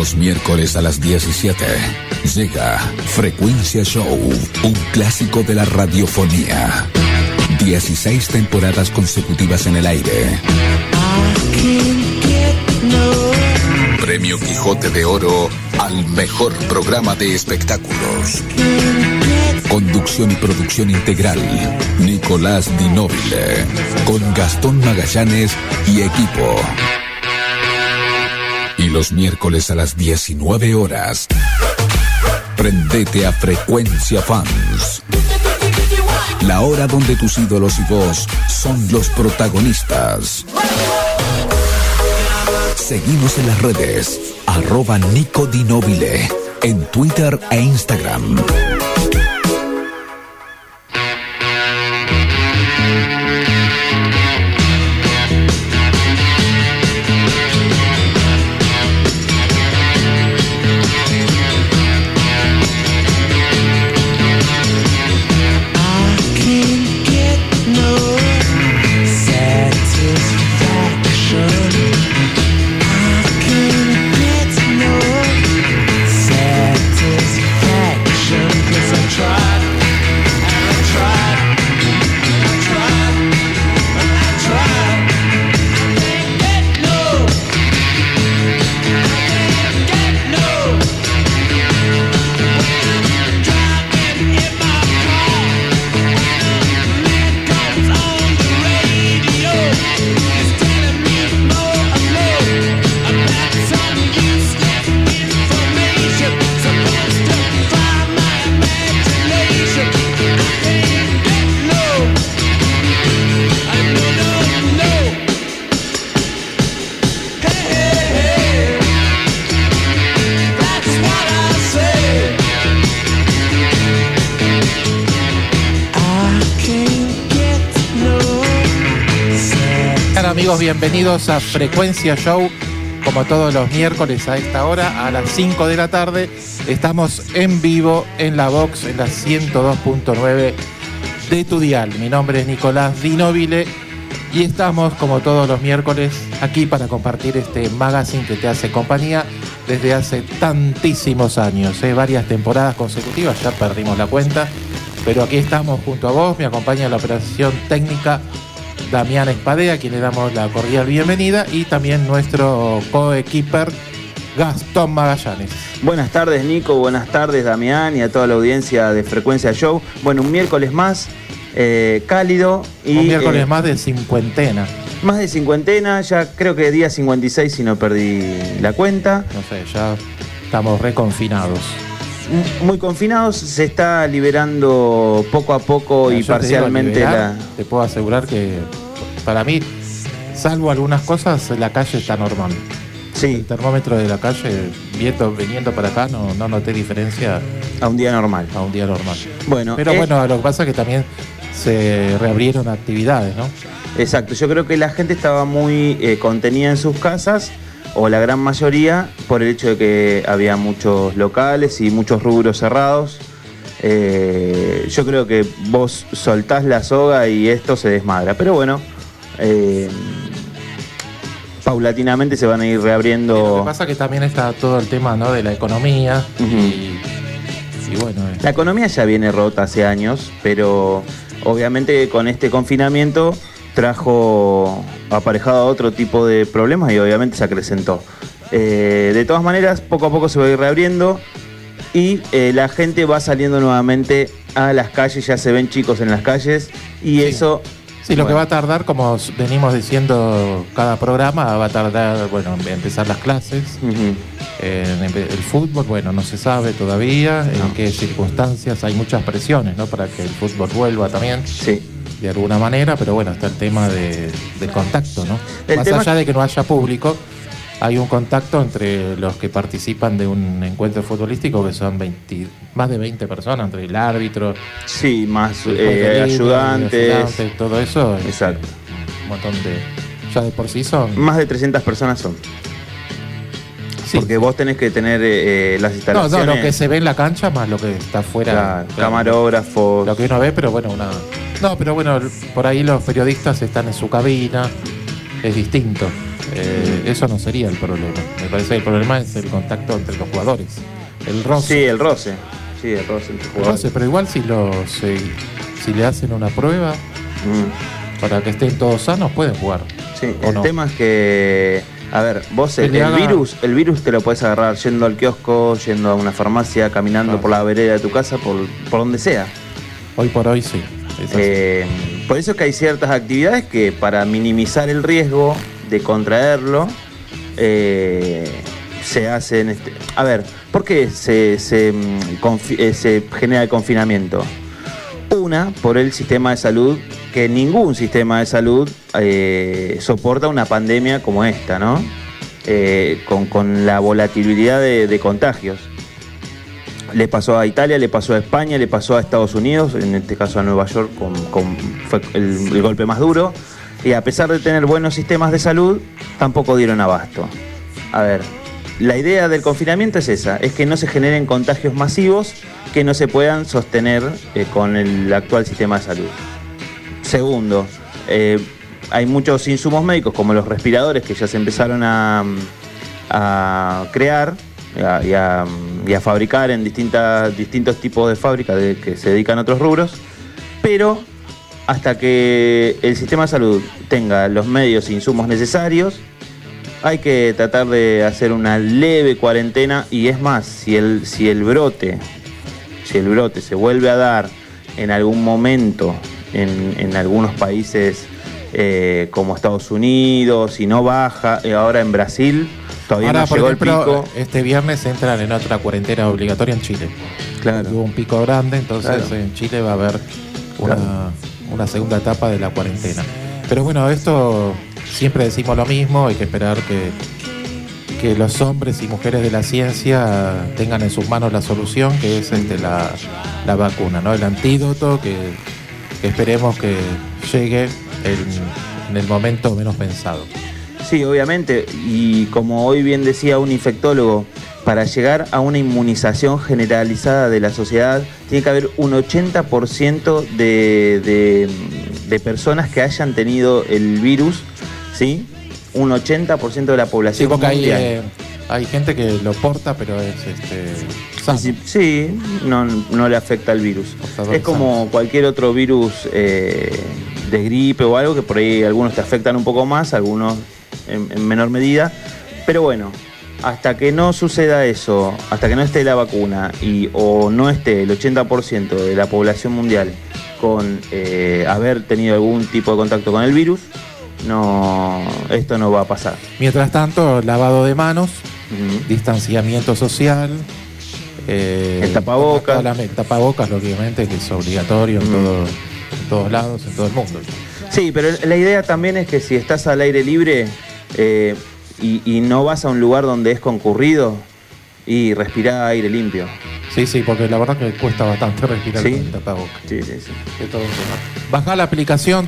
Los miércoles a las 17 llega Frecuencia Show, un clásico de la radiofonía. 16 temporadas consecutivas en el aire. Premio Quijote de Oro al mejor programa de espectáculos. Conducción y producción integral, Nicolás Di Nobile, con Gastón Magallanes y equipo. Y los miércoles a las 19 horas, prendete a Frecuencia Fans. La hora donde tus ídolos y vos son los protagonistas. Seguimos en las redes, @Nico Di Nobile, en Twitter e Instagram. Bienvenidos a Frecuencia Show, como todos los miércoles a esta hora, a las 5 de la tarde. Estamos en vivo en la Vox, en la 102.9 de tu dial. Mi nombre es Nicolás Di Nobile y estamos, como todos los miércoles, aquí para compartir este magazine que te hace compañía desde hace tantísimos años, varias temporadas consecutivas, ya perdimos la cuenta, pero aquí estamos junto a vos. Me acompaña en la operación técnica Damián Espadea, a quien le damos la cordial bienvenida, y también nuestro coequiper Gastón Magallanes. Buenas tardes, Nico, buenas tardes, Damián, y a toda la audiencia de Frecuencia Show. Bueno, un miércoles más cálido. Y un miércoles más de cincuentena. Más de cincuentena, ya creo que día 56 si no perdí la cuenta. No sé, ya estamos reconfinados. Muy confinados, se está liberando poco a poco y parcialmente Te puedo asegurar que para mí, salvo algunas cosas, la calle está normal. Sí. El termómetro de la calle, viniendo para acá, no noté diferencia a un día normal. Bueno, pero bueno, lo que pasa es que también se reabrieron actividades, ¿no? Exacto, yo creo que la gente estaba muy contenida en sus casas, o la gran mayoría, por el hecho de que había muchos locales y muchos rubros cerrados. Yo creo que vos soltás la soga y esto se desmadra. Pero bueno, paulatinamente se van a ir reabriendo. Lo que pasa es que también está todo el tema, ¿no?, de la economía. Y bueno, la economía ya viene rota hace años, pero obviamente con este confinamiento trajo aparejado otro tipo de problemas y obviamente se acrecentó. De todas maneras, poco a poco se va a ir reabriendo y la gente va saliendo nuevamente a las calles. Ya se ven chicos en las calles y sí. Eso... Sí, lo que va a tardar, como venimos diciendo cada programa, va a tardar, bueno, en empezar las clases. El fútbol, bueno, no se sabe todavía en qué circunstancias. Hay muchas presiones, ¿no?, para que el fútbol vuelva también. Sí. De alguna manera, pero bueno, está el tema del contacto, ¿no? Más allá de que no haya público, hay un contacto entre los que participan de un encuentro futbolístico, que son más de 20 personas, entre el árbitro, sí, más ayudantes, todo eso. Exacto. Un montón de... Ya de por sí son... Más de 300 personas son. Sí. Porque vos tenés que tener las instalaciones... No, lo que se ve en la cancha más lo que está afuera. Camarógrafos... Lo que uno ve, pero bueno, No, pero bueno, por ahí los periodistas están en su cabina, es distinto. eso no sería el problema. Me parece que el problema es el contacto entre los jugadores. El roce. Sí, el roce. Sí, el roce entre jugadores. Pero igual si le hacen una prueba para que estén todos sanos, pueden jugar. Sí, el tema es que, a ver, vos el virus te lo puedes agarrar yendo al kiosco, yendo a una farmacia, caminando por la vereda de tu casa, por donde sea. Hoy por hoy sí. Por eso es que hay ciertas actividades que para minimizar el riesgo de contraerlo se hacen. A ver, ¿por qué se genera el confinamiento? Una, por el sistema de salud, que ningún sistema de salud soporta una pandemia como esta, ¿no? Con la volatilidad de contagios. Le pasó a Italia, le pasó a España, le pasó a Estados Unidos, en este caso a Nueva York fue el golpe más duro, y a pesar de tener buenos sistemas de salud, tampoco dieron abasto. A ver, la idea del confinamiento es esa, es que no se generen contagios masivos que no se puedan sostener con el actual sistema de salud. Segundo, hay muchos insumos médicos como los respiradores que ya se empezaron a crear y a fabricar en distintos tipos de fábricas que se dedican a otros rubros, pero hasta que el sistema de salud tenga los medios e insumos necesarios, hay que tratar de hacer una leve cuarentena. Y es más, si el brote se vuelve a dar en algún momento en algunos países como Estados Unidos, y no baja, ahora en Brasil todavía no llegó el pico. Este viernes entran en otra cuarentena obligatoria en Chile. Claro. Hubo un pico grande, entonces claro, en Chile va a haber una segunda etapa de la cuarentena. Pero bueno, esto siempre decimos lo mismo, hay que esperar que los hombres y mujeres de la ciencia tengan en sus manos la solución, que es la vacuna, ¿no? El antídoto que esperemos que llegue en el momento menos pensado. Sí, obviamente, y como hoy bien decía un infectólogo, para llegar a una inmunización generalizada de la sociedad, tiene que haber un 80% de personas que hayan tenido el virus, ¿sí? Un 80% de la población. Sí, porque hay gente que lo porta, pero es sano. Sí, no le afecta el virus. Es como cualquier otro virus de gripe o algo, que por ahí algunos te afectan un poco más, algunos en menor medida, pero bueno, hasta que no suceda eso, hasta que no esté la vacuna o no esté el 80% de la población mundial con haber tenido algún tipo de contacto con el virus, esto no va a pasar. Mientras tanto, lavado de manos, distanciamiento social, el tapabocas. El tapabocas, lógicamente, que es obligatorio en todos lados, en todo el mundo. Sí, pero la idea también es que si estás al aire libre y no vas a un lugar donde es concurrido, y respirar aire limpio. Sí, porque la verdad que cuesta bastante respirar con el tapabocas. Sí. Bajá la aplicación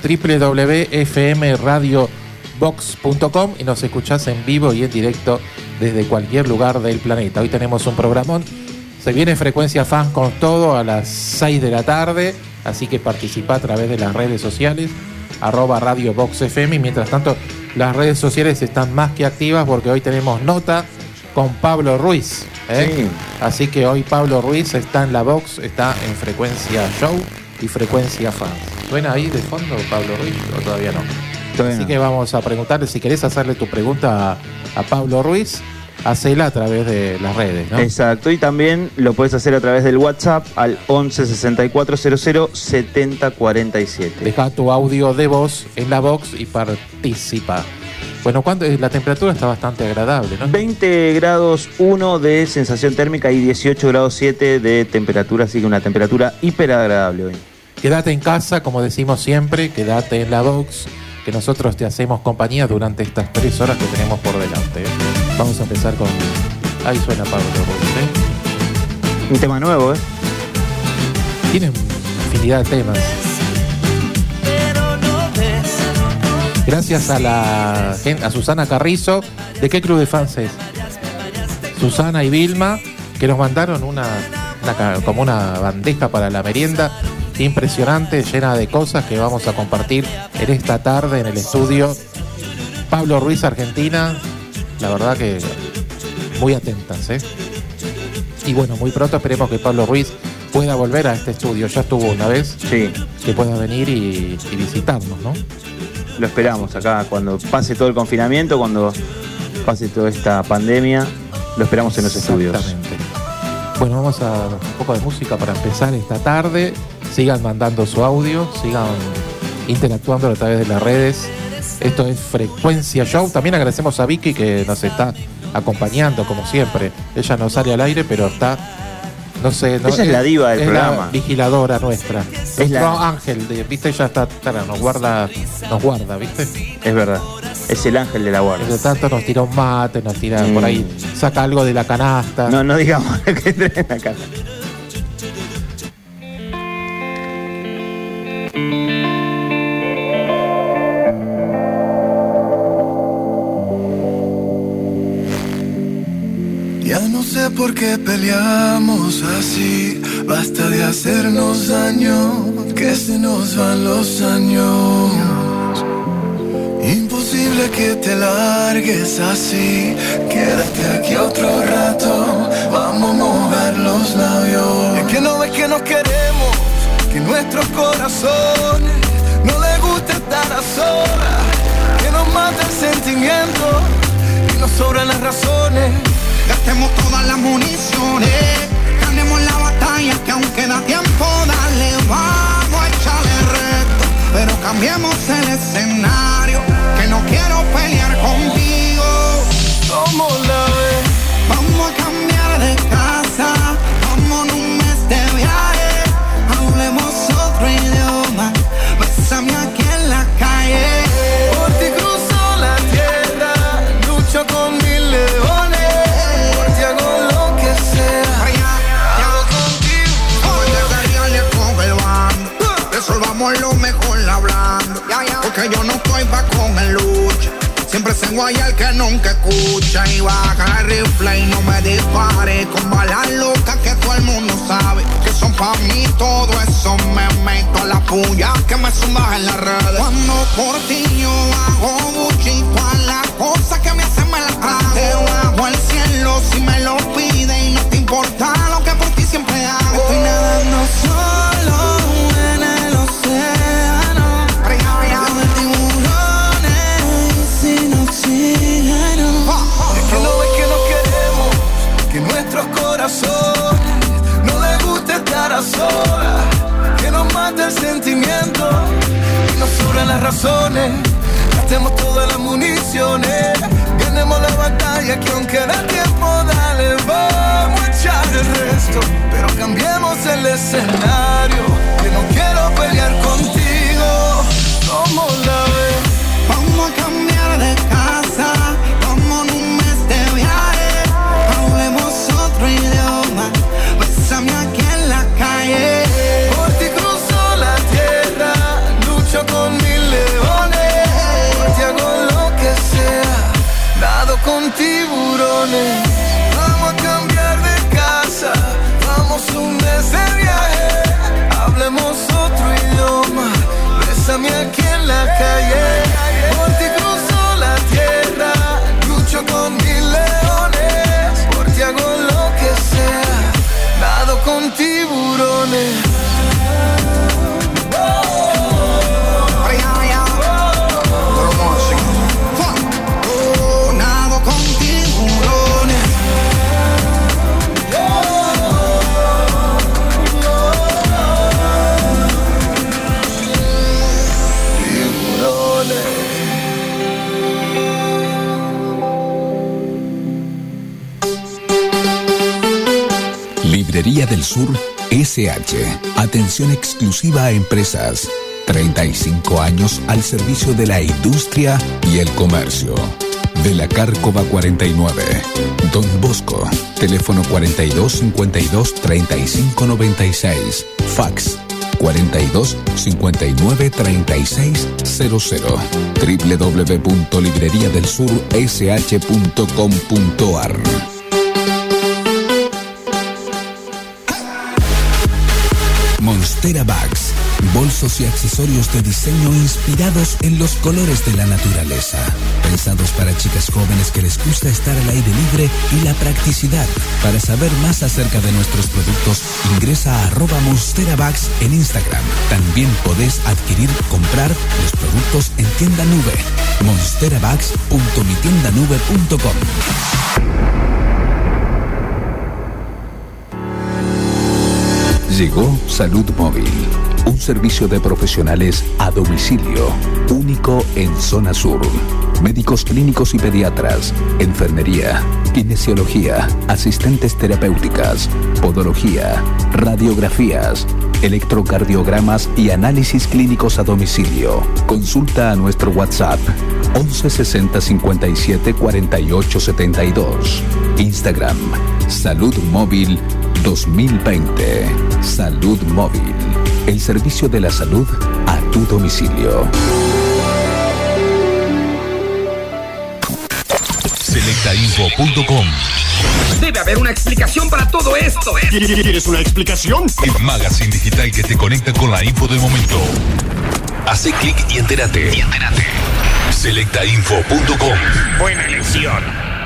www.fmradiobox.com y nos escuchás en vivo y en directo desde cualquier lugar del planeta. Hoy tenemos un programón. Se viene Frecuencia Fans con todo a las 6 de la tarde, así que participa a través de las redes sociales, @RadioBoxFM, y mientras tanto las redes sociales están más que activas porque hoy tenemos nota con Pablo Ruiz. Sí. Así que hoy Pablo Ruiz está en la box, está en Frecuencia Show y Frecuencia Fans. ¿Suena ahí de fondo Pablo Ruiz o todavía no? Así que vamos a preguntarle, si querés hacerle tu pregunta a Pablo Ruiz, hacela a través de las redes, ¿no? Exacto, y también lo puedes hacer a través del WhatsApp al 11 64 00 70 47. Deja tu audio de voz en la box y participa. Bueno, la temperatura está bastante agradable, ¿no? 20 grados 1 de sensación térmica y 18 grados 7 de temperatura, así que una temperatura hiper agradable hoy. Quédate en casa, como decimos siempre, quédate en la box, que nosotros te hacemos compañía durante estas 3 horas que tenemos por delante. Vamos a empezar con... Ahí suena Pablo Ruiz, Un tema nuevo, Tiene infinidad de temas. Gracias a Susana Carrizo. ¿De qué club de fans es? Susana y Vilma, que nos mandaron como una bandeja para la merienda impresionante, llena de cosas que vamos a compartir en esta tarde en el estudio Pablo Ruiz, Argentina, la verdad que muy atentas, ¿eh? Y bueno, muy pronto esperemos que Pablo Ruiz pueda volver a este estudio. Ya estuvo una vez, Sí, que pueda venir y visitarnos, ¿no? lo esperamos acá cuando pase todo el confinamiento, cuando pase toda esta pandemia, lo esperamos en los estudios. Exactamente. Bueno, vamos a un poco de música para empezar esta tarde. Sigan mandando su audio, sigan interactuando a través de las redes. Esto es Frecuencia Show. También agradecemos a Vicky que nos está acompañando, como siempre. Ella no sale al aire, pero está, no sé. No, Ella es la diva del es programa. la vigiladora nuestra. Es Nuestro la- ángel, ¿viste? Ella está, nos guarda, ¿viste? Es verdad, es el ángel de la guardia. De tanto nos tira un mate, nos tira por ahí, saca algo de la canasta. No digamos lo que trae en la casa. Ya no sé por qué peleamos así. Basta de hacernos daño, que se nos van los años. Imposible que te largues así. Quédate aquí otro rato, vamos a mover los labios. Es que no ves que nos queremos, que nuestros corazones no les gusta estar a solas, que nos mata el sentimiento y nos sobran las razones. Gastemos todas las municiones, ganemos la batalla que aún queda tiempo, dale, vamos a echarle reto, pero cambiemos el escenario, que no quiero pelear contigo. ¿Cómo la ves? Vamos a cambiar de casa, vamos en un mes de viaje, hablemos otro idioma, bésame aquí en la calle. Por ti cruzo la tierra, lucho con mil leones. Por ti hago lo que sea, hago contigo. Le con el bando, resolvamos lo mejor hablando, porque yo no estoy pa' con el lucha. Siempre se guaya el que nunca escucha. Y baja el rifle y no me dispare con balas locas que todo el mundo sabe que son pa' mí. Todo eso me meto a la puya que me sumas en las redes. Cuando por ti yo hago buchito a las cosas que me hacen me las trago. Te bajo el cielo si me lo pide y no te importa lo que por ti siempre hago. Estoy nadando solo en el océano, rodeado de tiburones y sin oxígeno. Es que no ves que nos queremos, que nuestros corazones no les gusta estar a solas, que nos mata el sentimiento y nos sobran las razones. Gastemos todas las municiones, ganemos la batalla que aún queda tiempo, dale, vamos a echar el resto, pero cambiemos el escenario, que no quiero pelear contigo. ¿Cómo la ves? Vamos a cambiar de casa, vamos en un mes de viaje, hablemos otro idioma, bésame aquí en la calle. Por ti cruzo la tierra, lucho con mil leones. Por ti hago lo que sea, nado con tiburones. Vamos a cambiar de casa, vamos un mes de viaje, hablemos otro idioma, bésame aquí en la calle. Por ti cruzo la tierra, lucho con mil leones. Por ti hago lo que sea, nado con tiburones. Nado con tiburones. Librería del Sur SH. Atención exclusiva a empresas. 35 años al servicio de la industria y el comercio. De la Cárcova 49. Don Bosco. Teléfono 42 52 35 96. Fax 42 59 36 00. www.libreriadelsursh.com.ar. Monstera Bags. Bolsos y accesorios de diseño inspirados en los colores de la naturaleza. Pensados para chicas jóvenes que les gusta estar al aire libre y la practicidad. Para saber más acerca de nuestros productos, ingresa a @monsterabags en Instagram. También podés comprar los productos en tienda nube. monsterabags.mitiendanube.com. Llegó Salud Móvil, un servicio de profesionales a domicilio, único en Zona Sur. Médicos clínicos y pediatras, enfermería, kinesiología, asistentes terapéuticas, podología, radiografías, electrocardiogramas y análisis clínicos a domicilio. Consulta a nuestro WhatsApp 11 60 57 48 72. Instagram Salud Móvil 2020. Salud Móvil, el servicio de la salud a tu domicilio. Selectainfo.com. Debe haber una explicación para todo esto. ¿Quieres una explicación? El magazine digital que te conecta con la info del momento. Hace clic y entérate. Selectainfo.com. Buena elección.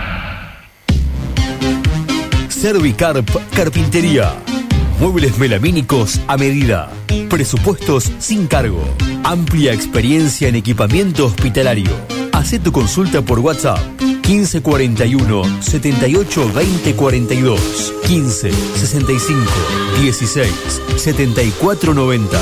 Servicarp Carpintería. Muebles melamínicos a medida. Presupuestos sin cargo. Amplia experiencia en equipamiento hospitalario. Hacé tu consulta por WhatsApp 1541 78 20 42 15 65 16 74 90.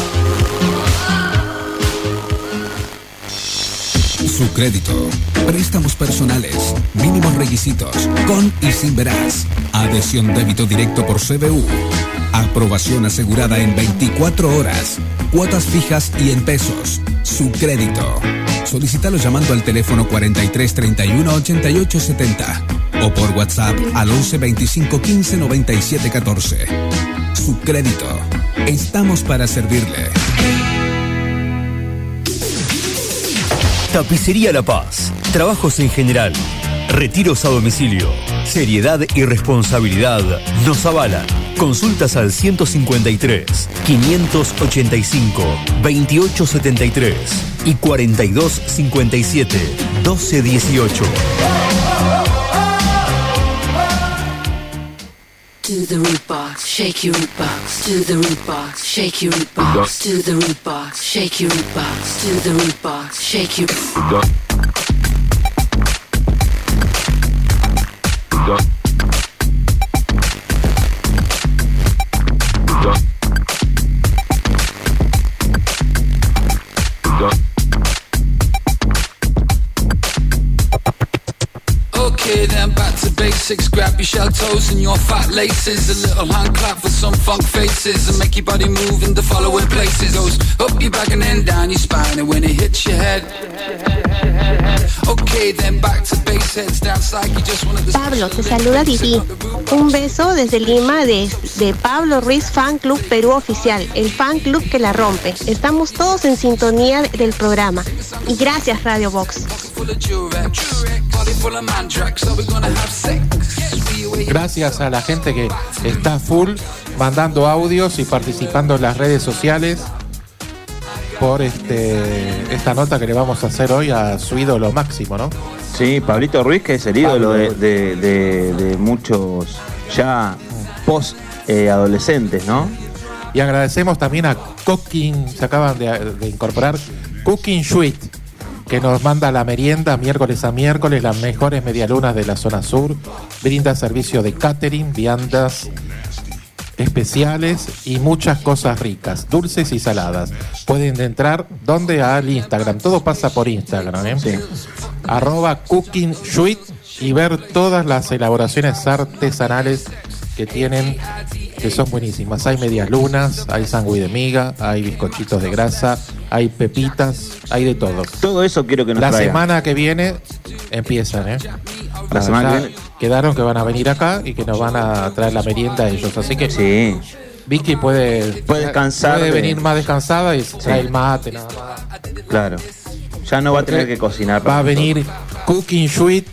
Su crédito. Préstamos personales. Mínimos requisitos. Con y sin veraz. Adhesión débito directo por CBU. Aprobación asegurada en 24 horas. Cuotas fijas y en pesos. Su crédito. Solicítalo llamando al teléfono 43 31 88 70 o por WhatsApp al 11 25 15 97 14. Su crédito. Estamos para servirle. Tapicería La Paz. Trabajos en general. Retiros a domicilio. Seriedad y responsabilidad nos avalan. Consultas al 153 585 2873 y 4257 1218. To the root box, shake your root box. To the root box, shake your root box. To the root box, shake your root box. To the root box, shake your root box. Okay, then back to basics. Grab your shell toes and your fat laces. A little hand clap for some funk faces and make your body move in the following places. Goes up your back and then down your spine, and when it hits your head. Okay, then back to base heads down side. You just wanna. Pablo, te saluda Vivi. Un beso desde Lima de Pablo Ruiz Fan Club Perú Oficial, el fan club que la rompe. Estamos todos en sintonía del programa. Y gracias, Radio Box. Gracias a la gente que está full mandando audios y participando en las redes sociales por esta nota que le vamos a hacer hoy a su ídolo máximo, ¿no? Sí, Pablito Ruiz, que es el ídolo de muchos ya post adolescentes, ¿no? Y agradecemos también a Cooking, se acaban de incorporar, Cooking Suite, que nos manda la merienda miércoles a miércoles, las mejores medialunas de la zona sur. Brinda servicio de catering, viandas especiales y muchas cosas ricas, dulces y saladas. Pueden entrar, ¿dónde? Al Instagram. Todo pasa por Instagram, ¿eh? Sí. @CookingSuite y ver todas las elaboraciones artesanales que tienen, que son buenísimas. Hay medias lunas, hay sándwich de miga, hay bizcochitos de grasa, hay pepitas, hay de todo. Todo eso quiero que nos traigan. La semana que viene empiezan, ¿eh? La semana que viene. Quedaron que van a venir acá y que nos van a traer la merienda a ellos. Así que sí. Vicky puede descansar. Puede venir más descansada y trae el mate, nada más. Claro. Ya no va a tener que cocinar. Va a venir Cooking Suite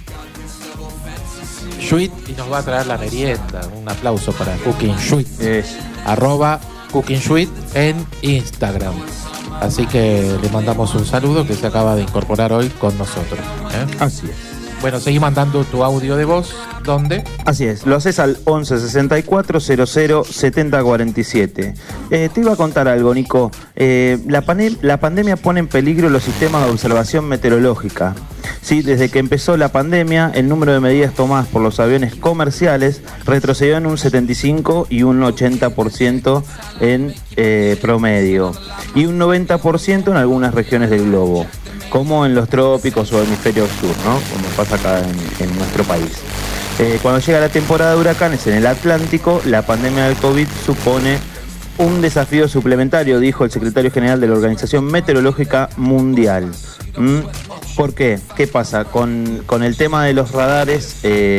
y nos va a traer la merienda. Un aplauso para Cooking Suite. Es. Cooking Suite en Instagram. Así que le mandamos un saludo, que se acaba de incorporar hoy con nosotros. Así es. Bueno, seguí mandando tu audio de voz. ¿Dónde? Así es, lo haces al 11 64 00 70 47. Te iba a contar algo, Nico. La pandemia pone en peligro los sistemas de observación meteorológica. Sí, desde que empezó la pandemia, el número de medidas tomadas por los aviones comerciales retrocedió en un 75 y un 80% en promedio, y un 90% en algunas regiones del globo, como en los trópicos o hemisferio sur, ¿no? Como pasa acá en nuestro país. Cuando llega la temporada de huracanes en el Atlántico, la pandemia del COVID supone un desafío suplementario, dijo el secretario general de la Organización Meteorológica Mundial. ¿Por qué? ¿Qué pasa? Con el tema de los radares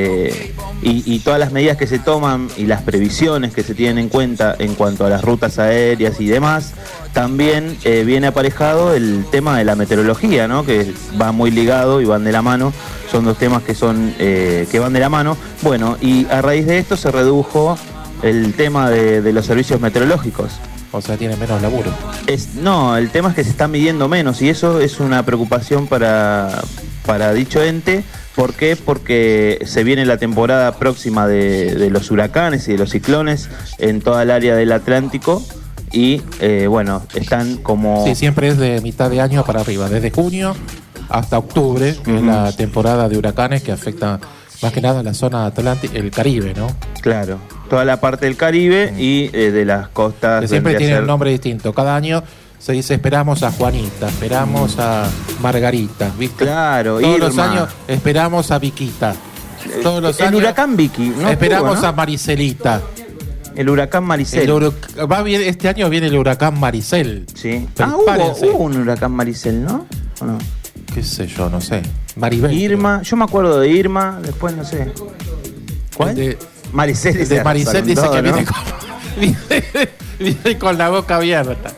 y todas las medidas que se toman y las previsiones que se tienen en cuenta en cuanto a las rutas aéreas y demás, también viene aparejado el tema de la meteorología, ¿no? Que va muy ligado y van de la mano. Son dos temas que van de la mano. Bueno, y a raíz de esto se redujo el tema de los servicios meteorológicos. O sea, tiene menos laburo. No, el tema es que se está midiendo menos, y eso es una preocupación para dicho ente. ¿Por qué? Porque se viene la temporada próxima de los huracanes y de los ciclones en toda el área del Atlántico. Y bueno, están como... Sí, siempre es de mitad de año para arriba, desde junio hasta octubre, que es la temporada de huracanes que afecta más que nada la zona atlántica, el Caribe, ¿no? Claro, toda la parte del Caribe y de las costas. Que siempre tiene un nombre distinto. Cada año se dice esperamos a Juanita, esperamos a Margarita, ¿viste? Claro, todos Irma. Los años esperamos a Viquita. Todos los el años huracán Vicky, ¿no? esperamos ¿no? a Maricelita. El huracán Maricel. Va bien, este año viene el huracán Maricel. Sí. Hubo un huracán Maricel, ¿no? ¿O no? Qué sé yo, no sé. Maribel. Irma, yo me acuerdo de Irma, después no sé. ¿Cuál? Maricel. De Maricel dice todo, que ¿no? viene con la boca abierta.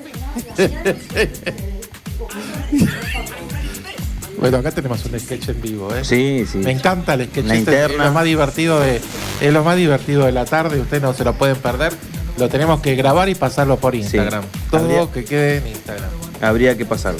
Bueno, acá tenemos un sketch en vivo, ¿eh? Sí, sí. Me encanta el sketch. La interna. Es lo más divertido de la tarde. Ustedes no se lo pueden perder. Lo tenemos que grabar y pasarlo por Instagram. Sí. Todo que quede en Instagram. Habría que pasarlo.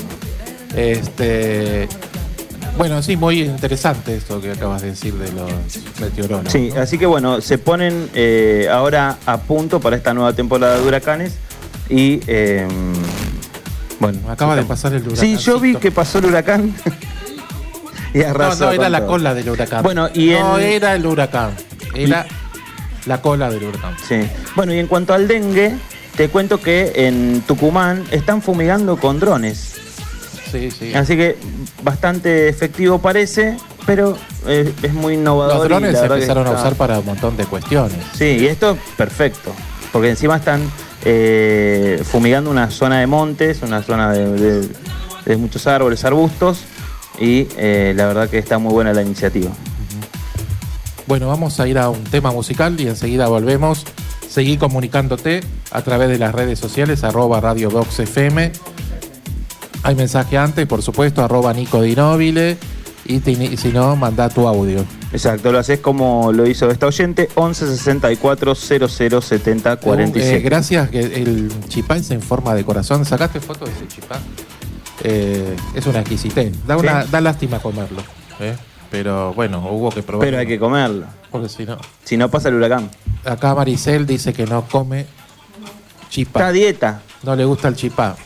Bueno, sí, muy interesante esto que acabas de decir de los meteorólogos. Sí, ¿no? Así que bueno, se ponen ahora a punto para esta nueva temporada de huracanes y bueno. Acaba de pasar el huracán. Sí, yo vi que pasó el huracán y arrasó. No, era la todo. cola del huracán. Bueno, no era el huracán, era la cola del huracán. Sí. Bueno, y en cuanto al dengue, te cuento que en Tucumán están fumigando con drones. Sí, sí. Así que bastante efectivo parece, pero es muy innovador. Los drones y la se verdad empezaron a usar para un montón de cuestiones. Sí, y esto es perfecto, porque encima están fumigando una zona de montes, una zona de muchos árboles, arbustos, y la verdad que está muy buena la iniciativa. Bueno, vamos a ir a un tema musical y enseguida volvemos. Seguí comunicándote a través de las redes sociales, @RadioVoxFM. Hay mensaje antes, por supuesto, @NicoDinóbile. Y si no, manda tu audio. Exacto, lo haces como lo hizo esta oyente, 11 64 00 70 47. Gracias, que el chipá es en forma de corazón. ¿Sacaste foto de ese chipá? Es una exquisitez. Da lástima comerlo. Pero bueno, hubo que probarlo. Pero hay que comerlo. Porque si no... Si no pasa el huracán. Acá Maricel dice que no come chipá. Está a dieta. No le gusta el chipá.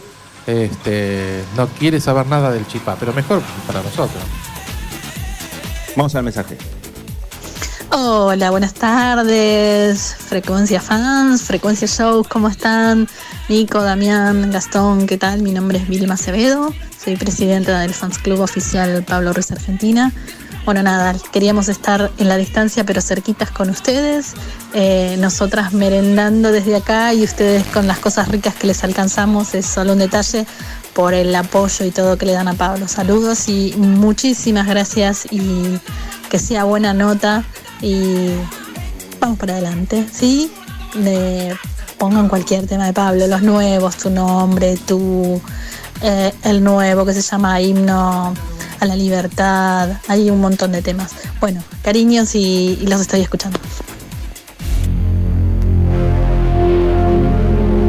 No quiere saber nada del chipá, pero mejor para nosotros. Vamos al mensaje. Hola, buenas tardes, Frecuencia Fans, Frecuencia Show, ¿cómo están? Nico, Damián, Gastón, ¿qué tal? Mi nombre es Vilma Acevedo, soy presidenta del Fans Club Oficial Pablo Ruiz Argentina. Bueno, nada, queríamos estar en la distancia pero cerquitas con ustedes, nosotras merendando desde acá y ustedes con las cosas ricas que les alcanzamos, es solo un detalle por el apoyo y todo que le dan a Pablo. Saludos y muchísimas gracias y que sea buena nota y vamos para adelante, ¿sí? Pongan cualquier tema de Pablo, los nuevos, tu nombre, el nuevo que se llama Himno a la Libertad, hay un montón de temas. Bueno, cariños y los estoy escuchando.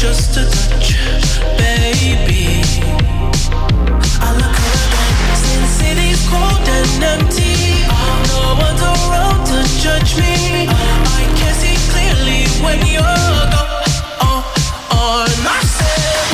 just a touch, baby. I look around, see the city's cold and empty. No one's around to judge me. I can see clearly when you're gone. I said,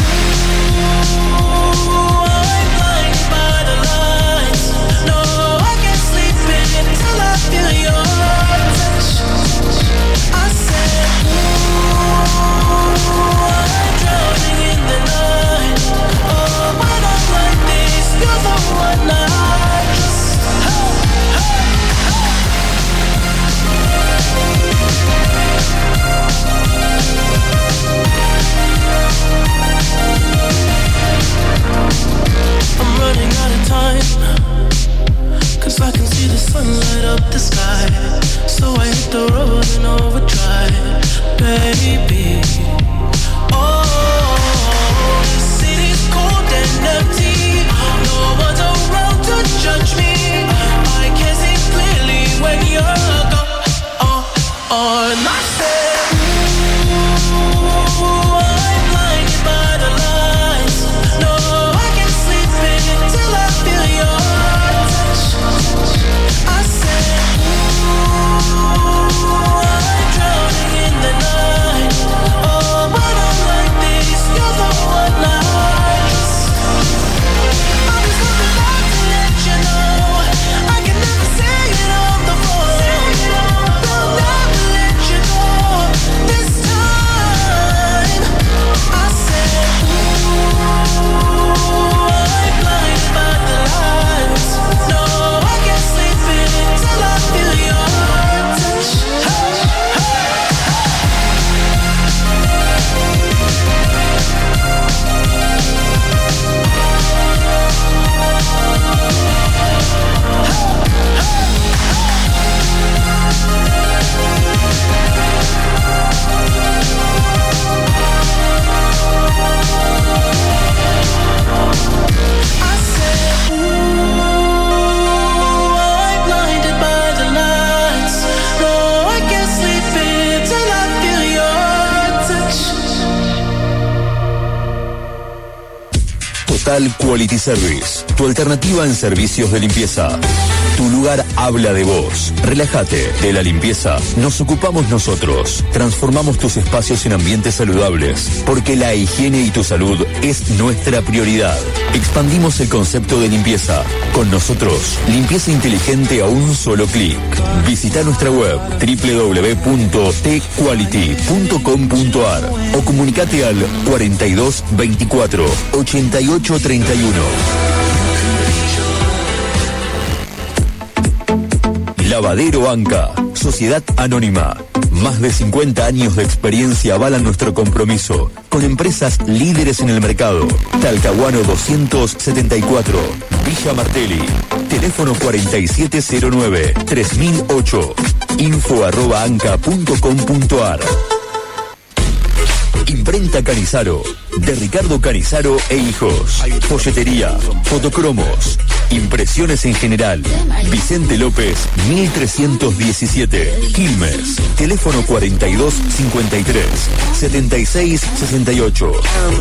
ooh, I'm blinded by the lights. No, I can't sleep until I feel your touch. I said, ooh, I'm drowning in the night. Oh, when I'm like this, you're the one I just. I'm running out of time, 'cause I can see the sun light up the sky. So I hit the road in overdrive, baby. Oh, the city's cold and empty. No one's around to judge me. I can see clearly when you're gone. And I said, ooh, I'm blinded by the lights. No, I can't sleep until I feel your touch. I said, ooh, I'm drowning in the night. Oh, when I'm like this, you're the one I just. I was coming back to let you know I can never say it on the phone. They'll never let you go this time. I said, ooh, I'm blinded by the lights. No, I can't sleep until I feel your touch. I said, ooh, I'm blinded by the lights. No, I can't sleep until I feel your touch. Total Quality Service, tu alternativa en servicios de limpieza. Tu lugar habla de vos. Relájate. De la limpieza nos ocupamos nosotros. Transformamos tus espacios en ambientes saludables, porque la higiene y tu salud es nuestra prioridad. Expandimos el concepto de limpieza. Con nosotros, limpieza inteligente a un solo clic. Visita nuestra web www.tquality.com.ar o comunicate al 42 24 88 31. Lavadero Anca, Sociedad Anónima. Más de 50 años de experiencia avalan nuestro compromiso con empresas líderes en el mercado. Talcahuano 274, Villa Martelli. Teléfono 4709-3008. info@anca.com.ar. Imprenta Canizaro, de Ricardo Canizaro e Hijos. Folletería, fotocromos, impresiones en general. Vicente López, 1317, Quilmes. Teléfono 4253-7668.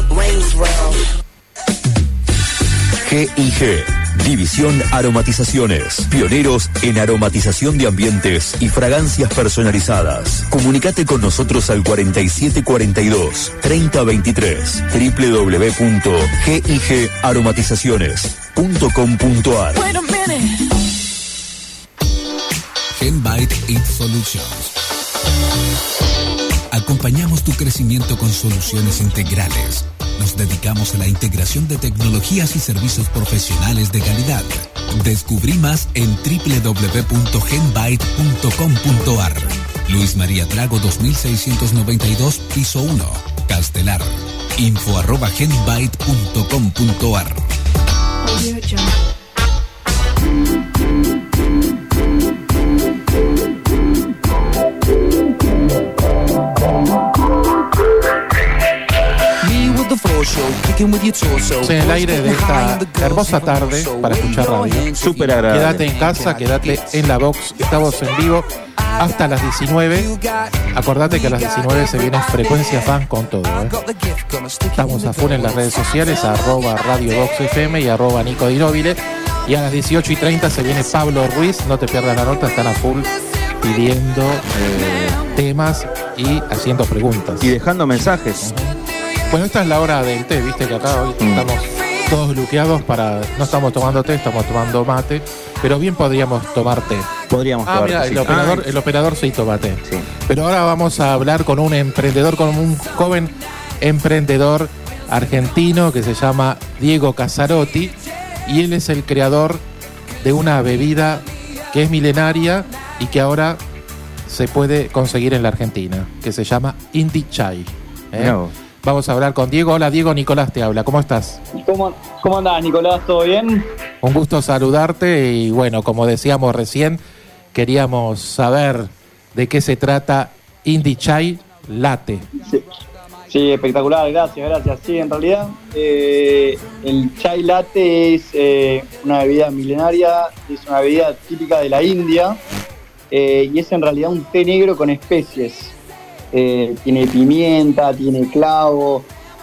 GIG, División Aromatizaciones. Pioneros en aromatización de ambientes y fragancias personalizadas. Comunicate con nosotros al 4742-3023. www.gigaromatizaciones.com.ar. Genbyte It Solutions. Acompañamos tu crecimiento con soluciones integrales. Nos dedicamos a la integración de tecnologías y servicios profesionales de calidad. Descubrí más en www.genbyte.com.ar. Luis María Drago 2692, piso 1, Castelar. info@genbyte.com.ar. En el aire de esta hermosa tarde para escuchar radio. Súper agradable. Quédate en casa, quédate en la box. Estamos en vivo hasta las 19. Acordate que a las 19 se viene Frecuencia Fan con todo, ¿eh? Estamos a full en las redes sociales, @RadioVoxFM y @NicoDinovile. Y a las 18:30 se viene Pablo Ruiz, no te pierdas la nota, están a full pidiendo temas y haciendo preguntas. Y dejando mensajes. Bueno, esta es la hora del té, viste que acá hoy estamos todos luqueados no estamos tomando té, estamos tomando mate, pero bien podríamos tomar té. Podríamos tomar mira, té. el operador sí toma té. Sí. Pero ahora vamos a hablar con un emprendedor, con un joven emprendedor argentino que se llama Diego Casarotti, y él es el creador de una bebida que es milenaria y que ahora se puede conseguir en la Argentina, que se llama Inti Chai. No. Vamos a hablar con Diego. Hola Diego, Nicolás te habla. ¿Cómo estás? ¿Cómo andás, Nicolás? ¿Todo bien? Un gusto saludarte y bueno, como decíamos recién, queríamos saber de qué se trata Inti Chai Latte. Sí, espectacular, gracias. Sí, en realidad el chai latte es una bebida milenaria, es una bebida típica de la India y es en realidad un té negro con especies. Tiene pimienta, tiene clavo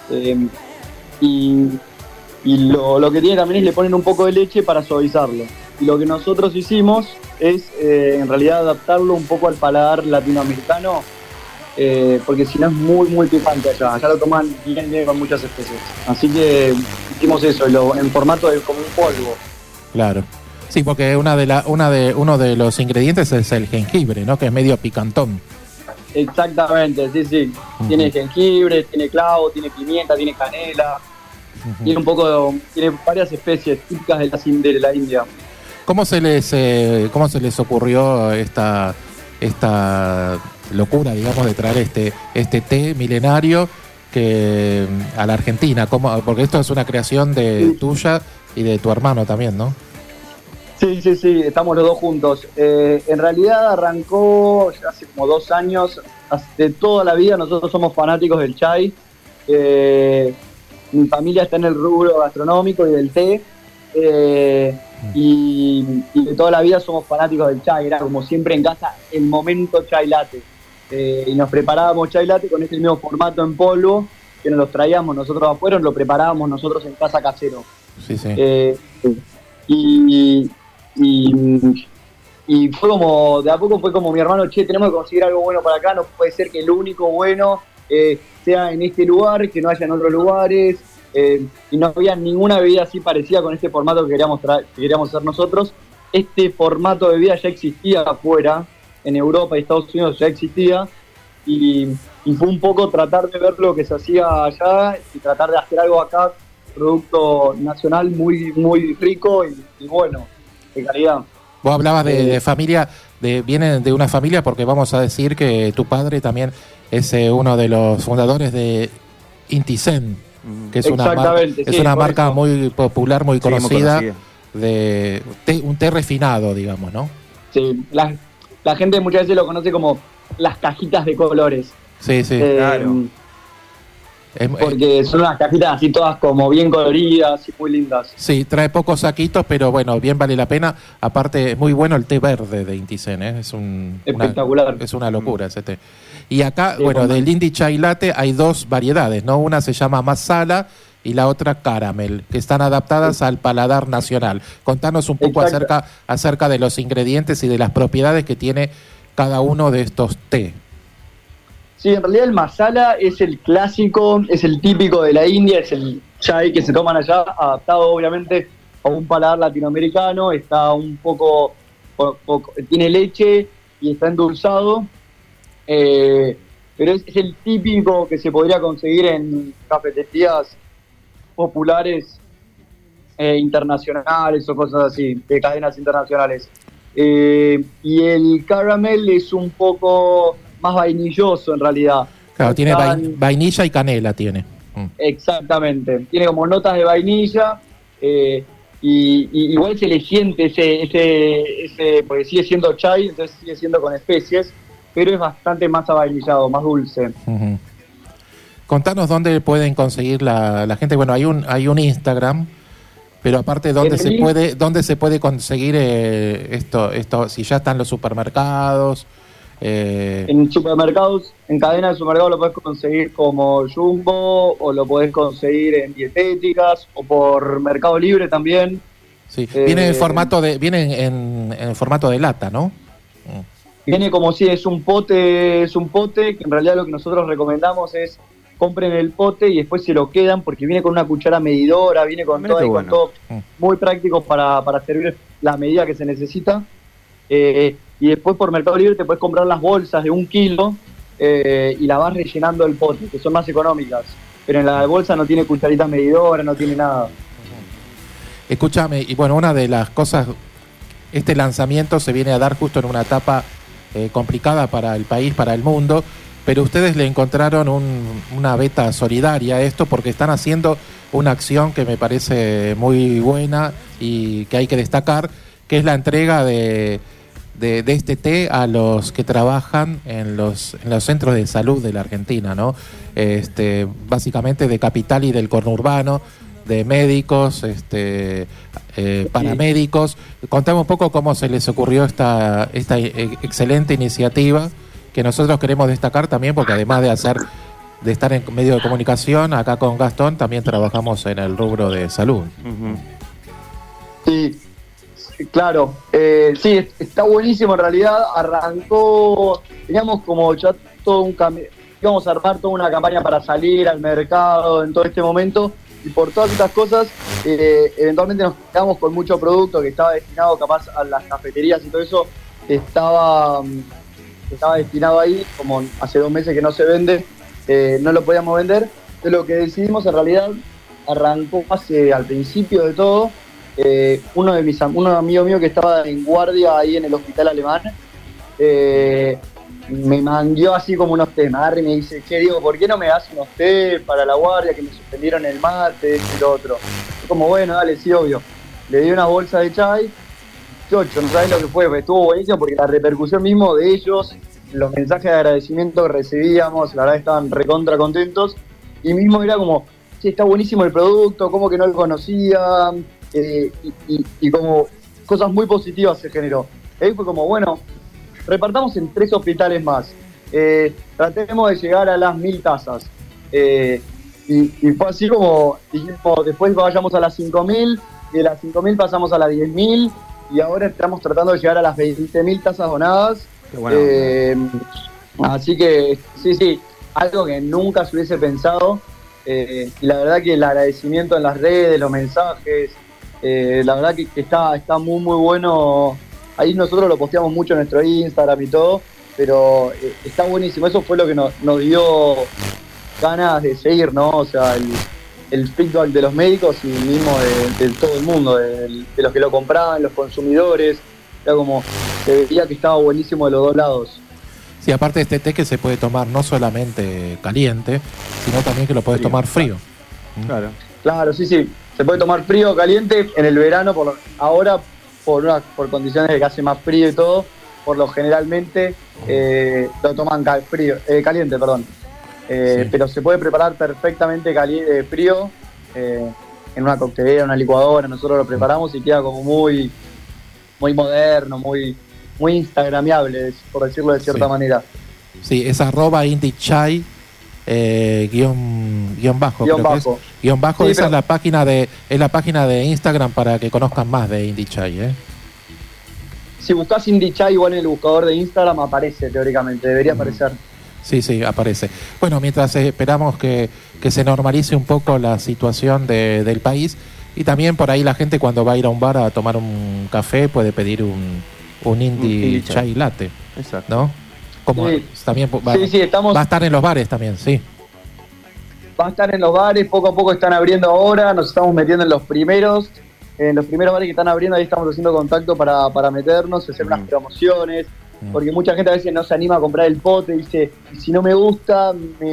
y lo que tiene también es le ponen un poco de leche para suavizarlo. Y lo que nosotros hicimos es en realidad adaptarlo un poco al paladar latinoamericano. Porque si no es muy picante allá lo toman bien con muchas especies. Así que hicimos eso, en formato de como un polvo. Claro. Sí, porque uno de los ingredientes es el jengibre, ¿no? Que es medio picantón. Exactamente, sí. Uh-huh. Tiene jengibre, tiene clavo, tiene pimienta, tiene canela. Uh-huh. Tiene varias especies típicas de la India. ¿Cómo se les ocurrió esta locura, digamos, de traer este té milenario a la Argentina? Porque esto es una creación tuya y de tu hermano también, ¿no? Sí, estamos los dos juntos. En realidad arrancó ya hace como 2 años, de toda la vida nosotros somos fanáticos del chai. Mi familia está en el rubro gastronómico y del té. Y de toda la vida somos fanáticos del chai, era como siempre en casa el momento chai latte. Y nos preparábamos chai latte con este mismo formato en polvo, que nos los traíamos nosotros afuera, lo preparábamos nosotros en casa casero. Sí. Y fue como, de a poco fue como mi hermano, tenemos que conseguir algo bueno para acá, no puede ser que lo único bueno sea en este lugar, que no haya en otros lugares. Y no había ninguna bebida así parecida con este formato que queríamos hacer nosotros. Este formato de bebida ya existía afuera, en Europa y Estados Unidos ya existía, y fue un poco tratar de ver lo que se hacía allá y tratar de hacer algo acá, producto nacional muy rico y bueno, de calidad. Vos hablabas de familia, viene de una familia, porque vamos a decir que tu padre también es uno de los fundadores de Inti Zen, que es una marca muy popular, muy conocida, de un té refinado, digamos, ¿no? Sí, la gente muchas veces lo conoce como las cajitas de colores. Sí, claro. Porque son unas cajitas así todas como bien coloridas y muy lindas. Sí, trae pocos saquitos, pero bueno, bien vale la pena. Aparte, es muy bueno el té verde de Inti Zen, ¿eh? Espectacular. Es una locura ese té. Y acá, del Inti Chai Latte hay 2 variedades, ¿no? Una se llama Masala y la otra Caramel, que están adaptadas al paladar nacional. Contanos un poco acerca de los ingredientes y de las propiedades que tiene cada uno de estos té. Sí, en realidad el masala es el clásico, es el típico de la India, es el chai que se toman allá, adaptado obviamente a un paladar latinoamericano, está un poco tiene leche y está endulzado, pero es el típico que se podría conseguir en cafeterías populares internacionales o cosas así, de cadenas internacionales. Y el caramel es un poco más vainilloso en realidad. Claro, tiene vainilla y canela tiene. Exactamente, tiene como notas de vainilla y igual se le siente ese porque sigue siendo chai, entonces sigue siendo con especies, pero es bastante más avainillado, más dulce. Uh-huh. Contanos dónde pueden conseguir la gente. Bueno, hay un Instagram, pero aparte dónde se puede conseguir esto, si ya están los supermercados En supermercados, en cadena de supermercados lo podés conseguir como Jumbo, o lo podés conseguir en dietéticas, o por Mercado Libre también. Sí. Viene en formato en formato de lata, ¿no? Viene como si es un pote, que en realidad lo que nosotros recomendamos es compren el pote y después se lo quedan, porque viene con una cuchara medidora, viene con todo, y con todo muy práctico para servir la medida que se necesita. Y después por Mercado Libre te puedes comprar las bolsas de 1 kilo y la vas rellenando el pote, que son más económicas. Pero en la bolsa no tiene cucharita medidora, no tiene nada. Escúchame, y bueno, una de las cosas, este lanzamiento se viene a dar justo en una etapa complicada para el país, para el mundo, pero ustedes le encontraron una beta solidaria a esto, porque están haciendo una acción que me parece muy buena y que hay que destacar, que es la entrega de este té a los que trabajan en los centros de salud de la Argentina, ¿no? Básicamente de capital y del conurbano, de médicos, paramédicos. Contame un poco cómo se les ocurrió esta excelente iniciativa, que nosotros queremos destacar también, porque además de estar en medio de comunicación, acá con Gastón también trabajamos en el rubro de salud. Sí, claro. Sí, está buenísimo. En realidad arrancó, teníamos como ya todo un cambio, íbamos a armar toda una campaña para salir al mercado en todo este momento, y por todas estas cosas eventualmente nos quedamos con mucho producto que estaba destinado capaz a las cafeterías y todo eso, estaba destinado ahí, como hace 2 meses que no se vende, no lo podíamos vender. Entonces lo que decidimos en realidad arrancó al principio de todo, uno amigo mío que estaba en guardia ahí en el hospital alemán, me mandó así como unos té, y me dice, che, Diego, ¿por qué no me das unos té para la guardia, que me suspendieron el mate, y lo otro? Yo como, bueno, dale, sí, obvio. Le di una bolsa de chai, chocho, no sabés lo que fue, estuvo buenísimo, porque la repercusión mismo de ellos, los mensajes de agradecimiento que recibíamos, la verdad estaban recontra contentos, y mismo era como, che, está buenísimo el producto, como que no lo conocía, y como cosas muy positivas se generó. Ahí fue como, bueno, repartamos en 3 hospitales más, tratemos de llegar a las 1000 tazas, y fue así como dijimos, después vayamos a las 5000, y de las 5000 pasamos a las 10.000, y ahora estamos tratando de llegar a las 20.000 tazas donadas. Qué bueno. Así que sí, algo que nunca se hubiese pensado, y la verdad que el agradecimiento en las redes, los mensajes, la verdad que está muy muy bueno. Ahí nosotros lo posteamos mucho en nuestro Instagram y todo, pero está buenísimo. Eso fue lo que nos dio ganas de seguir, ¿no? O sea, el feedback de los médicos y mismo de todo el mundo, de los que lo compraban, los consumidores. Era como, se veía que estaba buenísimo de los dos lados. Sí, aparte de este té que se puede tomar no solamente caliente, sino también que lo puedes tomar frío. Claro, sí. Se puede tomar frío o caliente en el verano, ahora por condiciones de que hace más frío y todo, por lo generalmente lo toman caliente, perdón. Pero se puede preparar perfectamente frío en una coctelera, una licuadora. Nosotros lo preparamos y queda como muy, muy moderno, muy, muy instagramiable, por decirlo de cierta manera. Sí, es @IndieChai guión bajo. Sí, esa es la página de Instagram para que conozcan más de IndieChai, Si buscas IndieChai igual en el buscador de Instagram aparece, teóricamente, debería aparecer. Sí, aparece. Bueno, mientras esperamos que se normalice un poco la situación del país, y también por ahí la gente cuando va a ir a un bar a tomar un café puede pedir un IndieChai latte. Exacto. ¿No? Como también va a estar en los bares también, sí. Va a estar en los bares, poco a poco están abriendo ahora, nos estamos metiendo en los primeros bares que están abriendo, ahí estamos haciendo contacto para meternos, hacer unas promociones, porque mucha gente a veces no se anima a comprar el pote, dice, si no me gusta,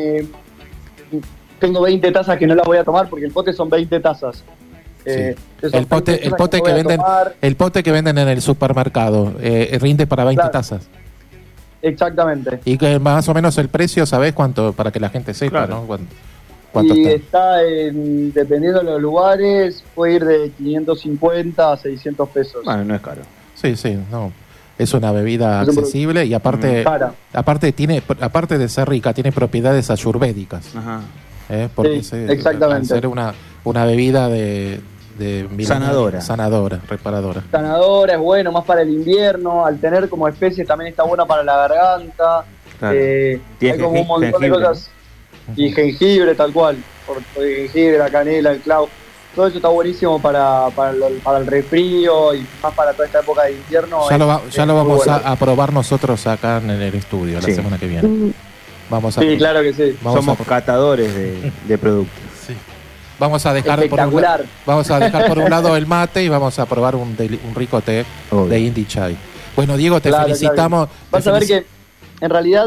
tengo 20 tazas que no las voy a tomar, porque el pote son 20 tazas. El pote que venden en el supermercado rinde para 20 tazas. Exactamente. Y que más o menos el precio, ¿sabés cuánto? Para que la gente sepa, ¿no? ¿Cuánto está dependiendo de los lugares, puede ir de 550 a 600 pesos. Bueno, no es caro. Sí, no. Es una bebida accesible y aparte de ser rica, tiene propiedades ayurvédicas. Ajá. Porque Sí, exactamente. Al ser una bebida de sanadora, reparadora. Sanadora, es bueno, más para el invierno. Al tener como especie también está bueno para la garganta. Claro. Hay como un montón de cosas. Y jengibre, tal cual. Por el jengibre, la canela, el clavo. Todo eso está buenísimo para el resfrío y más para toda esta época de invierno. Ya lo vamos a probar nosotros acá en el estudio la semana que viene. Sí, claro que sí. Somos catadores de productos. Sí. Vamos a dejar espectacular. por un lado el mate y vamos a probar un rico té de Indie Chai. Bueno, Diego, te felicitamos. Claro. Vas a ver que en realidad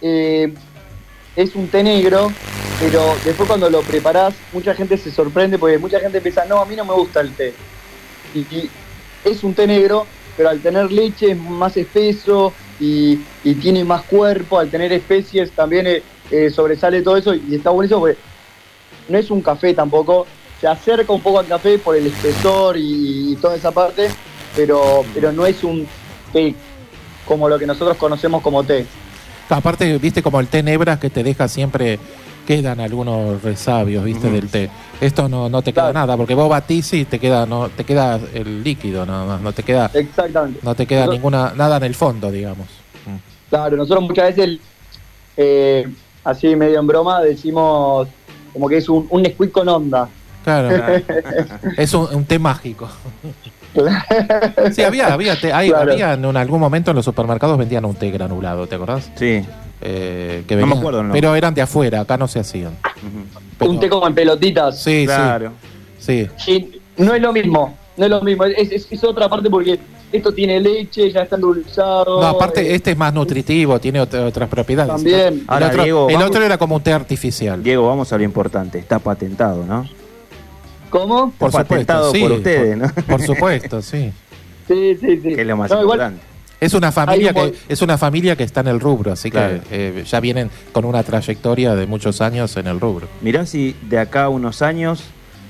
es un té negro, pero después cuando lo preparás, mucha gente se sorprende porque mucha gente piensa, no, a mí no me gusta el té. Y es un té negro, pero al tener leche es más espeso y tiene más cuerpo, al tener especies también sobresale todo eso y está buenísimo porque no es un café tampoco, se acerca un poco al café por el espesor y toda esa parte, pero no es un té como lo que nosotros conocemos como té. Aparte, viste, como el té nebras que te deja siempre, quedan algunos resabios, viste, del té. Esto no te queda nada, porque vos batís y te queda el líquido, no te queda. Exactamente. No te queda nada en el fondo, digamos. Claro, nosotros muchas veces, así medio en broma, decimos como que es un Nesquik con onda. Claro. Es un té mágico. Sí, había en algún momento en los supermercados vendían un té granulado, ¿te acordás? Sí. No me acuerdo, ¿no? Pero eran de afuera, acá no se hacían. Un té como en pelotitas. Sí, claro. Sí. Sí, no es lo mismo, es otra parte porque esto tiene leche, ya está endulzado. No, aparte este es más nutritivo, tiene otras propiedades. También. Ahora, el otro era como un té artificial. Diego, vamos a lo importante, está patentado, ¿no? ¿Cómo? Por patentado supuesto, por ustedes, ¿no? Por supuesto, sí. Sí. Que es lo más importante. Es una familia que está en el rubro, así que ya vienen con una trayectoria de muchos años en el rubro. Mirá si de acá a unos años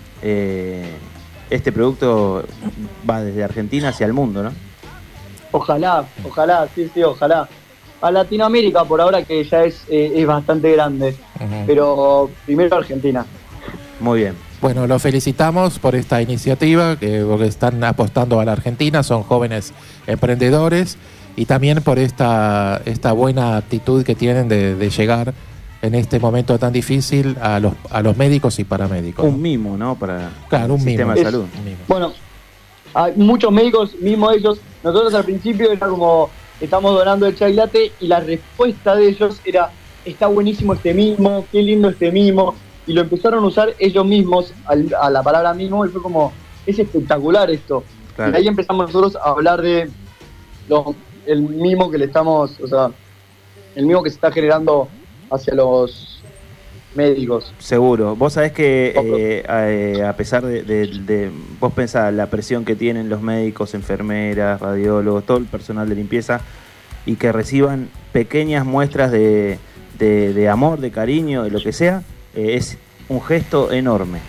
este producto va desde Argentina hacia el mundo, ¿no? Ojalá, sí, ojalá. A Latinoamérica por ahora que ya es bastante grande, pero primero Argentina. Muy bien. Bueno, los felicitamos por esta iniciativa, porque están apostando a la Argentina, son jóvenes emprendedores y también por esta buena actitud que tienen de llegar en este momento tan difícil a los médicos y paramédicos. Un mimo, ¿no? Para un sistema de salud. Bueno, hay muchos médicos, mismo ellos, nosotros al principio era como, estamos donando el chai latte y la respuesta de ellos era, está buenísimo este mimo, qué lindo este mimo. Y lo empezaron a usar ellos mismos a la palabra mimo y fue como, es espectacular esto. Claro. Y ahí empezamos nosotros a hablar de el mimo que le estamos, o sea, el mimo que se está generando hacia los médicos. Seguro. Vos sabés que a pesar de vos pensás la presión que tienen los médicos, enfermeras, radiólogos, todo el personal de limpieza, y que reciban pequeñas muestras de amor, de cariño, de lo que sea, es un gesto enorme.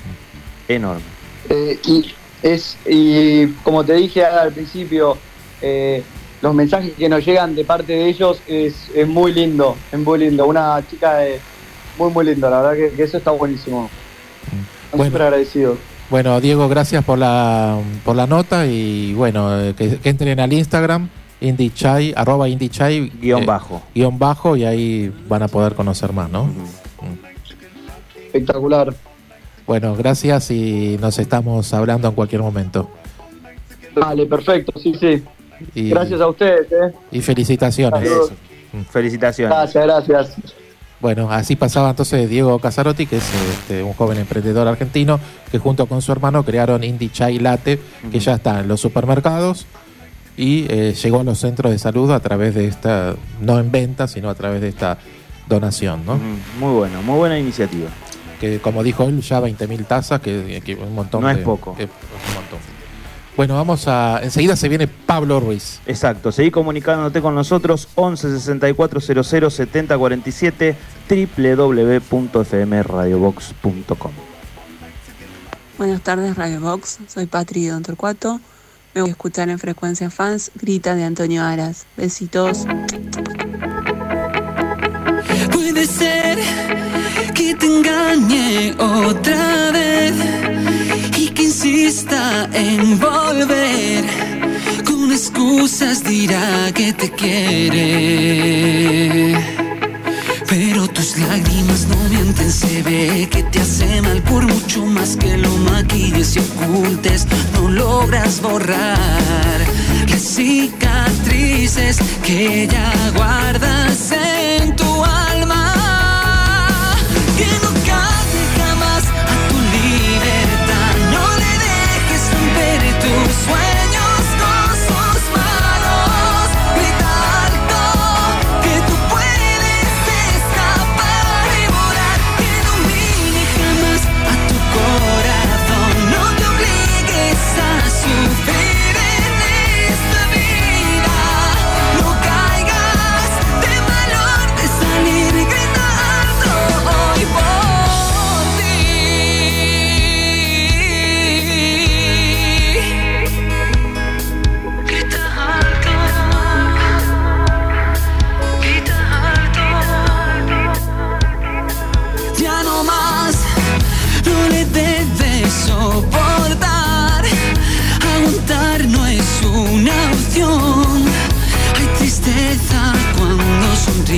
Y como te dije al principio, los mensajes que nos llegan de parte de ellos es muy lindo, una chica muy linda, la verdad que eso está buenísimo. Estoy súper agradecido. Bueno, Diego, gracias por la nota y bueno, que entren al Instagram IndieChai, @IndieChai _, y ahí van a poder conocer más, ¿no? Espectacular. Bueno, gracias y nos estamos hablando en cualquier momento. Vale, perfecto, sí. Gracias a ustedes. Y felicitaciones. Felicitaciones. Gracias. Bueno, así pasaba entonces Diego Casarotti, que es un joven emprendedor argentino que junto con su hermano crearon Indie Chai Latte, que ya está en los supermercados y llegó a los centros de salud a través de esta, no en venta, sino a través de esta donación, ¿no? Muy buena iniciativa. Que como dijo él, ya 20.000 tazas, que un montón. No es poco. Un montón. Bueno, enseguida se viene Pablo Ruiz. Exacto, seguí comunicándote con nosotros, 11 64 00 70 47, www.fmradiobox.com. Buenas tardes, Radio Box. Soy Patri Don Torcuato. Me voy a escuchar en Frecuencia Fans, Grita de Antonio Aras. Besitos. Puede ser que te engañe otra vez y que insista en volver. Con excusas dirá que te quiere, pero tus lágrimas no mienten. Se ve que te hace mal por mucho más que lo maquilles y ocultes. No logras borrar las cicatrices que ya guardas en tu alma. Que no cambie jamás a tu libertad. No le dejes romper tus sueños con sus manos. Grita alto que tú puedes escapar y volar. Que no mire jamás a tu corazón. No te obligues a sufrir en esta vida. No caigas de valor de salir gritando hoy por ti. Grita alto, grita alto. Ya no más, no le debes soportar. Aguantar no es una opción. Hay tristeza cuando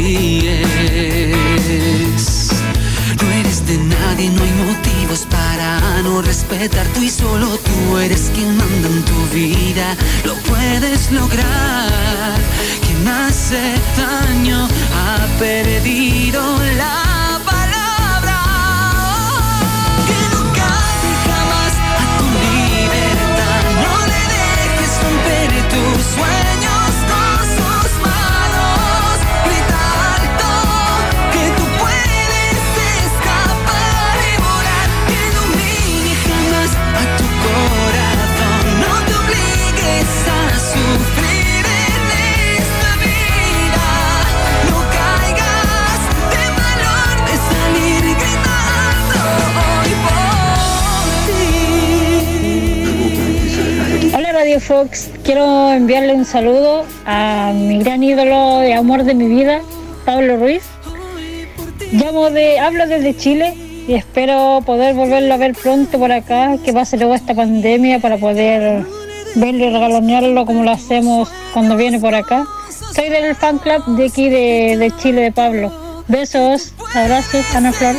sonríes. No eres de nadie, no hay motivos para no respetar. Tú y solo tú eres quien manda en tu vida. Lo puedes lograr. Quien hace daño ha perdido la palabra. Que no cambie jamás a tu libertad. No le dejes romper tus sueños con sus manos. Grita alto que tú puedes escapar y volar. Que no mire jamás a tu corazón. No te obligues a sufrir en esta vida. No caigas de valor de salir gritando hoy por ti. Hola Radio Fox, quiero enviarle un saludo a mi gran ídolo de amor de mi vida, Pablo Ruiz. Hablo desde Chile y espero poder volverlo a ver pronto por acá, que pase luego esta pandemia para poder verlo y regalonearlo como lo hacemos cuando viene por acá. Soy del fan club de aquí de Chile de Pablo. Besos, abrazos, Ana Flor.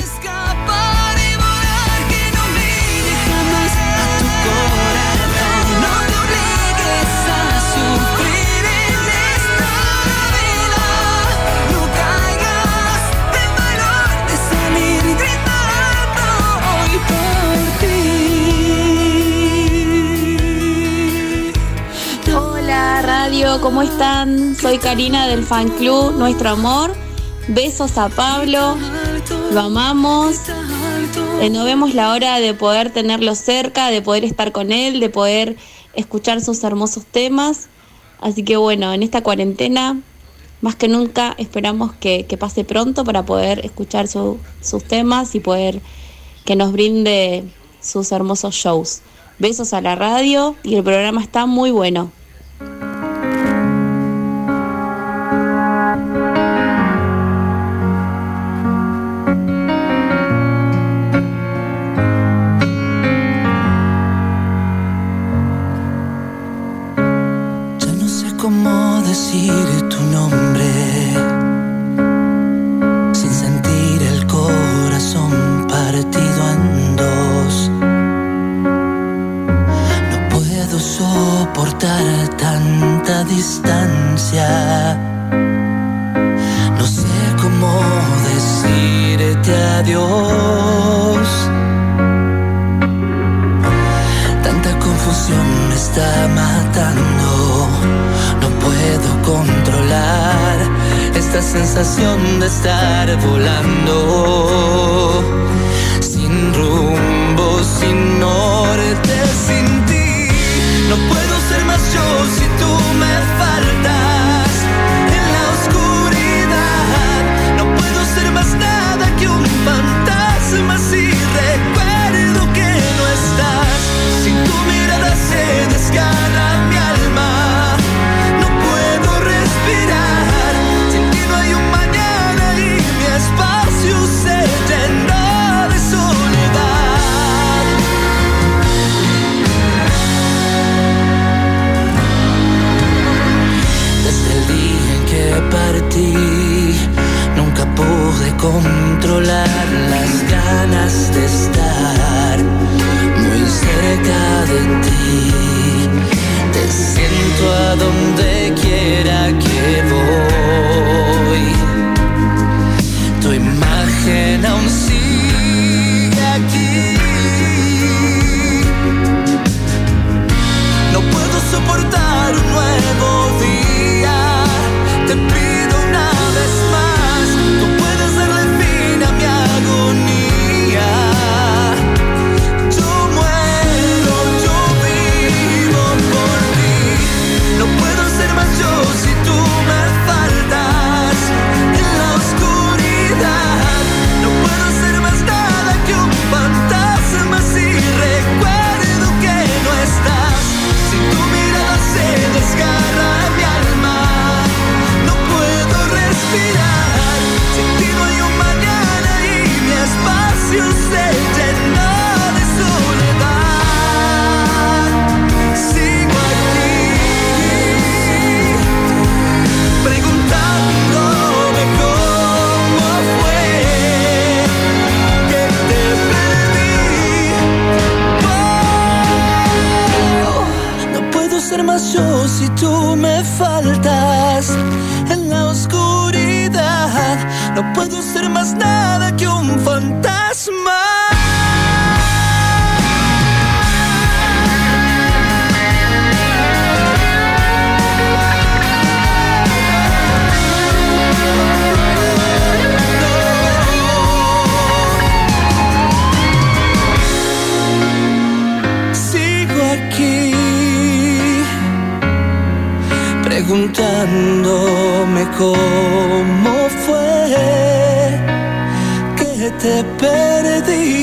Hola radio, ¿cómo están? Soy Karina del fan club Nuestro Amor. Besos a Pablo, lo amamos. No vemos la hora de poder tenerlo cerca, de poder estar con él, de poder escuchar sus hermosos temas. Así que bueno, en esta cuarentena, más que nunca, esperamos que pase pronto para poder escuchar sus temas y poder que nos brinde sus hermosos shows. Besos a la radio y el programa está muy bueno. Cómo decir tu nombre sin sentir el corazón partido en dos. No puedo soportar tanta distancia. No sé cómo decirte adiós. Tanta confusión me está matando. No puedo controlar esta sensación de estar volando, sin rumbo, sin norte, sin ti. No puedo ser más yo si tú me faltas en la oscuridad. No puedo ser más nada que un fantasma si recuerdo que no estás. Sin tu mirada se desgarra mi controlar las ganas de estar muy cerca de ti. Te siento a donde quiera que voy. Tu imagen aún sigue aquí. No puedo soportar un nuevo día. Te pido una vez más, tú puedes darle fin a mi agonía. Yo muero, yo vivo por ti. No puedo ser más yo si tú me faltas en la oscuridad. No puedo ser más nada que un fantasma si recuerdo que no estás. Si tu mirada se desgarra mi alma, no puedo respirar. Sin ti no hay un mañana y mi espacio se llena de soledad. Sigo aquí, preguntándome cómo fue que te perdí. Oh, no puedo ser más yo si tú me faltas en la oscuridad. No puedo ser más nada que un fantasma. Sigo aquí preguntándome cómo fue que te perdí.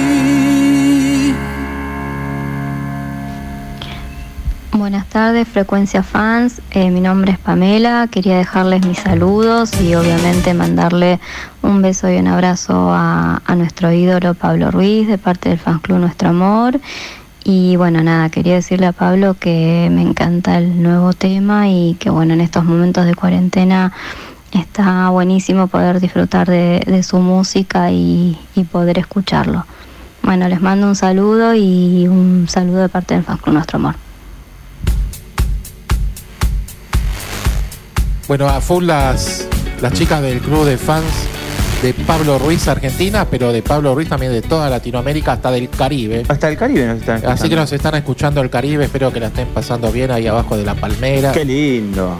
Buenas tardes, Frecuencia Fans. Mi nombre es Pamela. Quería dejarles mis saludos y obviamente mandarle un beso y un abrazo a nuestro ídolo Pablo Ruiz de parte del Fan Club Nuestro Amor. Y bueno, nada, quería decirle a Pablo que me encanta el nuevo tema y que bueno, en estos momentos de cuarentena está buenísimo poder disfrutar de su música y poder escucharlo. Bueno, les mando un saludo y un saludo de parte del Fan Club Nuestro Amor. Bueno, a full las chicas del club de fans de Pablo Ruiz Argentina, pero de Pablo Ruiz también de toda Latinoamérica, hasta del Caribe. Hasta el Caribe nos están escuchando. Así que nos están escuchando el Caribe, espero que la estén pasando bien ahí abajo de la palmera. Qué lindo.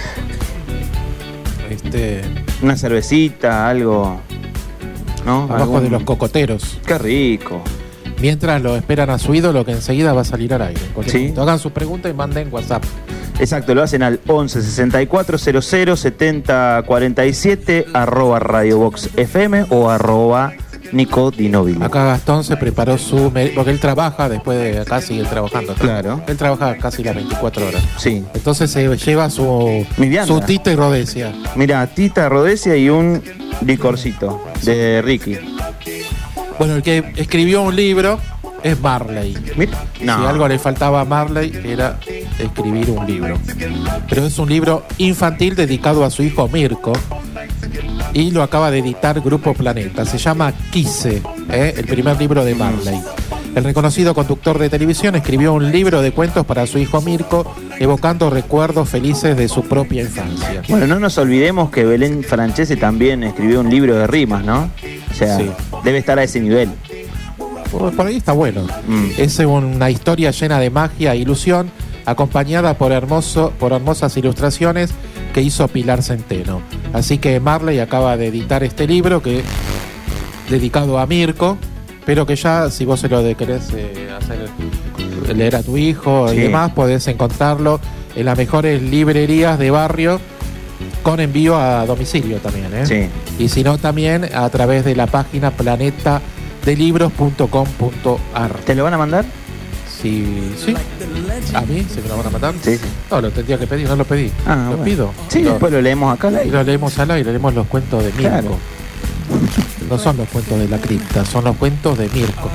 Una cervecita, algo, ¿no? Abajo de los cocoteros. Qué rico. Mientras lo esperan a su ídolo, que enseguida va a salir al aire. Sí. Hagan sus preguntas y manden WhatsApp. Exacto, lo hacen al 11 64 00 70 47 @radioboxfm o @Nico Di Nobili. Acá Gastón se preparó porque él trabaja, después de acá sigue trabajando. Claro. Él trabaja casi las 24 horas. Sí. Entonces se lleva su Tita y Rhodesia. Mira, Tita, Rhodesia y un licorcito de Ricky. Bueno, el que escribió un libro es Marley. No. Si algo le faltaba a Marley era escribir un libro. Pero es un libro infantil dedicado a su hijo Mirko y lo acaba de editar Grupo Planeta. Se llama Quise, el primer libro de Marley. El reconocido conductor de televisión escribió un libro de cuentos para su hijo Mirko, evocando recuerdos felices de su propia infancia. Bueno, no nos olvidemos que Belén Francese también escribió un libro de rimas, ¿no? O sea, sí, debe estar a ese nivel. Por ahí está bueno. Es una historia llena de magia e ilusión, acompañada por hermosas ilustraciones que hizo Pilar Centeno. Así que Marley acaba de editar este libro que dedicado a Mirko, pero que ya, si vos se lo querés leer a tu hijo y demás, podés encontrarlo en las mejores librerías de barrio con envío a domicilio también, Sí. Y si no, también a través de la página planetadelibros.com.ar. ¿Te lo van a mandar? Sí. ¿A mí se me lo van a mandar? Sí. No, lo tendría que pedir, no lo pedí. Ah, lo bueno. pido. Sí, después lo leemos acá al aire. Lo leemos al aire, leemos los cuentos de Mirko. Claro. No son los cuentos de la cripta, son los cuentos de Mirko.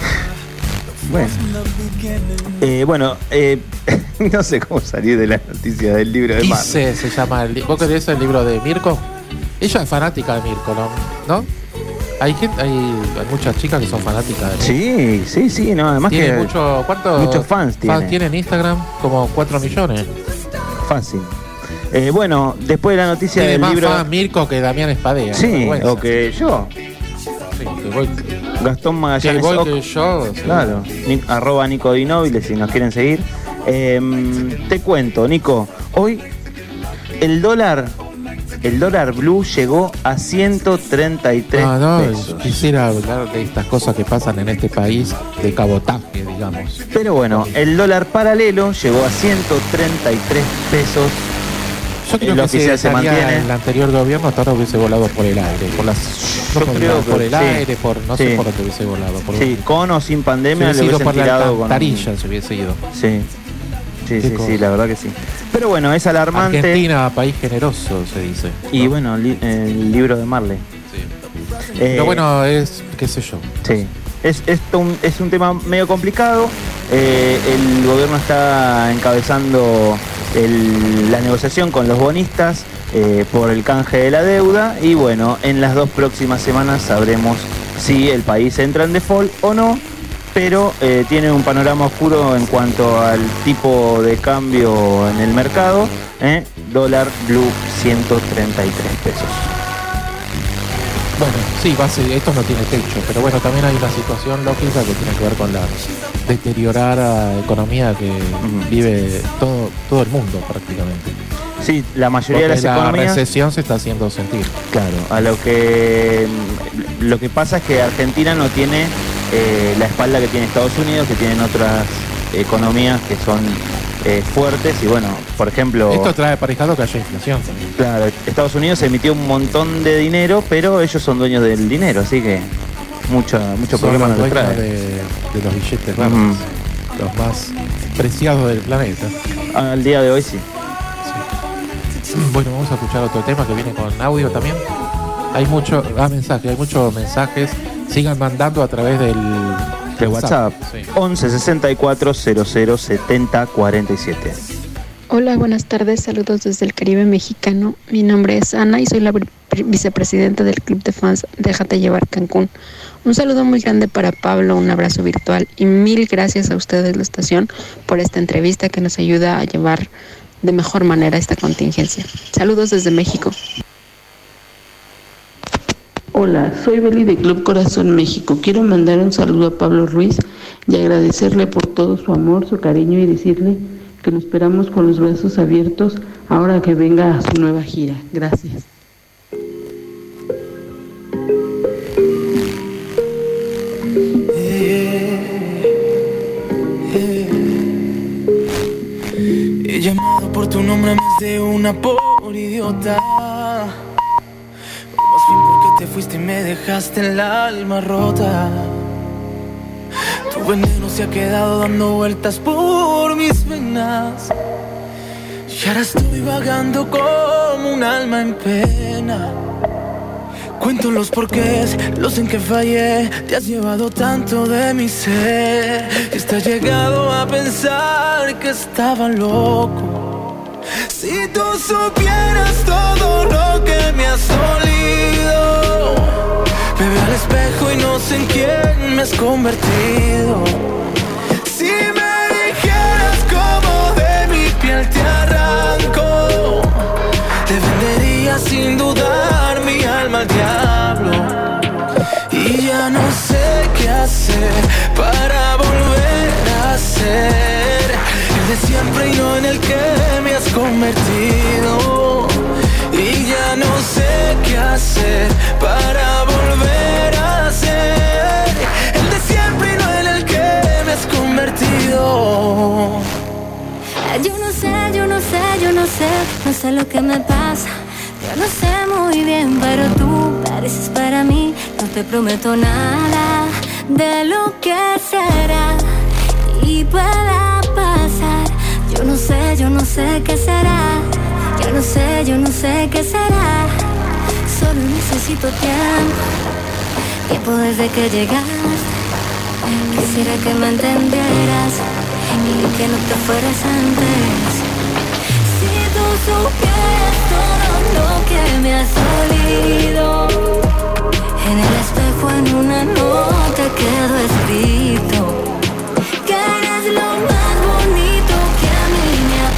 Bueno, no sé cómo salir de la noticia del libro de Marley. Quise se llama ¿Vos querés el libro de Mirko? Ella es fanática de Mirko, ¿no? Hay muchas chicas que son fanáticas de Sí, no, además tiene que muchos fans tiene en Instagram como 4 millones. Fácil. Bueno, después de la noticia tiene del más libro... fan Mirko que Damián Espadea. Sí, o que yo. Sí, que voy, Gastón Magallanes. que voy que yo. Sí. Claro, arroba Nico Dinóbile si nos quieren seguir. Te cuento, Nico, hoy el dólar blue llegó a 133 pesos. Quisiera hablar de estas cosas que pasan en este país de cabotaje, digamos. Pero bueno, el dólar paralelo llegó a 133 pesos. Yo creo que oficial se mantiene. El anterior gobierno hasta ahora hubiese volado por el aire, por el aire, no sé por dónde hubiese volado. Sí, con o sin pandemia se le hubiesen tirado con Tarilla se hubiese ido. Sí, la verdad que sí. Pero bueno, es alarmante. Argentina, país generoso, se dice. Y bueno, el libro de Marley. Sí. Pero bueno, es, qué sé yo. Sí. Es un tema medio complicado. El gobierno está encabezando la negociación con los bonistas por el canje de la deuda. Y bueno, en las 2 próximas semanas sabremos si el país entra en default o no. Pero tiene un panorama oscuro en cuanto al tipo de cambio en el mercado. Dólar blue 133 pesos. Bueno, sí, esto no tiene techo, pero bueno, también hay una situación lógica que tiene que ver con la deteriorada economía que vive todo el mundo prácticamente. Sí, la mayoría porque de las economías... la recesión se está haciendo sentir. Claro, lo que pasa es que Argentina no tiene la espalda que tiene Estados Unidos, que tienen otras economías que son fuertes y bueno, por ejemplo... Esto trae aparejado que haya inflación también. Claro, Estados Unidos emitió un montón de dinero, pero ellos son dueños del dinero, así que mucho problema no les trae. De los billetes raros, los más preciados del planeta. Al día de hoy sí. Bueno, vamos a escuchar otro tema que viene con audio también. Hay muchos mensajes. Sigan mandando a través del WhatsApp. Sí. 11 64 00 70 47. Hola, buenas tardes. Saludos desde el Caribe mexicano. Mi nombre es Ana y soy la vicepresidenta del Club de Fans Déjate Llevar Cancún. Un saludo muy grande para Pablo, un abrazo virtual y 1000 gracias a ustedes, la estación, por esta entrevista que nos ayuda a llevar de mejor manera esta contingencia. Saludos desde México. Hola, soy Beli de Club Corazón México. Quiero mandar un saludo a Pablo Ruiz y agradecerle por todo su amor, su cariño y decirle que lo esperamos con los brazos abiertos ahora que venga a su nueva gira. Gracias. He llamado por tu nombre más de una por idiota. O más bien porque te fuiste y me dejaste el alma rota. Tu veneno se ha quedado dando vueltas por mis venas. Y ahora estoy vagando como un alma en pena. Cuento los porqués, los en que fallé. Te has llevado tanto de mi ser que hasta he llegado a pensar que estaba loco. Si tú supieras todo lo que me has dolido. Me veo al espejo y no sé en quién me has convertido. Si me dijeras cómo de mi piel te arranco, te vendería sin dudar mi alma al diablo. Y ya no sé qué hacer para volver a ser el de siempre y no en el que me has convertido. Y ya no sé qué hacer para volver a ser el de siempre y no en el que me has convertido. No sé lo que me pasa. Yo no sé muy bien, pero tú pareces para mí. No te prometo nada de lo que será y pueda pasar. Yo no sé qué será. Yo no sé qué será. Solo necesito tiempo desde que llegaste. Quisiera que me entendieras y que no te fueras antes. Si tú supieras todo lo que me has dolido, en el espejo te quedó escrito que eres lo más bonito que a mí me ha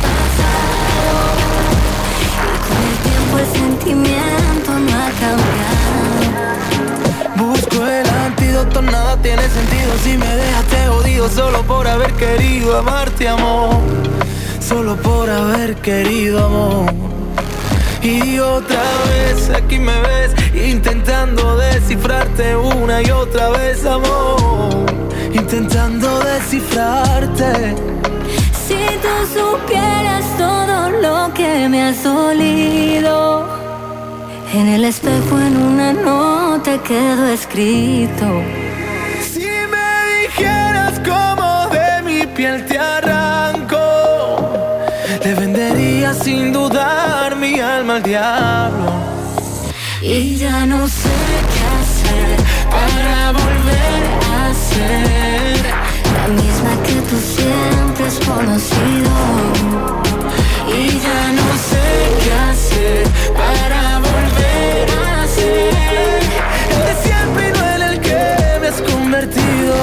pasado. Y con el tiempo el sentimiento no ha cambiado. Busco el antídoto, nada tiene sentido si me dejaste jodido solo por haber querido amarte, amor. Solo por haber querido amor. Y otra vez aquí me ves intentando descifrarte una y otra vez, amor. Intentando descifrarte. Si tú supieras todo lo que me has dolido, en el espejo en una nota quedó escrito. Si me dijeras cómo de mi piel te arranco, le vendería sin dudar mi alma al diablo. Y ya no sé qué hacer para volver a ser la misma que tú siempre has conocido. Y ya no sé qué hacer para volver a ser el de siempre y no en el que me has convertido.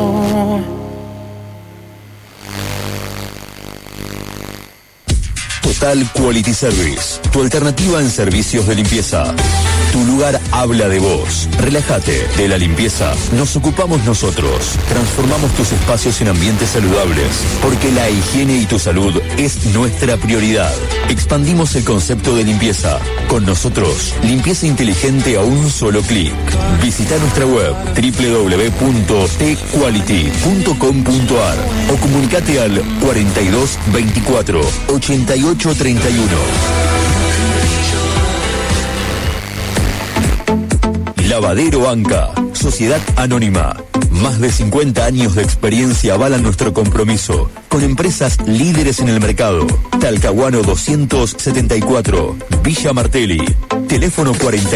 Total Quality Service, tu alternativa en servicios de limpieza. Tu lugar habla de vos. Relájate. De la limpieza nos ocupamos nosotros. Transformamos tus espacios en ambientes saludables, porque la higiene y tu salud es nuestra prioridad. Expandimos el concepto de limpieza. Con nosotros, limpieza inteligente a un solo clic. Visita nuestra web www.tquality.com.ar o comunicate al 42 24 88 31. Lavadero Anca, Sociedad Anónima. Más de 50 años de experiencia avalan nuestro compromiso con empresas líderes en el mercado. Talcahuano 274, Villa Martelli. Teléfono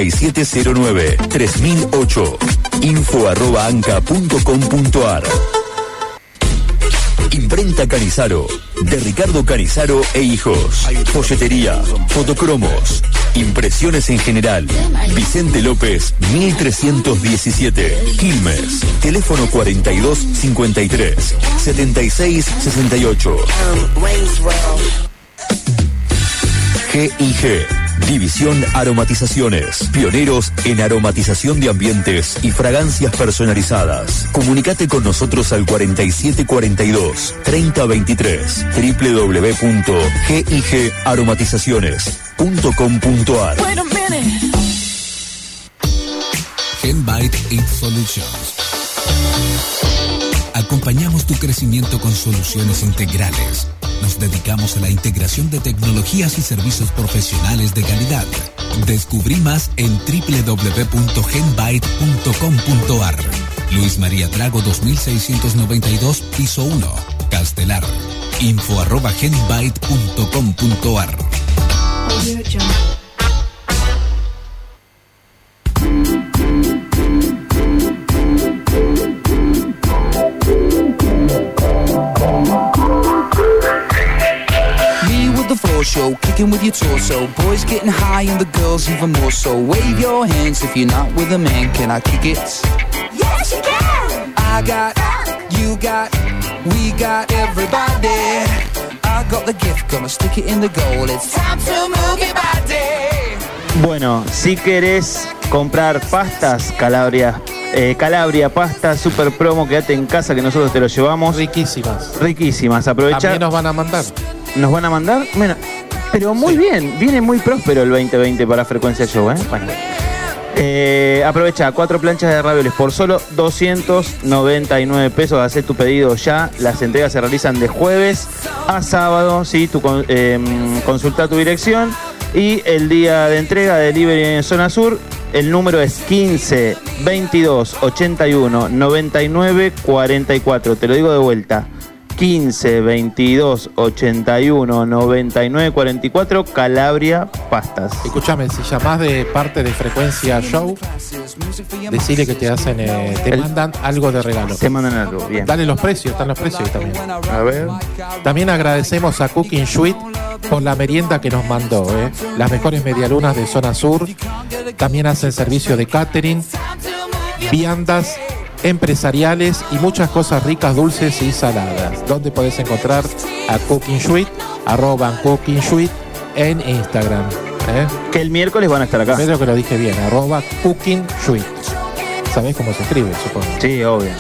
4709-3008. info@anca.com.ar. Imprenta Canizaro, de Ricardo Canizaro e Hijos. Folletería, fotocromos, impresiones en general. Vicente López, 1317, Quilmes. Teléfono 4253-7668. GIG, División Aromatizaciones. Pioneros en aromatización de ambientes y fragancias personalizadas. Comunicate con nosotros al 4742-3023. www.gigaromatizaciones.com.ar. Genbyte It Solutions. Acompañamos tu crecimiento con soluciones integrales. Nos dedicamos a la integración de tecnologías y servicios profesionales de calidad. Descubrí más en www.genbyte.com.ar. Luis María Drago 2692, piso 1, Castelar. info@genbyte.com.ar. Show, kicking with your torso. Boys getting high and the girls even more so. Wave your hands if you're not with a man. Can I kick it? Yes, you can. I got, you got, we got everybody. I got the gift, gonna stick it in the goal. It's time to move your body. Bueno, si querés comprar pastas, Calabria pasta, super promo, quédate en casa que nosotros te lo llevamos. Riquísimas, aprovecha. También nos van a mandar. ¿Nos van a mandar? Bueno, pero muy bien, viene muy próspero el 2020 para Frecuencia Show, ¿eh? Bueno. Aprovecha 4 planchas de ravioles por solo 299 pesos. Hacé tu pedido ya. Las entregas se realizan de jueves a sábado. ¿Sí? Consulta tu dirección. Y el día de entrega de delivery en Zona Sur, el número es 15 22 81 99 44. Te lo digo de vuelta. 15 22 81 99 44, Calabria Pastas. Escúchame, si llamás de parte de Frecuencia Show, decile que te hacen, te mandan algo de regalo. Te mandan algo, bien. Dale los precios, están los precios también. A ver. También agradecemos a Cooking Suite por la merienda que nos mandó, las mejores medialunas de Zona Sur. También hacen servicio de catering, viandas empresariales y muchas cosas ricas, dulces y saladas. ¿Dónde podés encontrar a Cooking Sweet? @CookingSweet en Instagram. Que el miércoles van a estar acá. Espero que lo dije bien, @Cooking Sweet. ¿Sabés cómo se escribe, supongo? Sí, obvio.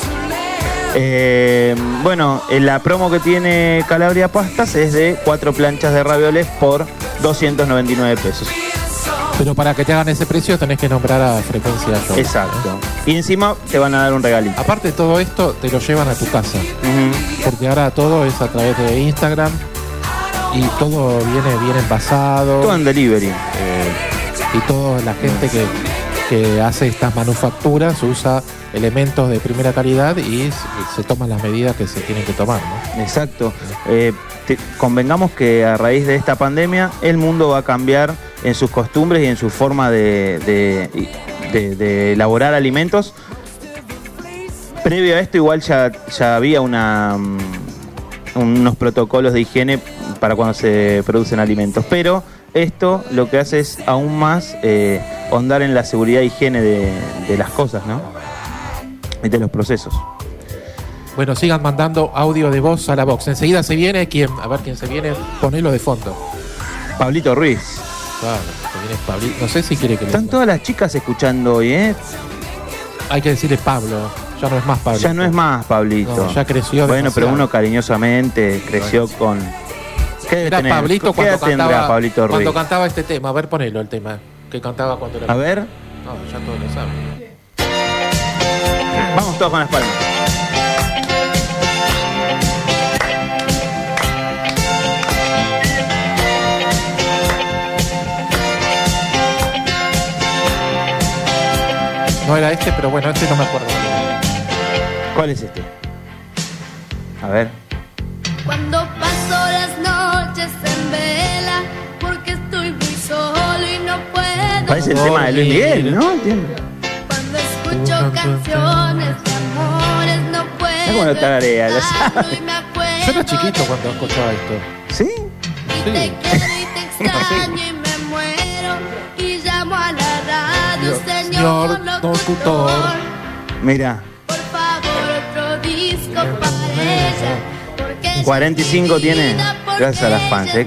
Bueno, la promo que tiene Calabria Pastas es de 4 planchas de ravioles por 299 pesos. Pero para que te hagan ese precio tenés que nombrar a Frecuencia Show. Exacto. Y encima te van a dar un regalito. Aparte de todo esto, te lo llevan a tu casa. Porque ahora todo es a través de Instagram y todo viene bien envasado. Todo en delivery. Y toda la gente que hace estas manufacturas usa elementos de primera calidad y se toman las medidas que se tienen que tomar, ¿no? Exacto. Convengamos que a raíz de esta pandemia el mundo va a cambiar en sus costumbres y en su forma de elaborar alimentos. Previo a esto igual ya había unos protocolos de higiene para cuando se producen alimentos, pero esto lo que hace es aún más ahondar en la seguridad e higiene de las cosas, ¿no? Y de los procesos. Bueno, sigan mandando audio de voz a la box. Enseguida se viene, a ver quién se viene, ponelo de fondo. Pablito Ruiz. Claro, se viene Pablito. No sé si quiere que están todas las chicas escuchando hoy, ¿eh? Hay que decirle Pablo, ya no es más Pablito. Ya no es más Pablito. No, ya creció. Bueno, demasiado. pero uno cariñosamente creció con... ¿Qué debe Era tener? Pablito ¿Qué edad tendrá Pablito Ruiz? cuando cantaba este tema. A ver, ponelo el tema que cantaba cuando era... A ver. No, ya todos lo saben. Vamos todos con las palmas. No era este, pero bueno, este no me acuerdo. ¿Cuál es este? A ver. Cuando paso las noches en vela, porque estoy muy solo y no puedo. Parece el tema de Luis Miguel, ¿no? Cuando escucho canciones de amores, no puedo. Es como la tarea, lo sabes. Yo era chiquito cuando escuchaba esto. ¿Sí? Te quiero y te extraño y me muero. Y llamo a la radio, señor locutor. Mira. Por favor, otro disco para ella. 45 tiene, gracias a las fans, que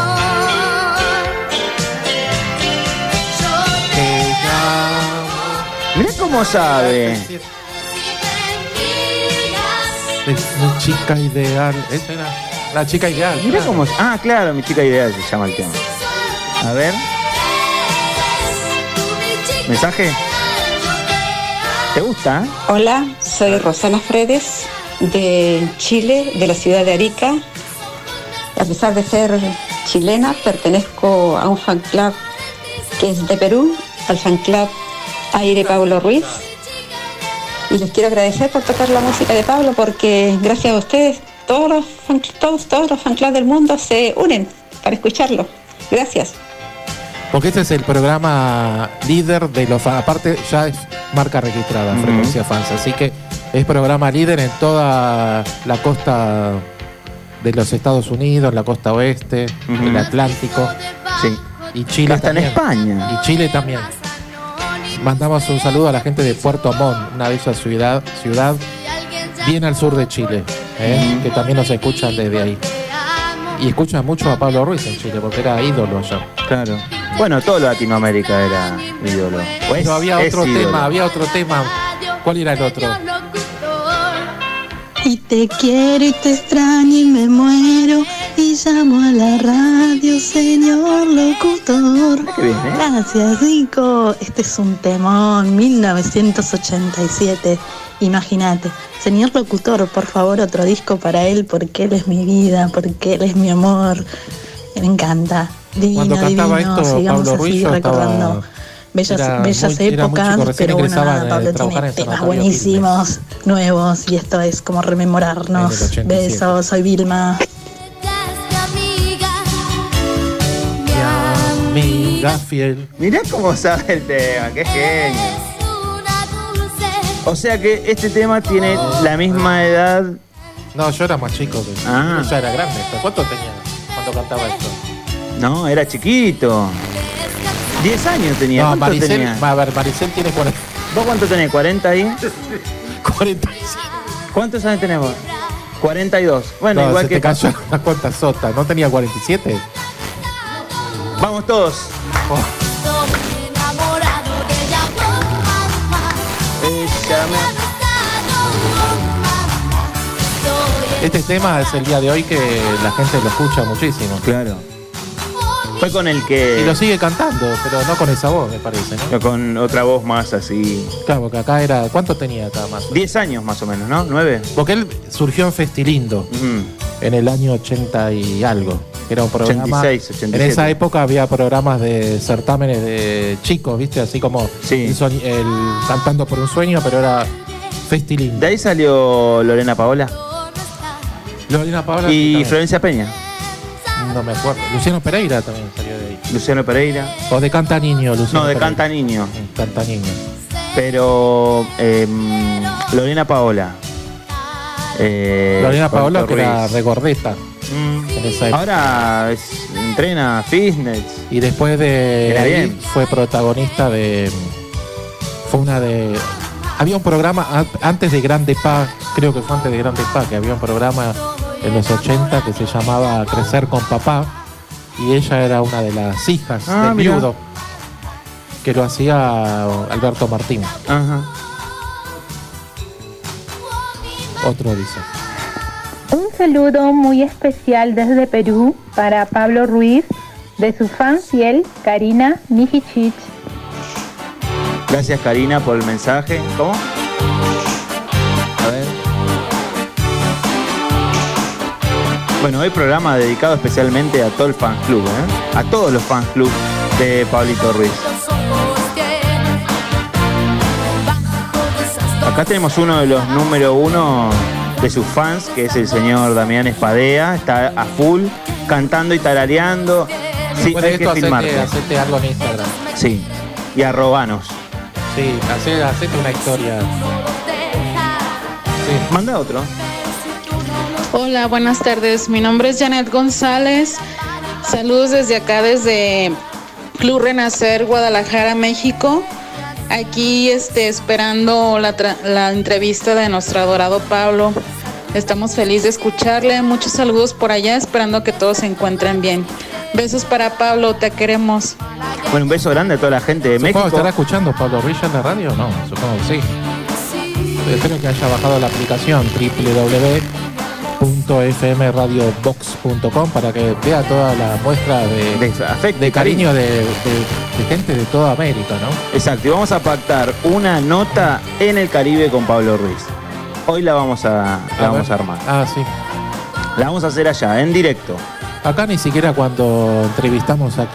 Mirá cómo sabe. Es mi chica ideal. Esa era la chica ideal. Mirá cómo. Ah, claro, mi chica ideal se llama el tema. A ver. ¿Mensaje? ¿Te gusta? Hola, soy Rosana Fredes de Chile, de la ciudad de Arica. A pesar de ser chilena, pertenezco a un fan club que es de Perú, al fan club Aire Pablo Ruiz. Y les quiero agradecer por tocar la música de Pablo, porque gracias a ustedes todos los fan clubs del mundo se unen para escucharlo. Gracias. Porque este es el programa líder de los fans. Aparte ya es marca registrada, Frecuencia Fans, así que es programa líder en toda la costa de los Estados Unidos, la costa oeste, el Atlántico. Sí. Y Chile hasta también. en España. Y Chile también. Mandamos un saludo a la gente de Puerto Montt, una bella ciudad bien al sur de Chile, que también nos escuchan desde ahí. Y escuchan mucho a Pablo Ruiz en Chile, porque era ídolo allá. Claro. Bueno, todo Latinoamérica era ídolo. Pues pero había otro tema. ¿Cuál era el otro? Y te quiero y te extraño y me muero y llamo a la radio, señor locutor. Gracias, Nico. Este es un temón, 1987. Imagínate. Señor locutor, por favor, otro disco para él, porque él es mi vida, porque él es mi amor. Me encanta. Divino, Cuando cantaba divino. esto, Sigamos Pablo Ruiz, así yo recordando bellas épocas, pero bueno, nada, Pablo tiene temas buenísimos, nuevos, y esto es como rememorarnos. Besos, soy Vilma. Amiga fiel. Mirá cómo sabe el tema, qué genio. O sea que este tema tiene la misma edad. No, yo era más chico. Yo ya era grande. ¿Cuánto tenía cuando cantaba esto? No, era chiquito. 10 años tenía. No, ¿Cuánto Maricel, tenía? A ver, Maricel tiene 40. ¿Vos cuánto tenés? ¿40 ahí? 47. ¿Cuántos años tenemos? 42. Bueno, No, igual se que te cayó la cuenta sota. ¿No tenía 47? Vamos todos. Este tema es el día de hoy que la gente lo escucha muchísimo. Claro. Fue con el que... Y lo sigue cantando, pero no con esa voz, me parece, ¿no? Con otra voz más así. Claro, porque acá era... ¿Cuánto tenía acá más? 10 años más o menos, ¿no? 9. Porque él surgió en Festilindo en el año 80 y algo. Era un programa... 86, 87. En esa época había programas de certámenes de chicos, ¿viste? Así como el Cantando por un Sueño, pero era Festilindo. De ahí salió Lorena Paola. Lorena Paola y también. Florencia Peña. No me acuerdo. Luciano Pereira también salió de ahí. Luciano Pereira. O de Canta Niño, Luciano No, de Pereira. Canta Niño. Canta Niño. Pero Lorena Paola. Lorena Paola, Pablito que era Ruiz. regordeta. En esa época. Ahora entrena fitness. Y después de Era ahí bien. fue protagonista de... Fue una de... Había un programa antes de Grande Pa, creo que fue antes de Grande Pa, que había un programa en los 80 que se llamaba Crecer con Papá, y ella era una de las hijas del mirá. viudo, que lo hacía Alberto Martín. Ajá. Otro dice. Un saludo muy especial desde Perú para Pablo Ruiz, de su fan fiel, Karina Mijichich. Gracias, Karina, por el mensaje. ¿Cómo? A ver. Bueno, hoy programa dedicado especialmente a todo el fan club, ¿eh? A todos los fan club de Pablito Ruiz. Acá tenemos uno de los número 1 de sus fans, que es el señor Damián Espadea. Está a full, cantando y tarareando. Sí, Después de hay que esto filmarte. hacete algo en Instagram. Sí, y arrobanos. Sí, hacete una historia. Sí. Manda otro. Hola, buenas tardes. Mi nombre es Janet González. Saludos desde acá, desde Club Renacer, Guadalajara, México. Aquí esperando la entrevista de nuestro adorado Pablo. Estamos felices de escucharle. Muchos saludos por allá, esperando que todos se encuentren bien. Besos para Pablo, te queremos. Bueno, un beso grande a toda la gente de México. ¿Estará escuchando Pablo Ruiz en la radio? No, supongo que sí. Espero que haya bajado la aplicación www.fmradiobox.com para que vea toda la muestra de afecto, de cariño de gente de toda América, ¿no? Exacto, y vamos a pactar una nota en el Caribe con Pablo Ruiz. Hoy la vamos a armar. Ah, sí. La vamos a hacer allá, en directo. Acá ni siquiera cuando entrevistamos a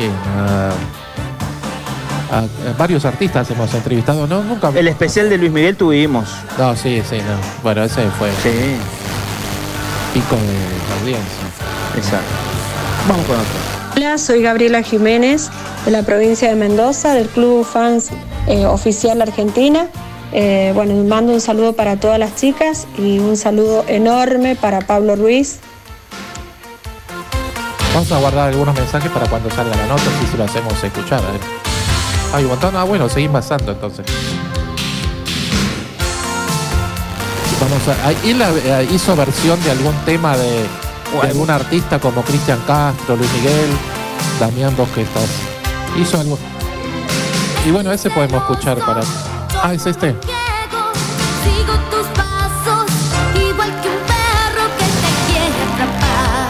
varios artistas hemos entrevistado, ¿no? Nunca. El especial de Luis Miguel tuvimos. No, sí, no. Bueno, ese fue pico de audiencia. Exacto. Vamos con otro. Hola, soy Gabriela Jiménez, de la provincia de Mendoza, del Club Fans Oficial Argentina. Bueno, mando un saludo para todas las chicas y un saludo enorme para Pablo Ruiz. Vamos a guardar algunos mensajes para cuando salga la nota, si se lo hacemos escuchar. A ver. Hay un montón. Ah, bueno, seguimos pasando entonces. Vamos a. Él hizo versión de algún tema de algún artista como Cristian Castro, Luis Miguel, Damián, vos que estás. Hizo algo. Y bueno, ese podemos escuchar para. Ah, es este. Sigo tus pasos, igual que un perro que te quiere atrapar.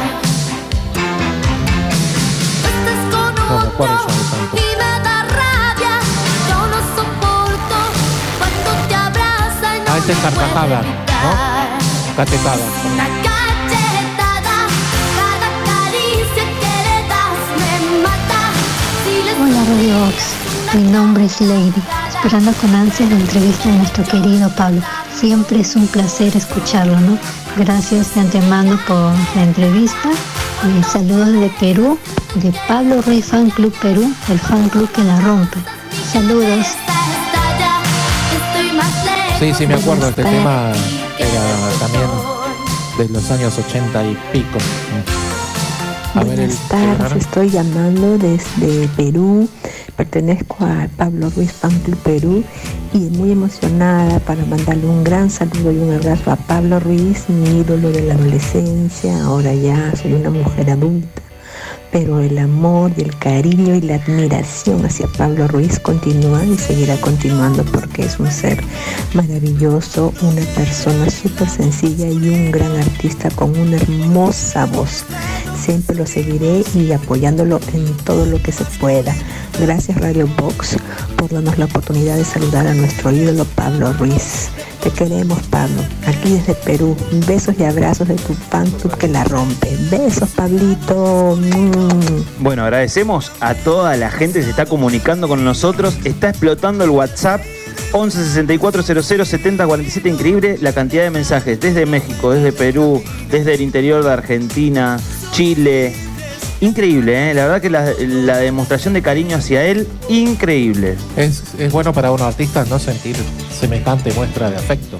Estás con No me acuerdo yo de tanto. y me da rabia. Yo no soporto cuando te abraza y no Ah, este es Carcajada, ¿no? Catetada. una cachetada. Cada caricia que le das me mata. Si le Hola Radio Box, mi nombre es Lady, esperando con ansias la entrevista de nuestro querido Pablo. Siempre es un placer escucharlo, ¿no? Gracias de antemano por la entrevista. Y saludos de Perú, de Pablo Ruiz Fan Club Perú, el fan club que la rompe. Saludos. estoy más lejos. Sí, me acuerdo. Este tema era también de los años 80 y pico. Buenas tardes, estoy llamando desde Perú, pertenezco a Pablo Ruiz Fan Club Perú y muy emocionada para mandarle un gran saludo y un abrazo a Pablo Ruiz, mi ídolo de la adolescencia. Ahora ya soy una mujer adulta, pero el amor y el cariño y la admiración hacia Pablo Ruiz continúa y seguirá continuando porque es un ser maravilloso, una persona súper sencilla y un gran artista con una hermosa voz. Siempre lo seguiré y apoyándolo en todo lo que se pueda. Gracias Radio Box por darnos la oportunidad de saludar a nuestro ídolo Pablo Ruiz. Te queremos, Pablo, aquí desde Perú. Besos y abrazos de tu fan club que la rompe. Besos, Pablito. Bueno, agradecemos a toda la gente que se está comunicando con nosotros. Está explotando el WhatsApp 11 64 00 70 47. Increíble la cantidad de mensajes desde México, desde Perú, desde el interior de Argentina, Chile. Increíble, ¿eh? La verdad que la demostración de cariño hacia él, increíble. Es bueno para un artista no sentir semejante muestra de afecto.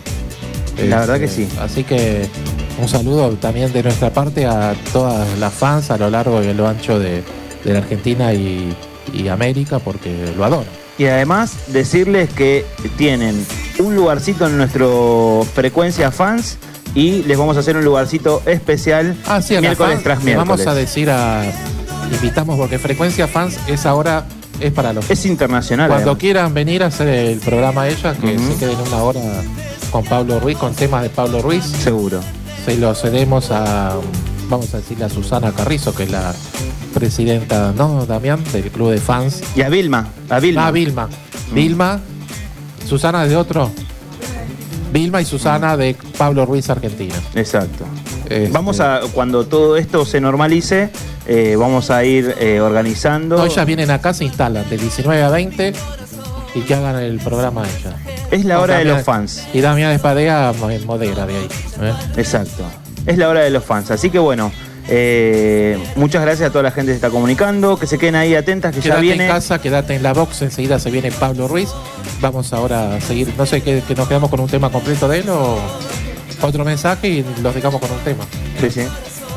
La verdad que sí. Así que un saludo también de nuestra parte a todas las fans a lo largo y a lo ancho de la Argentina y América, porque lo adoran. Y además decirles que tienen un lugarcito en nuestro Frecuencia Fans y les vamos a hacer un lugarcito especial miércoles tras miércoles. Vamos a decir invitamos porque Frecuencia Fans es para los... Es internacional. Cuando además quieran venir a hacer el programa ellas, que se queden una hora con Pablo Ruiz, con temas de Pablo Ruiz. Seguro. Se lo cedemos vamos a decirle a Susana Carrizo, que es la presidenta, ¿no, Damián? Del club de fans. Y a Vilma. Vilma. Vilma. Susana es de otro. Vilma y Susana de Pablo Ruiz Argentina. Exacto. Vamos a, cuando todo esto se normalice, vamos a ir organizando. No, ellas vienen acá, se instalan de 19 a 20 y que hagan el programa ellas. Es la hora de los fans. Y Damián Espadea modera de ahí. Exacto. Es la hora de los fans. Así que bueno, muchas gracias a toda la gente que se está comunicando. Que se queden ahí atentas, que quédate ya viene. En casa, quédate en la box. Enseguida se viene Pablo Ruiz. Vamos ahora a seguir. No sé, que nos quedamos con un tema completo de él o otro mensaje y los dejamos con un tema. Sí, sí.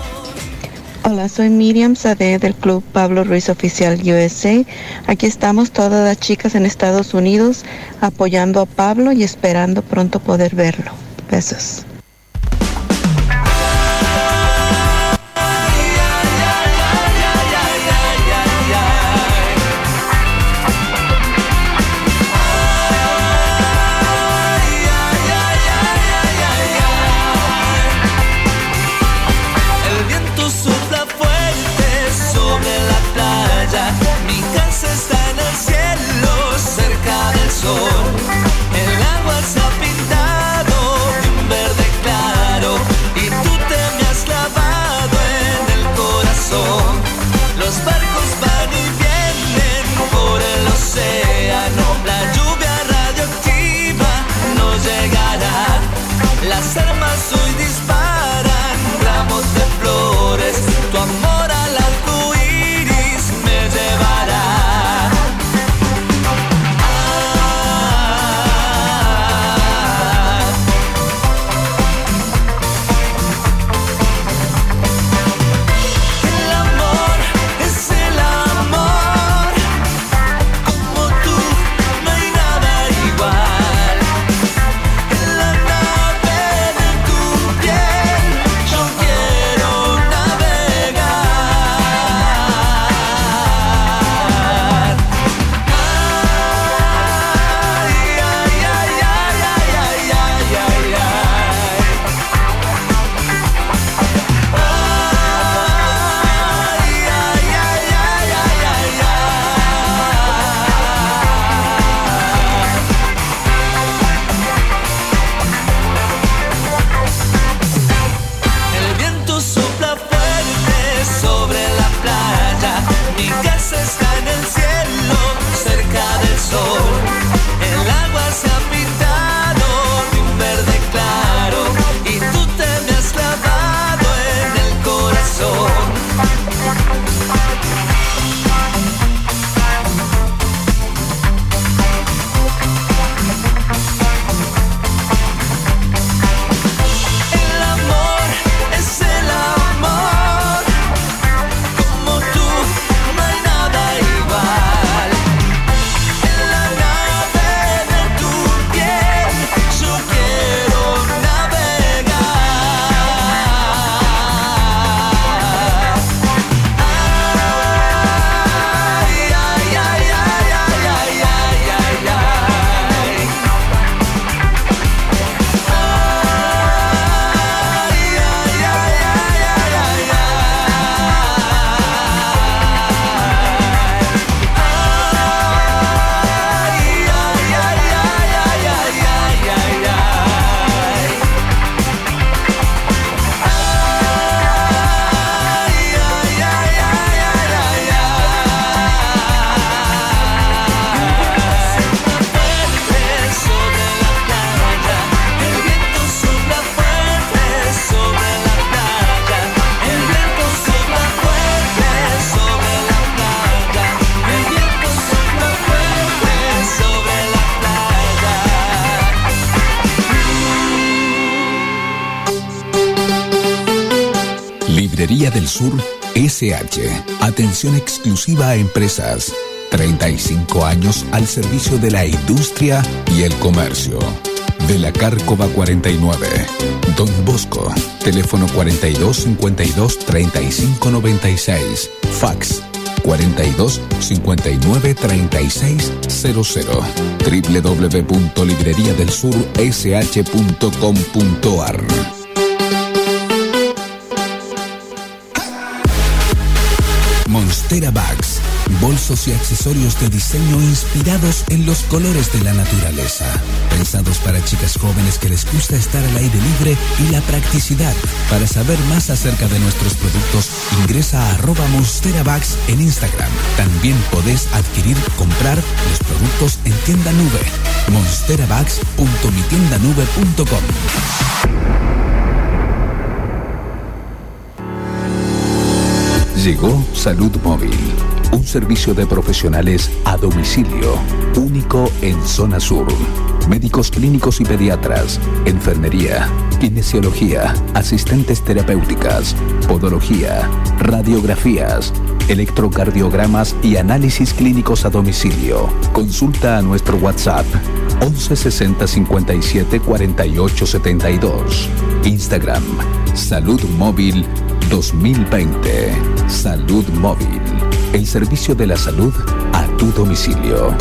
Hola, soy Miriam Sade del Club Pablo Ruiz Oficial USA. Aquí estamos todas las chicas en Estados Unidos apoyando a Pablo y esperando pronto poder verlo. Besos. El agua se ha pintado de un verde Librería del Sur SH. Atención exclusiva a empresas. 35 años al servicio de la industria y el comercio. De la Cárcova 49. Don Bosco. Teléfono 42 52 35 96. Fax 42 59 36 00. www.libreriadelsursh.com.ar. Monstera Bags. Bolsos y accesorios de diseño inspirados en los colores de la naturaleza. Pensados para chicas jóvenes que les gusta estar al aire libre y la practicidad. Para saber más acerca de nuestros productos, ingresa a @monsterabags en Instagram. También podés comprar los productos en tienda nube. monsterabags.mitiendanube.com. Llegó Salud Móvil, un servicio de profesionales a domicilio, único en Zona Sur. Médicos clínicos y pediatras, enfermería, kinesiología, asistentes terapéuticas, podología, radiografías, electrocardiogramas y análisis clínicos a domicilio. Consulta a nuestro WhatsApp 11 60 57 48 72. Instagram Salud Móvil 2020. Salud Móvil, el servicio de la salud a tu domicilio.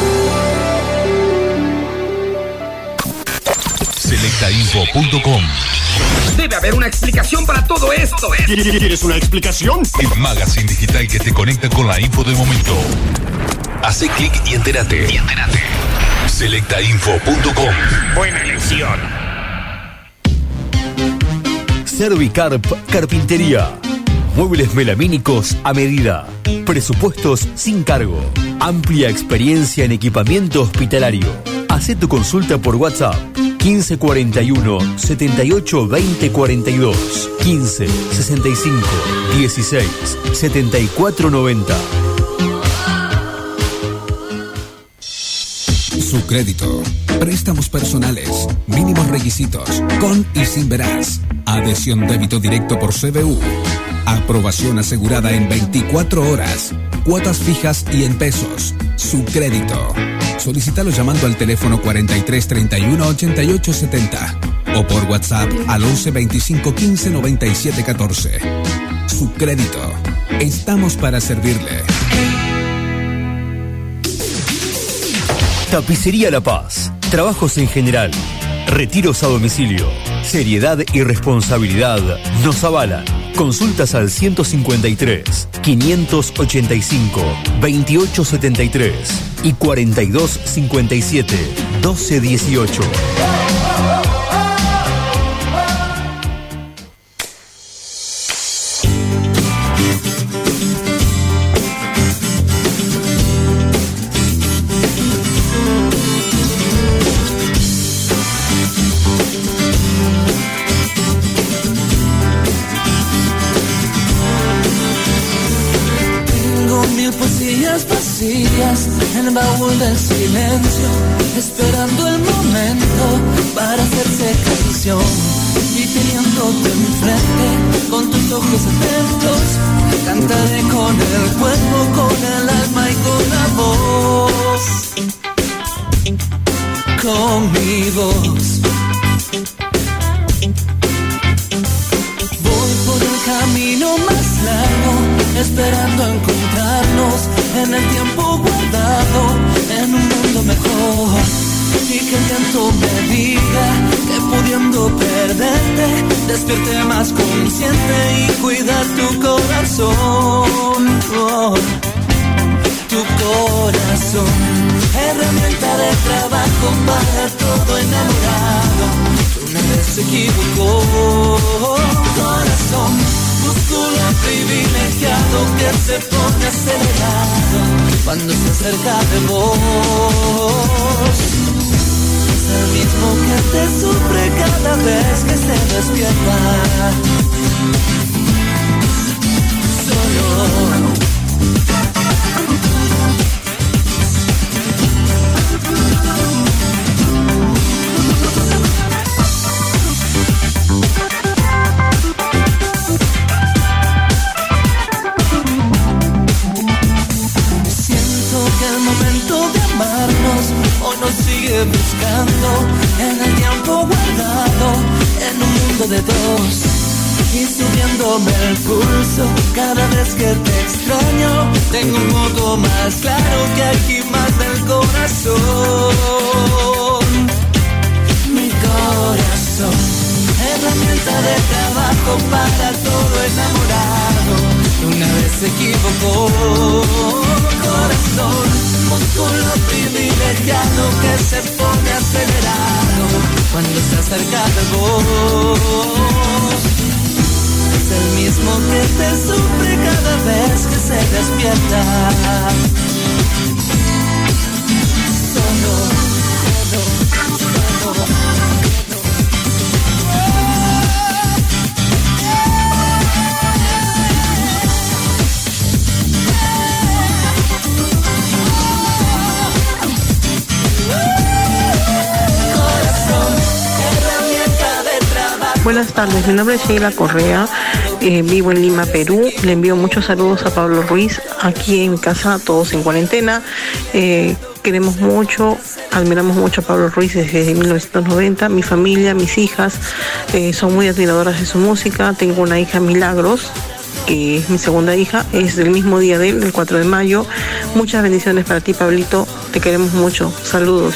Selectainfo.com. Debe haber una explicación para todo esto. ¿Quieres una explicación? El magazine digital que te conecta con la info del momento. Hace clic y entérate. Selectainfo.com. Buena elección. Servicarp Carpintería. Muebles melamínicos a medida. Presupuestos sin cargo. Amplia experiencia en equipamiento hospitalario. Hacé tu consulta por WhatsApp 1541 78 20 42 15 65 16 74 90. Su crédito. Préstamos personales. Mínimos requisitos. Con y sin veraz. Adhesión débito directo por CBU. Aprobación asegurada en 24 horas. Cuotas fijas y en pesos. Su crédito. Solicítalo llamando al teléfono 43 31 88 70 o por WhatsApp al 11 25 15 97 14. Su crédito. Estamos para servirle. Tapicería La Paz. Trabajos en general. Retiros a domicilio. Seriedad y responsabilidad nos avalan. Consultas al 153 585 2873 y 4257 1218. En el baúl del silencio, esperando el momento para hacerse canción. Y teniéndote enfrente, con tus ojos atentos, cantaré con el cuerpo, con el alma y con la voz. Con mi voz. Voy por el camino más largo, esperando encontrarnos en el tiempo guardado, en un mundo mejor. Y que el viento me diga que pudiendo perderte, despierte más consciente y cuida tu corazón. Oh, tu corazón, herramienta de trabajo para todo enamorado. Una vez se equivocó, corazón. Músculo privilegiado que se pone acelerado cuando se acerca de vos. Es el mismo que te sufre cada vez que se despierta. Solo. palpitándome el pulso. Cada vez que te extraño, tengo un poco más claro que aquí más del corazón. Mi corazón, herramienta de trabajo para todo enamorado. Una vez se equivocó, corazón, músculo privilegiado que se pone acelerado cuando está cerca de vos. Es el mismo que te sufre cada vez que se despierta. Solo. Buenas tardes, mi nombre es Sheila Correa, vivo en Lima, Perú. Le envío muchos saludos a Pablo Ruiz, aquí en mi casa, todos en cuarentena. Queremos mucho, admiramos mucho a Pablo Ruiz desde 1990. Mi familia, mis hijas son muy admiradoras de su música. Tengo una hija, Milagros, que es mi segunda hija, es del mismo día de él, el 4 de mayo. Muchas bendiciones para ti, Pablito, te queremos mucho. Saludos.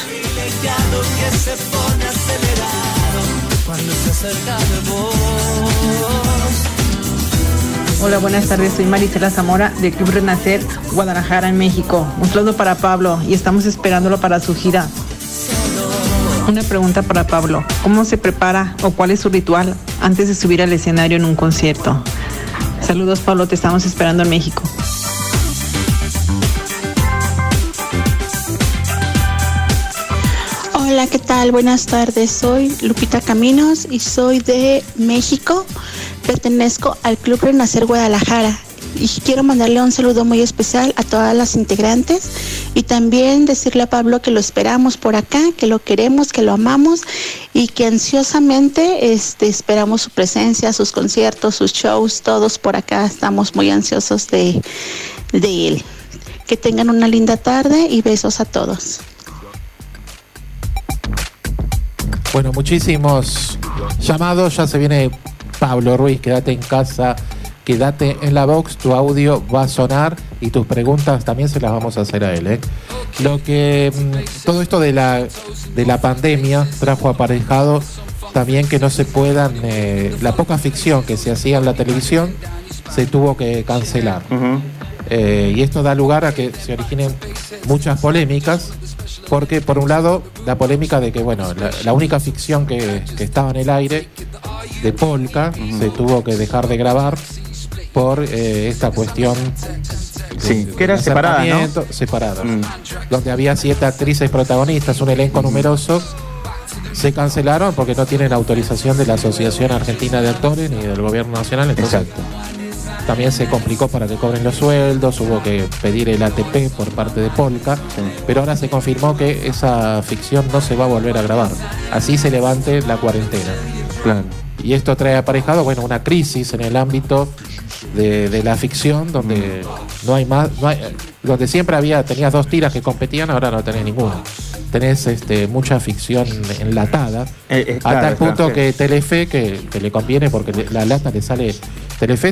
Hola, buenas tardes, soy Marisela Zamora del Club Renacer, Guadalajara, en México. Un saludo para Pablo y estamos esperándolo para su gira. Una pregunta para Pablo, ¿cómo se prepara o cuál es su ritual antes de subir al escenario en un concierto? Saludos, Pablo, te estamos esperando en México. Hola, ¿qué tal? Buenas tardes, soy Lupita Caminos y soy de México. Pertenezco al Club Renacer Guadalajara y quiero mandarle un saludo muy especial a todas las integrantes y también decirle a Pablo que lo esperamos por acá, que lo queremos, que lo amamos y que ansiosamente esperamos su presencia, sus conciertos, sus shows, todos por acá estamos muy ansiosos de él. Que tengan una linda tarde y besos a todos. Bueno, muchísimos llamados, ya se viene Pablo Ruiz, quédate en casa, quédate en la box, tu audio va a sonar y tus preguntas también se las vamos a hacer a él. Lo que todo esto de la pandemia trajo aparejado también que no se puedan, la poca ficción que se hacía en la televisión se tuvo que cancelar. Y esto da lugar a que se originen muchas polémicas, porque por un lado la polémica de que bueno, la única ficción que estaba en el aire de Polka se tuvo que dejar de grabar por esta cuestión que era separada, ¿no? Separada, donde había 7 actrices protagonistas, un elenco numeroso. Se cancelaron porque no tienen autorización de la Asociación Argentina de Actores ni del Gobierno Nacional. Entonces, también se complicó para que cobren los sueldos, hubo que pedir el ATP por parte de Polka, pero ahora se confirmó que esa ficción no se va a volver a grabar. Así se levante la cuarentena. Claro. Y esto trae aparejado, bueno, una crisis en el ámbito de la ficción, donde no hay más, donde siempre tenías 2 tiras que competían, ahora no tenés ninguna. Tenés mucha ficción enlatada, a tal punto que Telefe, que le conviene porque la lata le sale. Telefe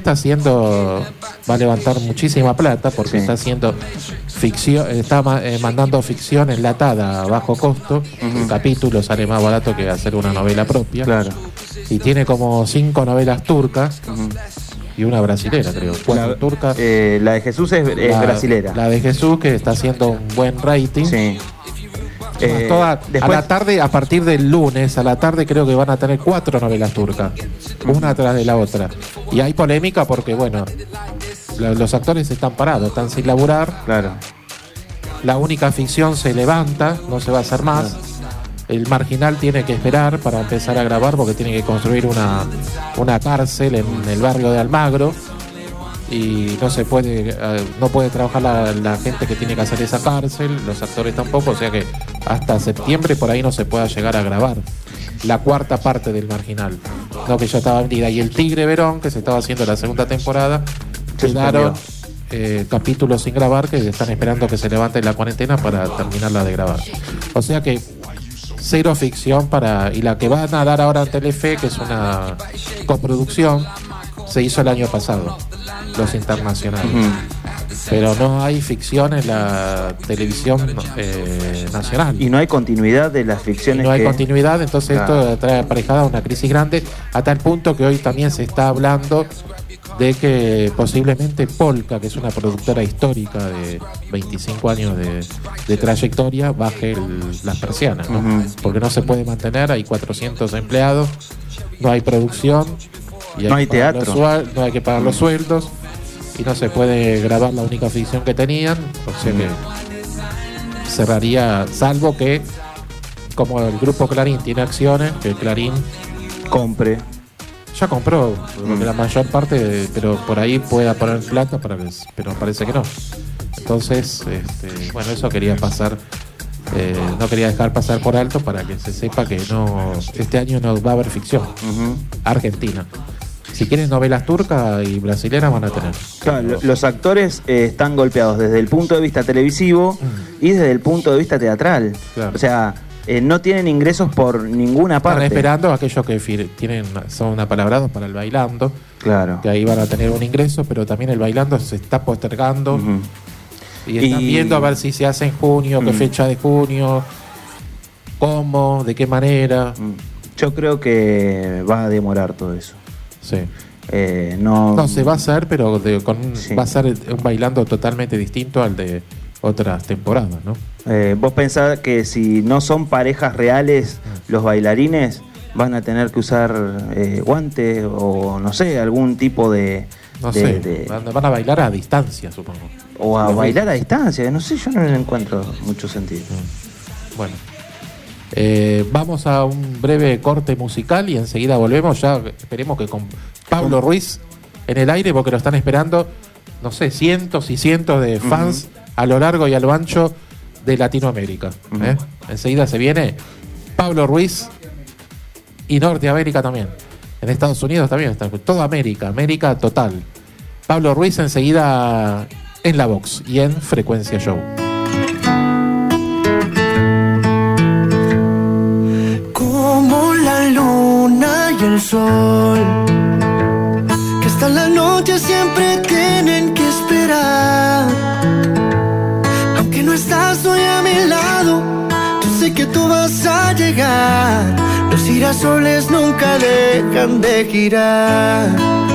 va a levantar muchísima plata porque está haciendo ficción, está mandando ficción enlatada a bajo costo. El capítulo sale más barato que hacer una novela propia. Claro. Y tiene como 5 novelas turcas y una brasilera, creo. 4 turcas. La de Jesús es brasilera. La de Jesús, que está haciendo un buen rating. Sí. Después, a la tarde, a partir del lunes, a la tarde creo que van a tener 4 novelas turcas, una tras de la otra. Y hay polémica porque, bueno, los actores están parados, están sin laburar. Claro. La única ficción se levanta, no se va a hacer más. Claro. El marginal tiene que esperar para empezar a grabar porque tiene que construir una cárcel en el barrio de Almagro. Y no puede trabajar la gente que tiene que hacer esa cárcel, los actores tampoco, o sea que hasta septiembre por ahí no se pueda llegar a grabar la 4ª parte del marginal, no, que ya estaba vendida. Y el Tigre Verón, que se estaba haciendo la 2ª temporada, quedaron capítulos sin grabar que están esperando que se levante la cuarentena para terminarla de grabar. O sea que 0 ficción y la que van a dar ahora en Telefe, que es una coproducción se hizo el año pasado, los internacionales. Pero no hay ficción en la televisión nacional. Y no hay continuidad de las ficciones. No hay continuidad, entonces esto trae aparejada una crisis grande, a tal punto que hoy también se está hablando de que posiblemente Polka, que es una productora histórica de 25 años de trayectoria, baje las persianas, ¿no? Porque no se puede mantener, hay 400 empleados, no hay producción, y no hay teatro, no hay que pagar los sueldos, y no se puede grabar la única ficción que tenían, o sea que cerraría, salvo que, como el grupo Clarín tiene acciones, que Clarín compre. Ya compró, porque la mayor parte, pero por ahí pueda poner plata, pero parece que no. Entonces, bueno, eso quería pasar, no quería dejar pasar por alto para que se sepa que no, este año no va a haber ficción argentina. Si quieren novelas turcas y brasileñas van a tener. Claro, los actores están golpeados desde el punto de vista televisivo y desde el punto de vista teatral. Claro. O sea, no tienen ingresos por ninguna parte. Están esperando a aquellos que son apalabrados para el bailando. Claro. Que ahí van a tener un ingreso, pero también el bailando se está postergando. Y están viendo a ver si se hace en junio, qué fecha de junio, cómo, de qué manera. Yo creo que va a demorar todo eso. Sí. No se va a hacer, pero va a ser un bailando totalmente distinto al de otras temporadas, ¿no? ¿Vos pensás que si no son parejas reales los bailarines van a tener que usar guantes o no sé, algún tipo de... van a bailar a distancia, supongo. O a bailar a distancia, no sé, yo no le encuentro mucho sentido. Bueno. Vamos a un breve corte musical y enseguida volvemos, ya esperemos que con Pablo Ruiz en el aire, porque lo están esperando, no sé, cientos y cientos de fans a lo largo y a lo ancho de Latinoamérica. Enseguida se viene Pablo Ruiz y Norteamérica también. En Estados Unidos también está. Toda América total. Pablo Ruiz enseguida en La Vox y en Frecuencia Show. Como la luna y el sol, que hasta la noche siempre tienen que esperar. Aunque no estás hoy a mi lado, yo sé que tú vas a llegar. Los girasoles nunca dejan de girar.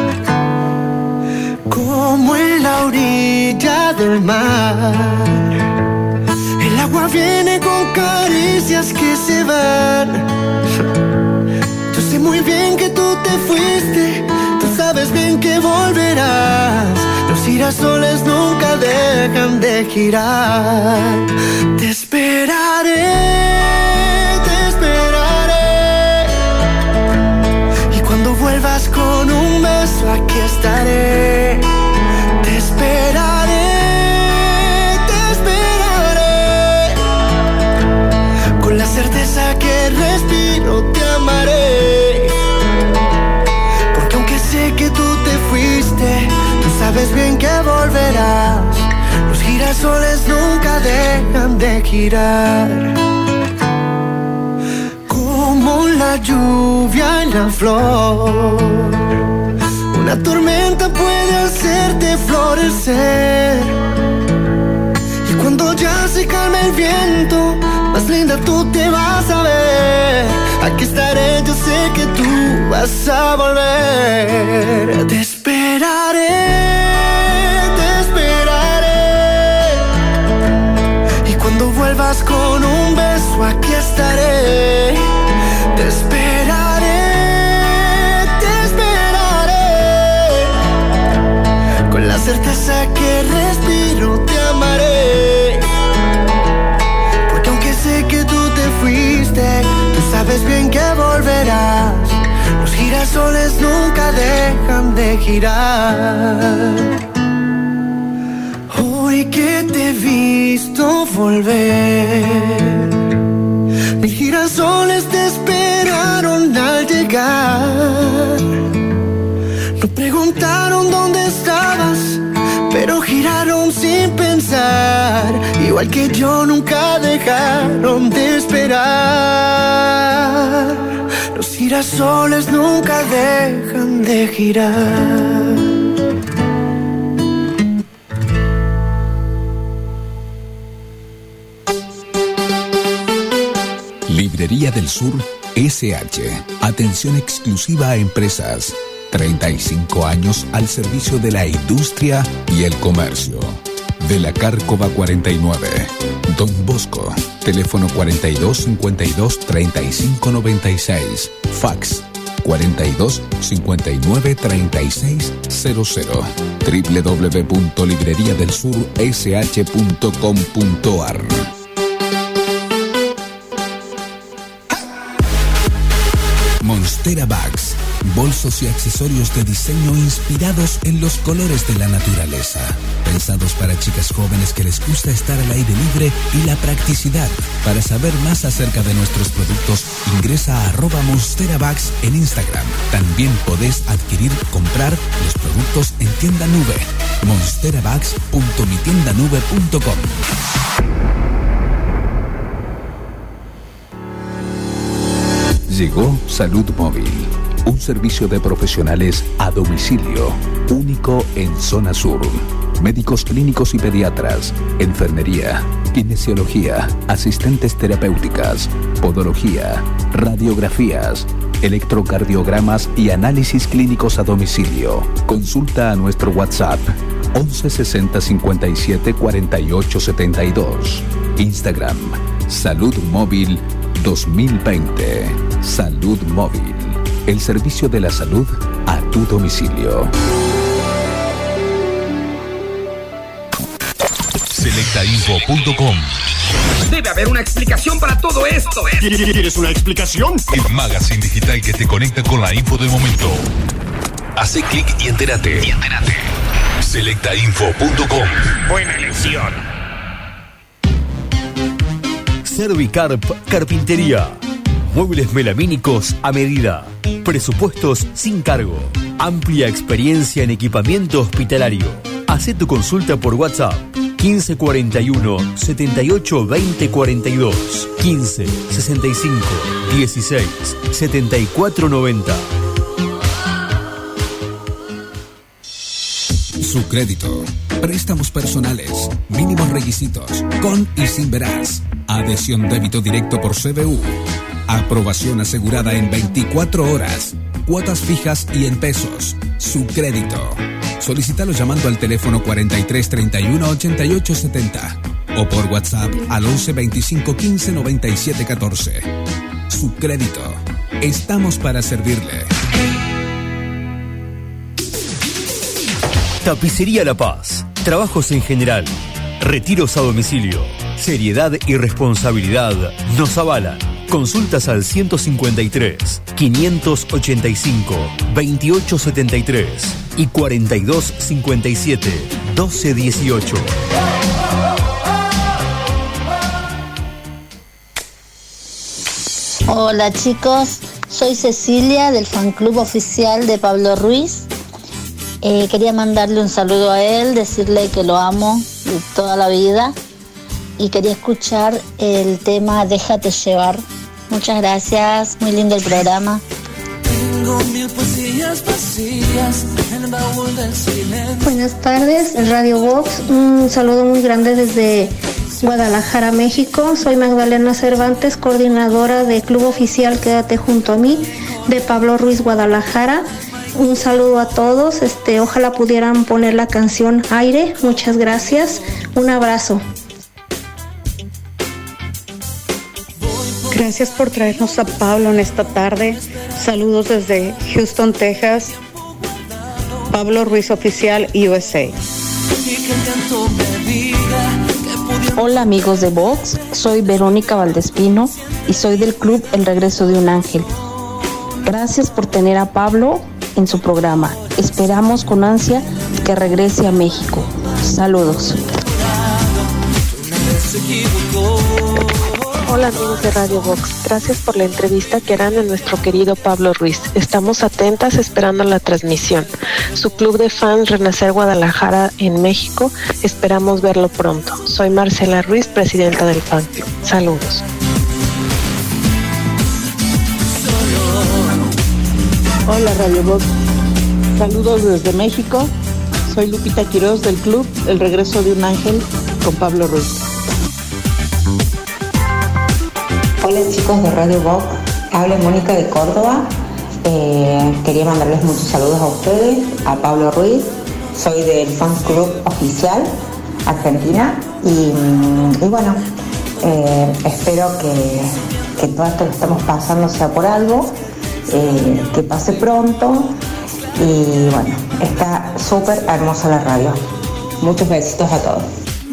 Como en la orilla del mar, el agua viene con caricias que se van. Yo sé muy bien que tú te fuiste, tú sabes bien que volverás. Los girasoles nunca dejan de girar. Te esperaré, te esperaré. Y cuando vuelvas con un beso aquí estaré. Te esperaré, te esperaré. Con la certeza que respiro te amaré. Porque aunque sé que tú te fuiste, tú sabes bien que volverás. Los girasoles nunca dejan de girar. Como la lluvia en la flor, una tormenta puede hacerte florecer. Y cuando ya se calme el viento, más linda tú te vas a ver. Aquí estaré, yo sé que tú vas a volver. Te esperaré, te esperaré. Y cuando vuelvas con un beso aquí estaré. Te esperaré, te esperaré. Con la certeza que respiro te amaré. Porque aunque sé que tú te fuiste, tú sabes bien que volverás. Los girasoles nunca dejan de girar. Hoy que te he visto volver, mis girasoles te esperaron al llegar. No preguntaron dónde estabas, pero giraron sin pensar. Igual que yo nunca dejaron de esperar. Los girasoles nunca dejan de girar. Librería del Sur SH. Atención exclusiva a empresas. 35 años al servicio de la industria y el comercio. De la Cárcova 49. Don Bosco. Teléfono 42 52 35 96. Fax 42 59 36 00. www.libreriadelsursh.com.ar. Monstera Bags. Bolsos y accesorios de diseño inspirados en los colores de la naturaleza. Pensados para chicas jóvenes que les gusta estar al aire libre y la practicidad. Para saber más acerca de nuestros productos, ingresa a @monsterabags en Instagram. También podés comprar los productos en tienda nube. monsterabags.mitiendanube.com. Llegó Salud Móvil, un servicio de profesionales a domicilio, único en Zona Sur. Médicos clínicos y pediatras, enfermería, kinesiología, asistentes terapéuticas, podología, radiografías, electrocardiogramas y análisis clínicos a domicilio. Consulta a nuestro WhatsApp 11 60 57 48 72. Instagram Salud Móvil 2020. Salud Móvil, el servicio de la salud a tu domicilio. Selectainfo.com. Debe haber una explicación para todo esto. ¿Quieres una explicación? El magazine digital que te conecta con la info del momento. Hace clic y entérate. Selectainfo.com. Buena elección. Servicarp Carpintería. Muebles melamínicos a medida. Presupuestos sin cargo. Amplia experiencia en equipamiento hospitalario. Hacé tu consulta por WhatsApp 1541 78 20 42 15 65 16 74 90. Su crédito. Préstamos personales. Mínimos requisitos. Con y sin veraz. Adhesión débito directo por CBU. Aprobación asegurada en 24 horas. Cuotas fijas y en pesos. Su crédito. Solicítalo llamando al teléfono 43 31 88 70 o por WhatsApp al 11 25 15 97 14. Su crédito. Estamos para servirle. Tapicería La Paz. Trabajos en general. Retiros a domicilio. Seriedad y responsabilidad nos avalan. Consultas al 153 585 2873 y 4257 1218. Hola chicos, soy Cecilia del fan club oficial de Pablo Ruiz. Quería mandarle un saludo a él, decirle que lo amo de toda la vida y quería escuchar el tema Déjate llevar. Muchas gracias, muy lindo el programa. Tengo 1000 poesías vacías en el baúl del silencio. Buenas tardes, Radio Vox. Un saludo muy grande desde Guadalajara, México. Soy Magdalena Cervantes, coordinadora del Club Oficial Quédate Junto a mí de Pablo Ruiz, Guadalajara. Un saludo a todos. Ojalá pudieran poner la canción Aire. Muchas gracias. Un abrazo. Gracias por traernos a Pablo en esta tarde. Saludos desde Houston, Texas. Pablo Ruiz Oficial USA. Hola amigos de Vox, soy Verónica Valdespino y soy del club El Regreso de un Ángel. Gracias por tener a Pablo en su programa. Esperamos con ansia que regrese a México. Saludos. Hola amigos de Radio Vox, gracias por la entrevista que harán a nuestro querido Pablo Ruiz. Estamos atentas esperando la transmisión. Su club de fans Renacer Guadalajara en México, esperamos verlo pronto. Soy Marcela Ruiz, presidenta del fan club. Saludos. Solo Hola Radio Box, saludos desde México. Soy Lupita Quiroz del club El Regreso de un Ángel con Pablo Ruiz. Hola chicos de Radio Box, habla Mónica de Córdoba. Quería mandarles muchos saludos a ustedes, a Pablo Ruiz. Soy del Fan Club Oficial Argentina y bueno, espero que todo esto que estamos pasando sea por algo, que pase pronto y bueno, está súper hermosa la radio. Muchos besitos a todos.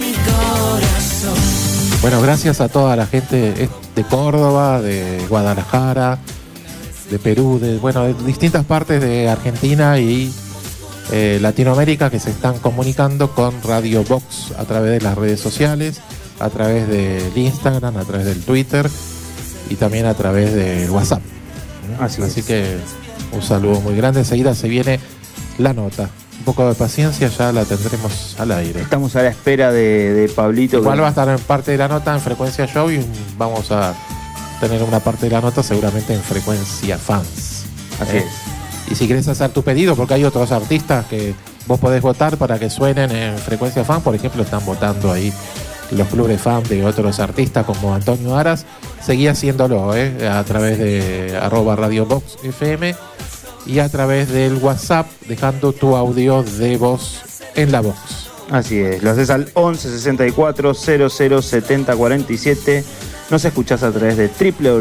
Bueno, gracias a toda la gente de Córdoba, de Guadalajara, de Perú, de distintas partes de Argentina y Latinoamérica que se están comunicando con Radio Box a través de las redes sociales, a través del Instagram, a través del Twitter y también a través del WhatsApp. Así que un saludo muy grande. Enseguida se viene la nota. Un poco de paciencia, ya la tendremos al aire. Estamos a la espera de Pablito. Igual va a estar en parte de la nota en Frecuencia Show y vamos a tener una parte de la nota seguramente en Frecuencia Fans. Así es. Y si querés hacer tu pedido, porque hay otros artistas que vos podés votar para que suenen en Frecuencia Fan, por ejemplo, están votando ahí los clubes de fan de otros artistas como Antonio Aras, seguí haciéndolo a través de @RadioBoxFM y a través del WhatsApp, dejando tu audio de voz en la box. Así es, lo haces al 11 64 00 70 47. Nos escuchás a través de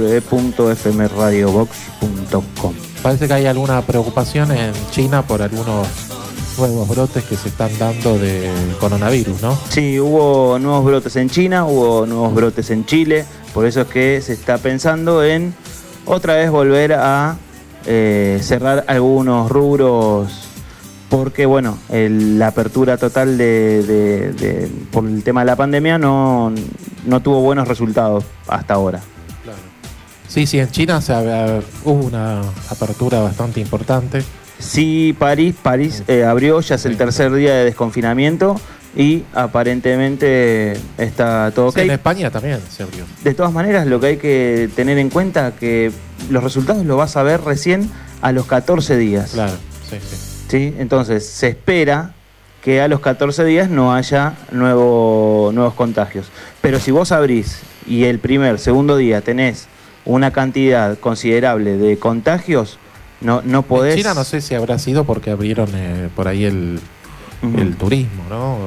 www.fmradiobox.com. Parece que hay alguna preocupación en China por algunos nuevos brotes que se están dando de coronavirus, ¿no? Sí, hubo nuevos brotes en China, hubo nuevos brotes en Chile, por eso es que se está pensando en otra vez volver a cerrar algunos rubros, porque bueno, la apertura total por el tema de la pandemia no tuvo buenos resultados hasta ahora. Claro. Sí, en China hubo una apertura bastante importante. Sí, París abrió, ya es el tercer día de desconfinamiento y aparentemente está todo ok. En España también se abrió. De todas maneras, lo que hay que tener en cuenta es que los resultados los vas a ver recién a los 14 días. Claro, sí. Entonces, se espera que a los 14 días no haya nuevos contagios. Pero si vos abrís y el segundo día tenés una cantidad considerable de contagios, no podés... En China no sé si habrá sido porque abrieron por ahí el turismo, ¿no?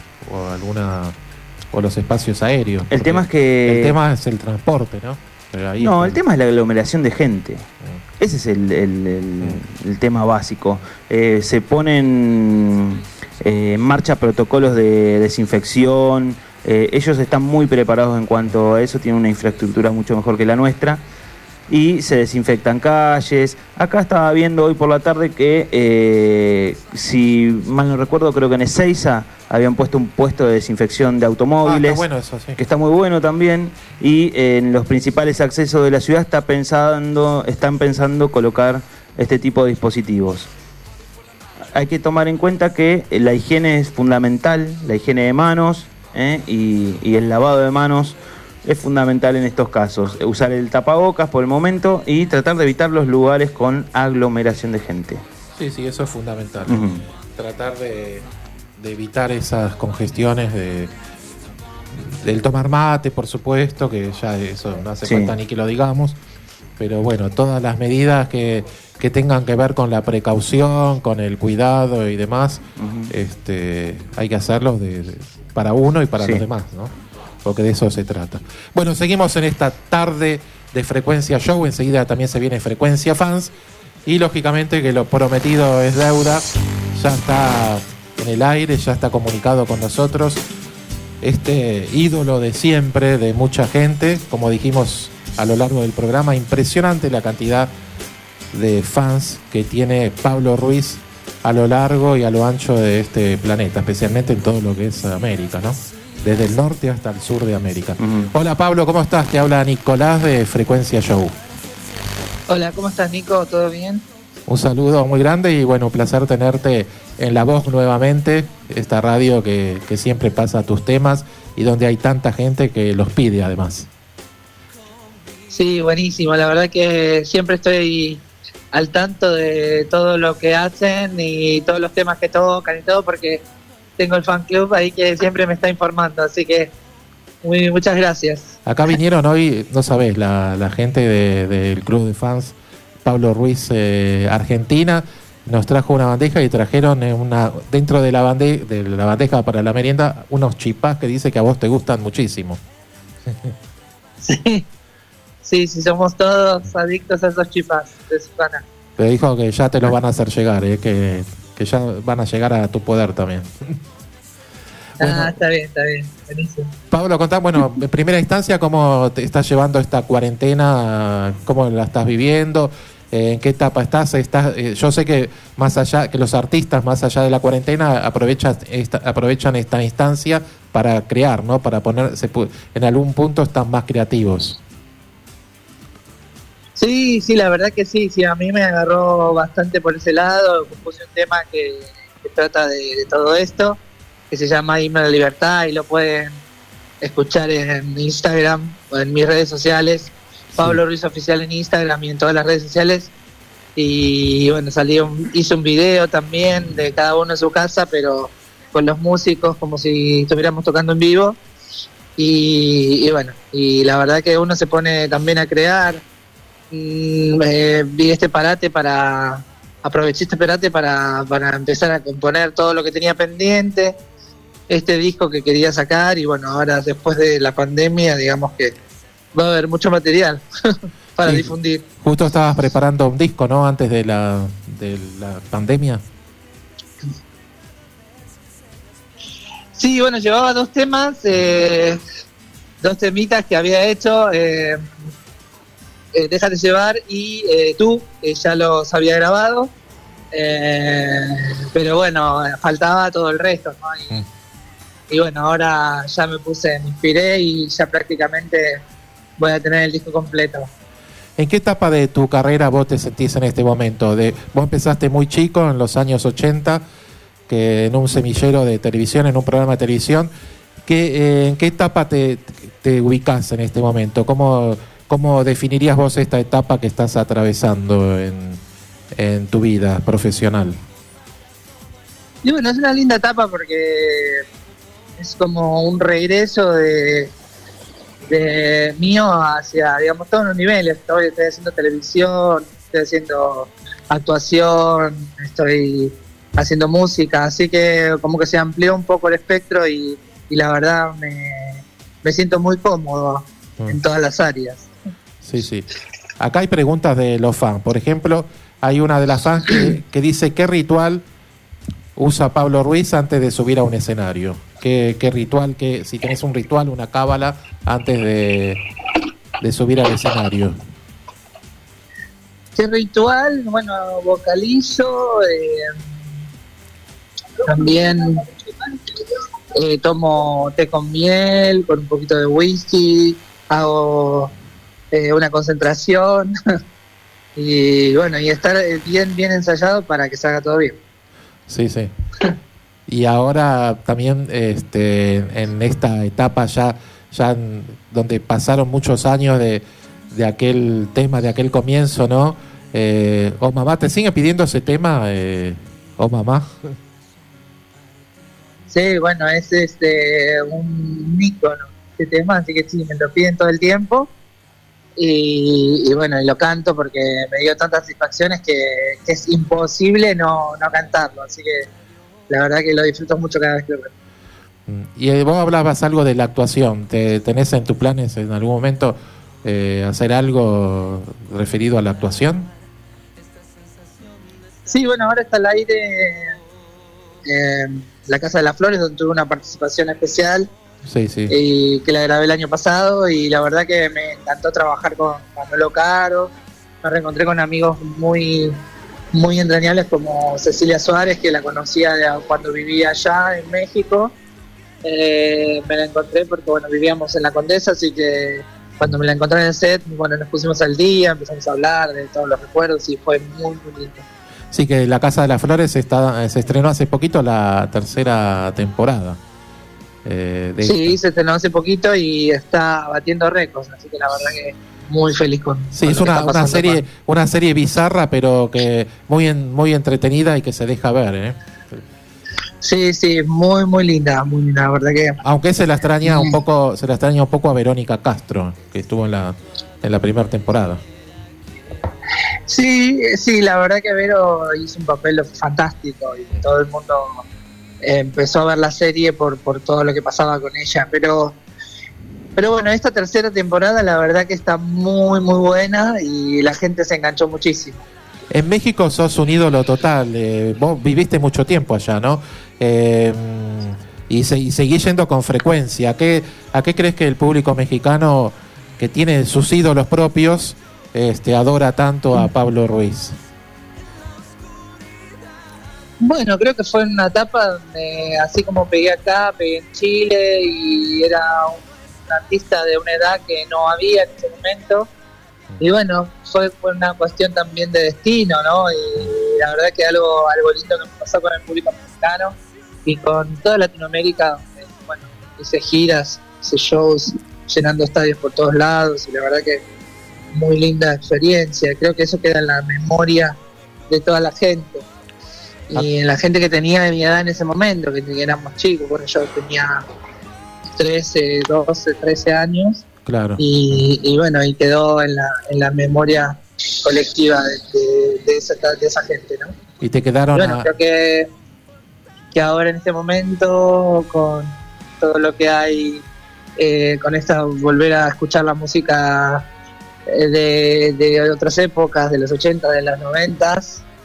O los espacios aéreos. El tema es que... El tema es el transporte, ¿no? Pero ahí el tema es la aglomeración de gente. Ese es el tema básico. Se ponen en marcha protocolos de desinfección. Ellos están muy preparados en cuanto a eso, tienen una infraestructura mucho mejor que la nuestra. Y se desinfectan calles. Acá estaba viendo hoy por la tarde que, si mal no recuerdo, creo que en Ezeiza habían puesto un puesto de desinfección de automóviles. Está bueno eso, sí. Que está muy bueno también. Y en los principales accesos de la ciudad están pensando colocar este tipo de dispositivos. Hay que tomar en cuenta que la higiene es fundamental, la higiene de manos y el lavado de manos es fundamental en estos casos. Usar el tapabocas por el momento y tratar de evitar los lugares con aglomeración de gente. Sí, eso es fundamental. Tratar de evitar esas congestiones del tomar mate, por supuesto, que ya eso no hace falta ni que lo digamos. Pero bueno, todas las medidas que tengan que ver con la precaución, con el cuidado y demás, hay que hacerlos para uno y para los demás, ¿no? Porque de eso se trata. Bueno, seguimos en esta tarde de Frecuencia Show. Enseguida también se viene Frecuencia Fans. Y lógicamente que lo prometido es deuda. Ya está en el aire, ya está comunicado con nosotros. Este ídolo de siempre, de mucha gente. Como dijimos a lo largo del programa, impresionante la cantidad de fans que tiene Pablo Ruiz a lo largo y a lo ancho de este planeta, especialmente en todo lo que es América, ¿no? Desde el norte hasta el sur de América. Hola Pablo, ¿cómo estás? Te habla Nicolás de Frecuencia Show. Hola, ¿cómo estás, Nico? ¿Todo bien? Un saludo muy grande y bueno, un placer tenerte en La Voz nuevamente, esta radio que siempre pasa tus temas y donde hay tanta gente que los pide además. Sí, buenísimo. La verdad que siempre estoy al tanto de todo lo que hacen y todos los temas que tocan y todo, porque tengo el fan club ahí que siempre me está informando, así que muchas gracias. Acá vinieron hoy, no sabés, la gente del club de fans Pablo Ruiz Argentina, nos trajo una bandeja y trajeron dentro de la bandeja para la merienda unos chipás que dice que a vos te gustan muchísimo. Sí, somos todos adictos a esos chipás de Susana. Pero dijo que ya te los van a hacer llegar, que ya van a llegar a tu poder también. Bueno, está bien, buenísimo. Pablo, contá, bueno, en primera instancia, ¿cómo te estás llevando esta cuarentena? ¿Cómo la estás viviendo? ¿En qué etapa estás? Yo sé que más allá, que los artistas más allá de la cuarentena aprovechan esta instancia para crear, ¿no? Para ponerse, en algún punto están más creativos. Sí, la verdad que sí, a mí me agarró bastante por ese lado. Compuse un tema que trata de todo esto, que se llama Himno a la Libertad, y lo pueden escuchar en Instagram o en mis redes sociales, Pablo Ruiz Oficial en Instagram y en todas las redes sociales. Y bueno, hice un video también de cada uno en su casa, pero con los músicos como si estuviéramos tocando en vivo. Y bueno, y la verdad que uno se pone también a crear. Vi aproveché este parate para empezar a componer todo lo que tenía pendiente, este disco que quería sacar, y bueno, ahora después de la pandemia, digamos que va a haber mucho material para difundir. Justo estabas preparando un disco, ¿no? Antes de la pandemia. Sí, bueno, llevaba 2 temas, 2 temitas que había hecho, Déjate llevar y Tú, que ya los había grabado, pero bueno, faltaba todo el resto, ¿no? Y bueno, ahora ya me inspiré y ya prácticamente voy a tener el disco completo. ¿En qué etapa de tu carrera vos te sentís en este momento? Vos empezaste muy chico, en los años 80, que en un semillero de televisión, en un programa de televisión. ¿En qué etapa te ubicás en este momento? ¿Cómo definirías vos esta etapa que estás atravesando en tu vida profesional? Y bueno, es una linda etapa porque es como un regreso de mío hacia, digamos, todos los niveles. Estoy haciendo televisión, estoy haciendo actuación, estoy haciendo música, así que como que se amplió un poco el espectro y la verdad me siento muy cómodo en todas las áreas. Sí. Acá hay preguntas de los fans. Por ejemplo, hay una de las fans que dice: ¿qué ritual usa Pablo Ruiz antes de subir a un escenario? ¿Qué ritual, si tenés un ritual, una cábala antes de subir al escenario? ¿Qué ritual? Bueno, vocalizo, también tomo té con miel, con un poquito de whisky, hago una concentración y bueno, y estar bien ensayado para que salga todo bien. Sí. Y ahora también en esta etapa ya donde pasaron muchos años de aquel tema, de aquel comienzo, ¿no? Oh mamá, ¿te sigue pidiendo ese tema? Oh mamá. Sí, bueno, es un ícono este tema, así que sí, me lo piden todo el tiempo. Y bueno, y lo canto porque me dio tantas satisfacciones que es imposible no cantarlo, así que la verdad que lo disfruto mucho cada vez que lo canto. Y vos hablabas algo de la actuación. ¿Tenés en tus planes en algún momento hacer algo referido a la actuación? Sí, bueno, ahora está al aire La Casa de las Flores, donde tuve una participación especial. Sí. Y que la grabé el año pasado, y la verdad que me encantó trabajar con Manolo Caro. Me reencontré con amigos muy entrañables como Cecilia Suárez, que la conocía cuando vivía allá en México. Me la encontré porque bueno, vivíamos en la Condesa, así que cuando me la encontré en el set, bueno, nos pusimos al día, empezamos a hablar de todos los recuerdos y fue muy lindo. Sí, que La Casa de las Flores se estrenó hace poquito la 3ª temporada. Sí, se estrenó hace poquito y está batiendo récords, así que la verdad que muy feliz con Sí, con es lo que está pasando una serie bizarra, pero que muy entretenida y que se deja ver, ¿eh? Sí, muy linda, la verdad que... Aunque se la extraña un poco a Verónica Castro, que estuvo en la primera temporada. Sí, la verdad que Vero hizo un papel fantástico y todo el mundo empezó a ver la serie por todo lo que pasaba con ella, pero bueno, esta tercera temporada la verdad que está muy buena y la gente se enganchó muchísimo. En México sos un ídolo total, vos viviste mucho tiempo allá, ¿no? Y seguís yendo con frecuencia. ¿A qué crees que el público mexicano, que tiene sus ídolos propios, adora tanto a Pablo Ruiz? Bueno, creo que fue una etapa donde, así como pegué acá, pegué en Chile y era un artista de una edad que no había en ese momento. Y bueno, fue una cuestión también de destino, ¿no? Y la verdad que algo lindo que me pasó con el público mexicano y con toda Latinoamérica, donde, bueno, hice giras, hice shows, llenando estadios por todos lados, y la verdad que muy linda experiencia. Creo que eso queda en la memoria de toda la gente. Y en la gente que tenía de mi edad en ese momento, que éramos chicos, bueno, yo tenía 13, 12, 13 años. Claro. Y bueno, y quedó en la memoria colectiva de esa gente, ¿no? Y te quedaron... Y bueno, creo que ahora en este momento, con todo lo que hay, con esta, volver a escuchar la música de otras épocas, de los 80, de los 90,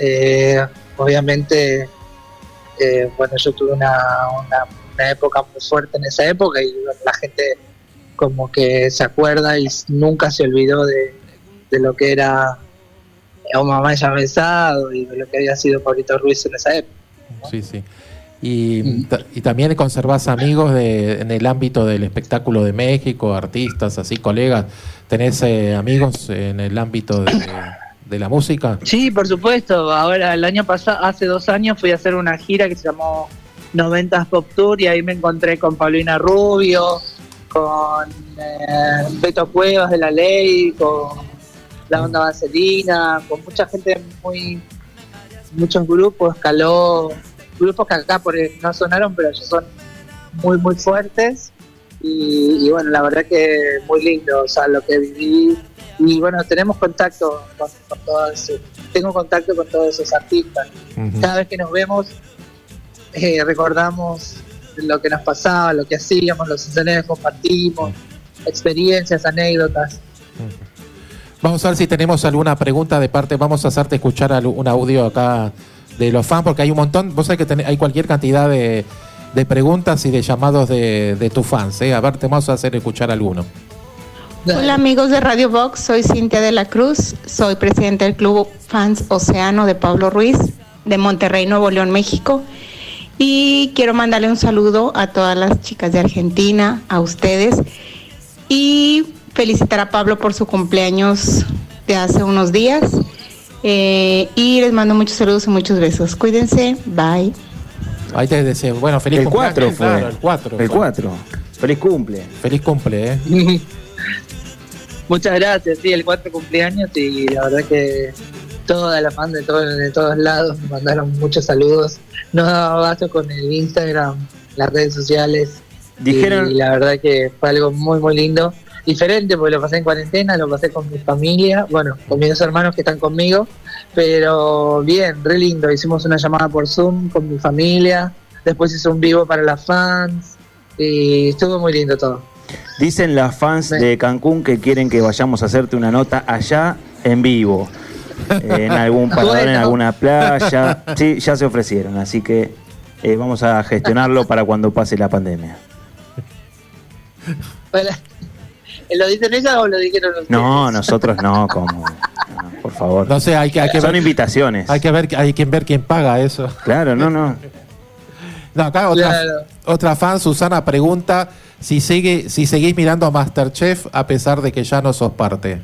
obviamente, bueno, yo tuve una época muy fuerte en esa época y la gente como que se acuerda y nunca se olvidó de lo que era Un Mamá Ya Besado y de lo que había sido Pablito Ruiz en esa época, ¿no? Sí. Y también conservás amigos en el ámbito del espectáculo de México, artistas, así, colegas. ¿Tenés amigos en el ámbito de la música? Sí, por supuesto. Ahora, el año pasado, hace 2 años, fui a hacer una gira que se llamó 90s Pop Tour y ahí me encontré con Paulina Rubio, con Beto Cuevas de La Ley, con la Onda Vaselina, con mucha gente, muchos grupos, grupos que acá no sonaron, pero ellos son muy fuertes y bueno, la verdad que muy lindo, o sea, lo que viví. Y bueno, tenemos contacto con todos, tengo contacto con todos esos artistas. Cada vez que nos vemos, recordamos lo que nos pasaba, lo que hacíamos, los escenarios que compartimos, experiencias, anécdotas. Vamos a ver si tenemos alguna pregunta de parte. Vamos a hacerte escuchar un audio acá de los fans, porque hay un montón. Vos sabés que hay cualquier cantidad de preguntas y de llamados de tus fans, ¿eh? A ver, te vamos a hacer escuchar alguno. Hola amigos de Radio Vox, soy Cintia de la Cruz, soy presidenta del Club Fans Océano de Pablo Ruiz, de Monterrey, Nuevo León, México. Y quiero mandarle un saludo a todas las chicas de Argentina, a ustedes, y felicitar a Pablo por su cumpleaños de hace unos días. Y les mando muchos saludos y muchos besos. Cuídense, bye. Ahí te deseo, bueno, feliz el cumpleaños. 4 fue. Claro, el 4. El 4. Feliz cumple. Feliz cumple, Muchas gracias, sí, el 4 cumpleaños y la verdad que toda la fan de todos lados me mandaron muchos saludos. No daba abasto con el Instagram, las redes sociales. Dijeron... Y la verdad que fue algo muy lindo. Diferente porque lo pasé en cuarentena, lo pasé con mi familia, bueno, con mis 2 hermanos que están conmigo, pero bien, re lindo. Hicimos una llamada por Zoom con mi familia, después hice un vivo para las fans y estuvo muy lindo todo. Dicen las fans de Cancún que quieren que vayamos a hacerte una nota allá en vivo, en algún parador, en alguna playa. Sí, ya se ofrecieron, así que vamos a gestionarlo para cuando pase la pandemia. ¿Lo dicen ellas o lo dijeron ustedes? No, nosotros no, como... No, por favor. No sé, hay que son ver, invitaciones. Hay que ver quién paga eso. Claro, no. No, acá otra fan, Susana, pregunta si seguís mirando a MasterChef a pesar de que ya no sos parte.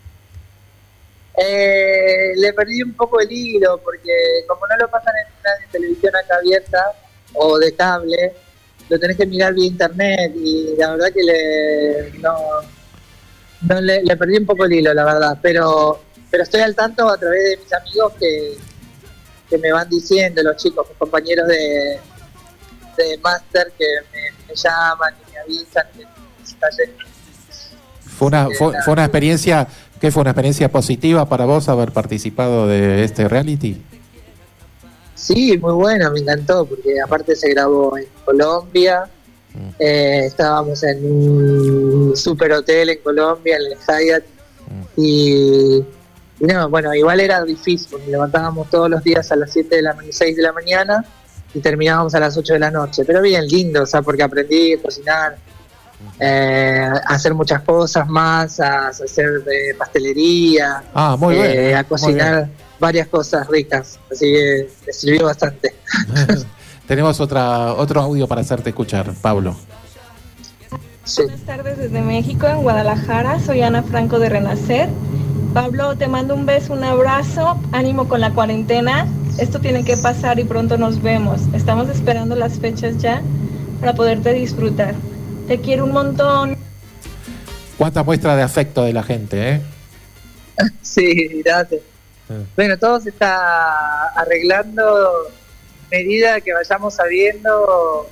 Le perdí un poco el hilo porque como no lo pasan en televisión acá abierta o de cable, lo tenés que mirar vía internet y la verdad que No le perdí un poco el hilo, la verdad, pero estoy al tanto a través de mis amigos que me van diciendo, los chicos, mis compañeros de máster que me llaman y me avisan que se está yendo. ¿Fue una experiencia, qué fue una experiencia positiva para vos haber participado de este reality? Sí, muy bueno, me encantó, porque aparte se grabó en Colombia, estábamos en un super hotel en Colombia, en el Hyatt, y no, bueno, igual era difícil, porque levantábamos todos los días a las 6 de la mañana y terminábamos a las 8 de la noche, pero bien lindo, o sea, porque aprendí a cocinar, a hacer muchas cosas más, a hacer pastelería, muy bien, a cocinar varias cosas ricas, así que me sirvió bastante. Tenemos otro audio para hacerte escuchar, Pablo. Sí. Buenas tardes desde México, en Guadalajara. Soy Ana Franco de Renacer. Pablo, te mando un beso, un abrazo, ánimo con la cuarentena. Esto tiene que pasar y pronto nos vemos. Estamos esperando las fechas ya para poderte disfrutar. Te quiero un montón. Cuánta muestra de afecto de la gente, ¿eh? Sí, gracias. Bueno, todo se está arreglando a medida que vayamos sabiendo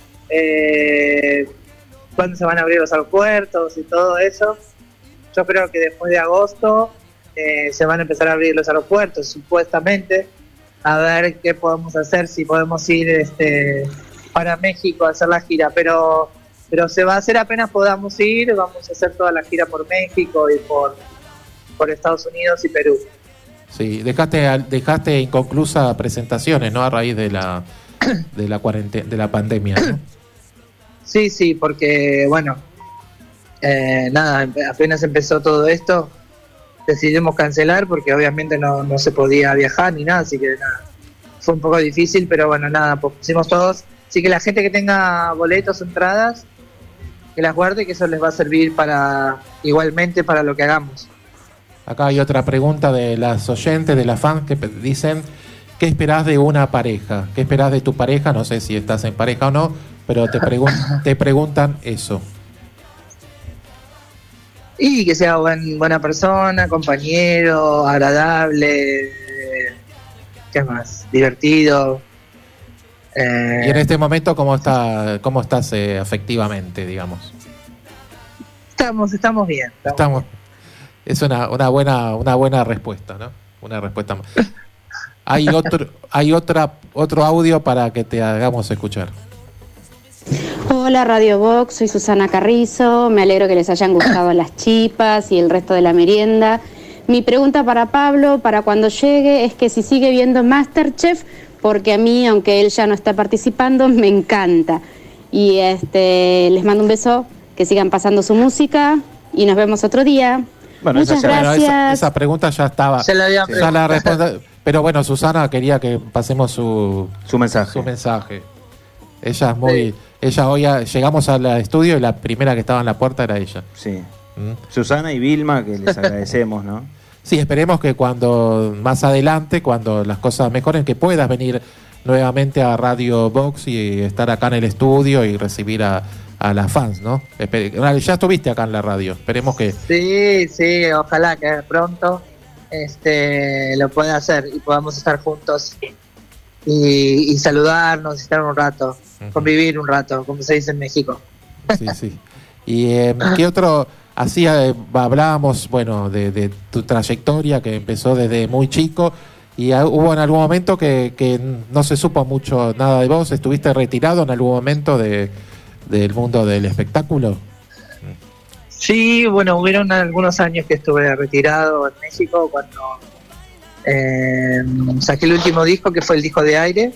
cuándo se van a abrir los aeropuertos y todo eso. Yo creo que después de agosto se van a empezar a abrir los aeropuertos, supuestamente, a ver qué podemos hacer, si podemos ir para México a hacer la gira, pero se va a hacer apenas podamos ir, vamos a hacer toda la gira por México y por Estados Unidos y Perú. Sí, dejaste inconclusa presentaciones, ¿no? A raíz de la cuarentena, de la pandemia, ¿no? Sí, porque bueno, nada, apenas empezó todo esto, decidimos cancelar porque obviamente no se podía viajar ni nada, así que nada, fue un poco difícil, pero bueno, nada, pues pusimos todos, así que la gente que tenga boletos, entradas, que las guarde, que eso les va a servir igualmente para lo que hagamos. Acá hay otra pregunta de las oyentes, de las fans, que dicen: ¿qué esperás de una pareja? ¿Qué esperás de tu pareja? No sé si estás en pareja o no, pero te preguntan eso. Y que sea buena persona, compañero, agradable, ¿qué más? Divertido. Y en este momento, ¿cómo estás afectivamente, digamos? Estamos bien. Estamos. Es una buena respuesta, ¿no? Una respuesta más. Hay otro audio para que te hagamos escuchar. Hola Radio Box, soy Susana Carrizo, me alegro que les hayan gustado las chipas y el resto de la merienda. Mi pregunta para Pablo, para cuando llegue, es que si sigue viendo MasterChef, porque a mí, aunque él ya no está participando, me encanta. Y les mando un beso, que sigan pasando su música y nos vemos otro día. Bueno, muchas gracias. Esa pregunta ya estaba. Ya la respuesta, pero bueno, Susana quería que pasemos su mensaje. Ella es muy... Sí. Ella hoy llegamos al estudio y la primera que estaba en la puerta era ella. Sí. Susana y Vilma, que les agradecemos, ¿no? Sí, esperemos que cuando más adelante, cuando las cosas mejoren, que puedas venir nuevamente a Radio Box y estar acá en el estudio y recibir a las fans, ¿no? Ya estuviste acá en la radio, esperemos que... Sí, ojalá que pronto lo pueda hacer y podamos estar juntos y saludarnos, estar un rato, convivir un rato, como se dice en México. Sí. ¿Y qué otro? Así hablábamos, bueno, de tu trayectoria que empezó desde muy chico y hubo en algún momento que no se supo mucho nada de vos. ¿Estuviste retirado en algún momento del mundo del espectáculo? Sí, bueno, hubieron algunos años que estuve retirado en México cuando saqué el último disco, que fue el disco de Aire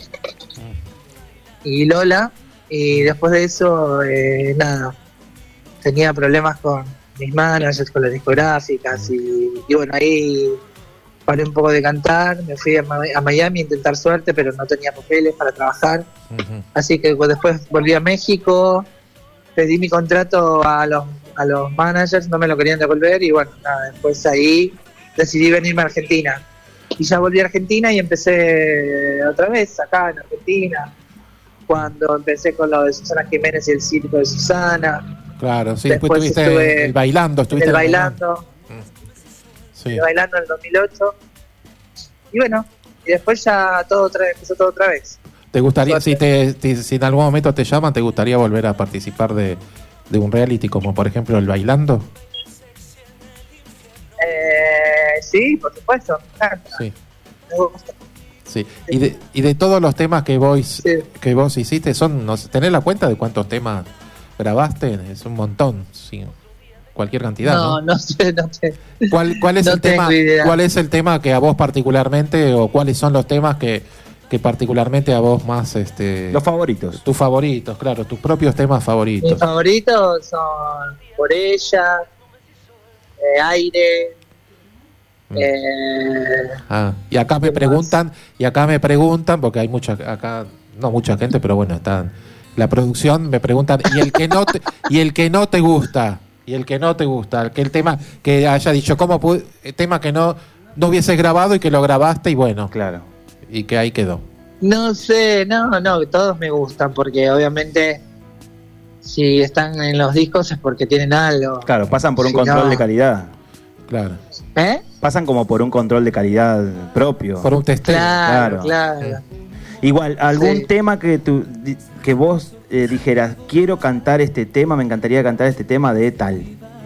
y Lola, y después de eso nada, tenía problemas con mis managers, con las discográficas y bueno, ahí paré un poco de cantar, me fui a Miami a intentar suerte, pero no tenía papeles para trabajar, así que después volví a México, pedí mi contrato a los managers, no me lo querían devolver y bueno, nada, después ahí decidí venirme a Argentina y ya volví a Argentina y empecé otra vez acá en Argentina, cuando empecé con lo de Susana Jiménez y el circo de Susana, Claro, sí, Después después estuviste estuve el bailando, estuviste el en el bailando. Sí. El bailando en el 2008. Y bueno, y después ya empezó todo otra vez. ¿Te gustaría, si en algún momento te llaman, te gustaría volver a participar de un reality como por ejemplo el bailando? Sí, por supuesto, me encanta. Sí. Me gusta. Sí. Y de todos los temas que vos hiciste, tenés la cuenta de cuántos temas grabaste? Es un montón, sí. Cualquier cantidad, ¿no? No sé. ¿Cuál es No el tema? tengo idea. ¿Cuál es el tema que a vos particularmente, o cuáles son los temas que particularmente a vos más, los favoritos? Tus favoritos, claro, tus propios temas favoritos. Mis favoritos son Por Ella, Aire. Y acá me preguntan, porque hay no mucha gente, pero bueno, están la producción, me preguntan, y el que no te gusta, que el tema que haya dicho, el tema que no hubieses grabado y que lo grabaste y bueno, claro, y que ahí quedó. No sé, no, todos me gustan, porque obviamente si están en los discos es porque tienen algo. Claro, pasan por un control de calidad. Claro. Pasan como por un control de calidad propio. Por un testeo. Claro. Igual, algún tema que vos dijeras, quiero cantar este tema, me encantaría cantar este tema de tal.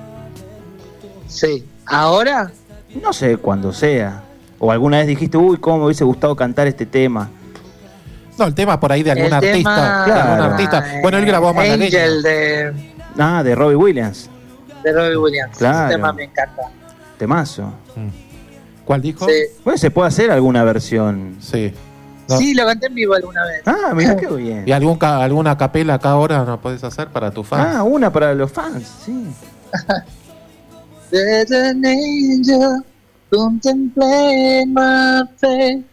Sí. ¿Ahora? No sé, cuando sea. O alguna vez dijiste, uy, cómo me hubiese gustado cantar este tema. No, el tema por ahí de algún artista. Claro. Algún artista. Bueno, él grabó Malagueña. Angel de Robbie Williams. De Robbie Williams. Claro. Ese tema me encanta. Temazo. ¿Cuál dijo? Sí. Bueno, se puede hacer alguna versión. Sí. No. Sí, lo canté en vivo alguna vez. Mira qué bien. ¿Y alguna capela acá ahora no podés hacer para tus fans? Una para los fans, sí. There's an angel contemplate my face,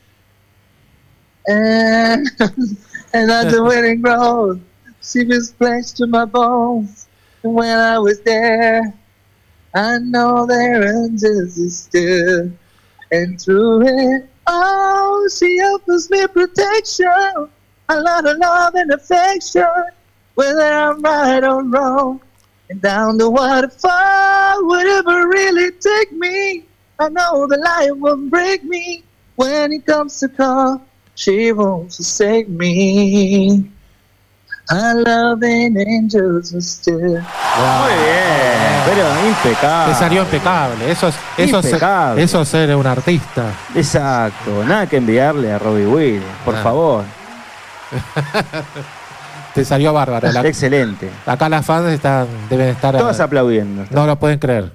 and as the wedding grows, she was flesh to my bones. And when I was there, I know there angels is still, and through it, oh, she offers me protection, a lot of love and affection, whether I'm right or wrong. And down the waterfall, whatever really take me, I know the light won't break me. When it comes to call, she won't forsake me. I love an angels still. Muy bien, pero impecable. Te salió impecable. Impecable. Eso es ser un artista. Exacto. Nada que enviarle a Robbie Williams, por favor. Te salió bárbaro. Excelente. Acá las fans deben estar todas aplaudiendo. No lo pueden creer.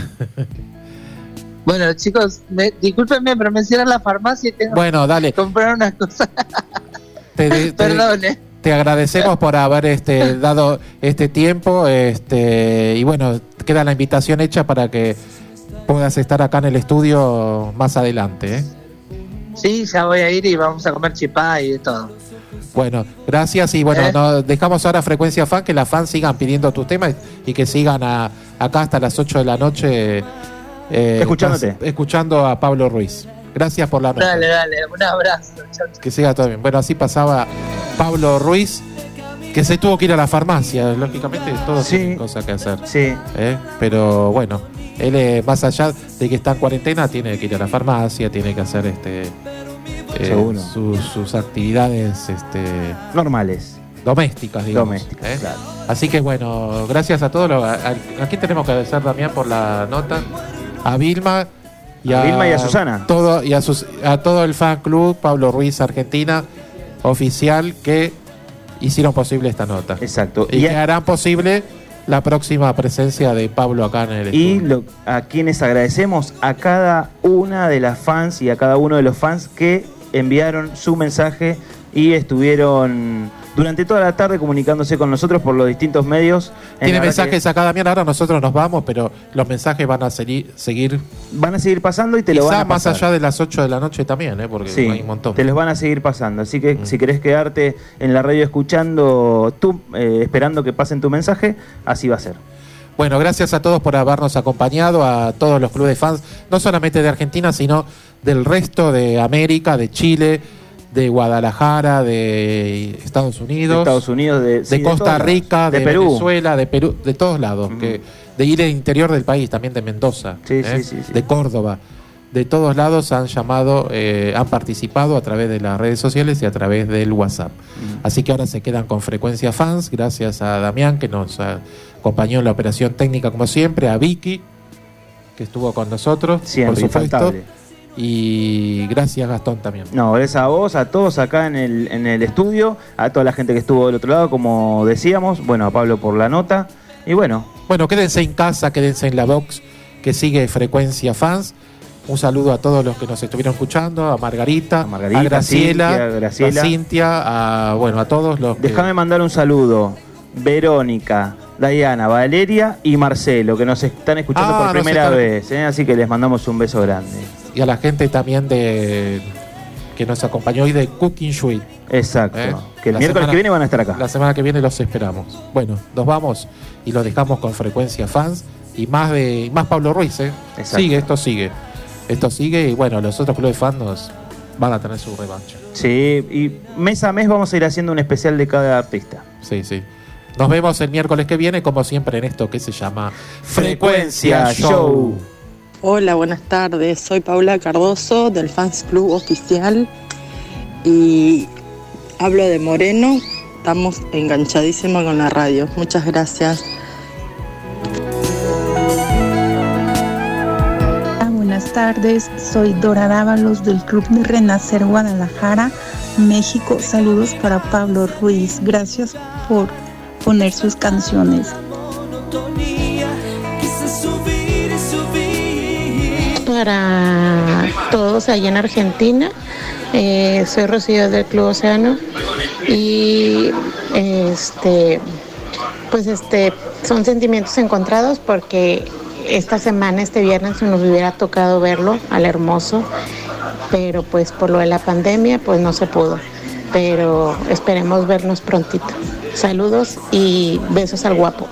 Bueno, chicos, discúlpenme, pero me cierran la farmacia y tengo que comprar unas cosas. Perdón, Te agradecemos por haber dado este tiempo, y bueno, queda la invitación hecha para que puedas estar acá en el estudio más adelante. Sí, ya voy a ir y vamos a comer chipá y de todo. Bueno, gracias, y bueno, nos dejamos ahora Frecuencia Fan, que las fans sigan pidiendo tus temas y que sigan acá hasta las 8 de la noche escuchando a Pablo Ruiz. Gracias por la noche. Dale, un abrazo. Chau. Que siga todo bien. Bueno, así pasaba Pablo Ruiz, que se tuvo que ir a la farmacia. Lógicamente todos tienen cosas que hacer. Sí. Pero bueno, él más allá de que está en cuarentena, tiene que ir a la farmacia, tiene que hacer sus actividades normales, domésticas, digamos. Claro. Así que bueno, gracias a todos. Aquí tenemos que agradecer, Damián, por la nota, a Vilma y a Susana, a todo el fan club Pablo Ruiz Argentina oficial, que hicieron posible esta nota. Exacto. Y que harán posible la próxima presencia de Pablo acá en el estudio. Y a quienes agradecemos a cada una de las fans y a cada uno de los fans que enviaron su mensaje y estuvieron durante toda la tarde comunicándose con nosotros por los distintos medios. Tiene mensajes acá, Damián. Ahora nosotros nos vamos, pero los mensajes van a seguir. Van a seguir pasando y te lo van a pasar. Más allá de las 8 de la noche también, porque hay un montón. Te los van a seguir pasando. Así que si querés quedarte en la radio escuchando, esperando que pasen tu mensaje, así va a ser. Bueno, gracias a todos por habernos acompañado, a todos los clubes de fans, no solamente de Argentina, sino del resto de América, de Chile, de Guadalajara, de Estados Unidos, de Costa Rica, de Perú. Venezuela, de Perú, de todos lados, de ir al interior del país, también de Mendoza, sí. de Córdoba. De todos lados han llamado, han participado a través de las redes sociales y a través del WhatsApp. Así que ahora se quedan con Frecuencia Fans, gracias a Damián, que nos acompañó en la operación técnica como siempre, a Vicky, que estuvo con nosotros, siempre, por supuesto. infaltable. Y gracias, Gastón, también. No, gracias a vos, a todos acá en el estudio, a toda la gente que estuvo del otro lado, como decíamos, bueno, a Pablo por la nota, y bueno. Bueno, quédense en casa, quédense en la box que sigue Frecuencia Fans. Un saludo a todos los que nos estuvieron escuchando, a Margarita, a Graciela, a Cintia, a todos los que... Déjame mandar un saludo, Verónica, Diana, Valeria y Marcelo, que nos están escuchando por primera vez, así que les mandamos un beso grande. Y a la gente también que nos acompañó hoy de Cooking Suite. Exacto, que el miércoles que viene van a estar acá. La semana que viene los esperamos. Bueno, nos vamos y los dejamos con Frecuencia Fans y más Pablo Ruiz, Esto sigue y bueno, los otros clubes fans nos van a tener su revancha. Sí, y mes a mes vamos a ir haciendo un especial de cada artista. Sí. Nos vemos el miércoles que viene, como siempre, en esto que se llama Frecuencia Show. Hola, buenas tardes. Soy Paula Cardoso del Fans Club Oficial y hablo de Moreno. Estamos enganchadísimos con la radio. Muchas gracias. Buenas tardes, soy Dora Dávalos del Club de Renacer Guadalajara, México. Saludos para Pablo Ruiz. Gracias por poner sus canciones. Para todos allá en Argentina, soy Rocío del Club Océano y son sentimientos encontrados porque esta semana, este viernes, nos hubiera tocado verlo al Hermoso, pero pues por lo de la pandemia pues no se pudo, pero esperemos vernos prontito. Saludos y besos al guapo.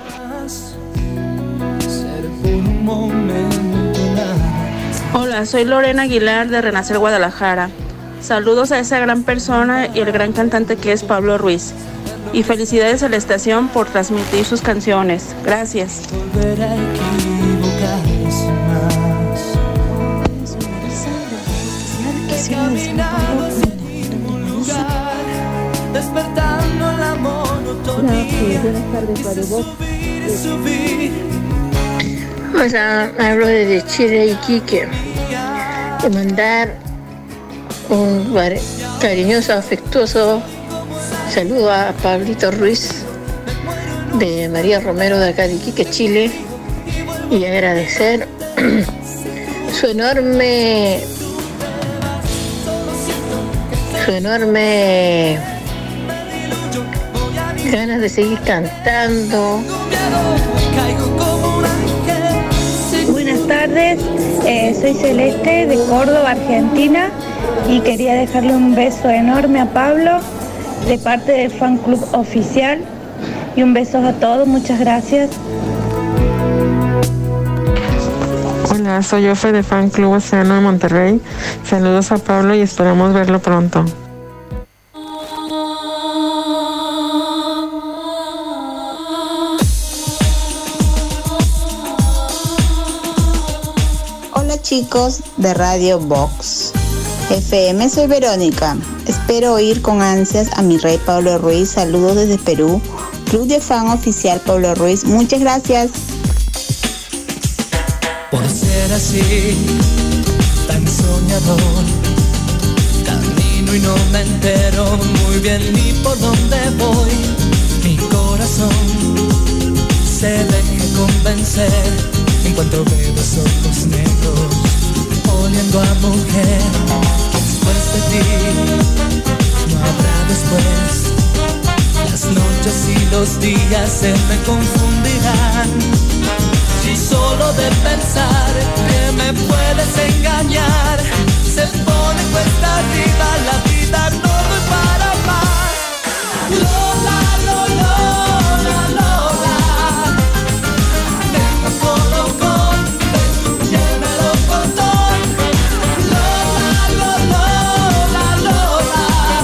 Hola, soy Lorena Aguilar de Renacer Guadalajara. Saludos a esa gran persona y el gran cantante que es Pablo Ruiz. Y felicidades a la estación por transmitir sus canciones. Gracias. Despertando la monotonía. Buenas tardes, Radio Voz. Hola, hablo desde Chile, Iquique. De mandar un cariñoso, afectuoso saludo a Pablito Ruiz de María Romero de acá de Iquique, Chile, y agradecer su enorme ganas de seguir cantando. Buenas tardes, soy Celeste de Córdoba, Argentina, y quería dejarle un beso enorme a Pablo de parte del Fan Club Oficial y un beso a todos, muchas gracias. Hola, soy Ofe de Fan Club Océano de Monterrey. Saludos a Pablo y esperamos verlo pronto. Hola chicos de Radio Vox FM, soy Verónica. Espero oír con ansias a mi rey Pablo Ruiz. Saludos desde Perú. Club de Fan Oficial Pablo Ruiz. Muchas gracias. Por ser así, tan soñador, camino y no me entero muy bien ni por dónde voy. Mi corazón se deja convencer en cuanto veo los ojos negros, oliendo a mujer. Después de ti no habrá después. Las noches y los días se me confundirán. Si solo de pensar que me puedes engañar se pone cuesta arriba, la vida no doy para más. Lola, Lola, Lola, vengo solo con llénelo con don. Lola, Lola, Lola,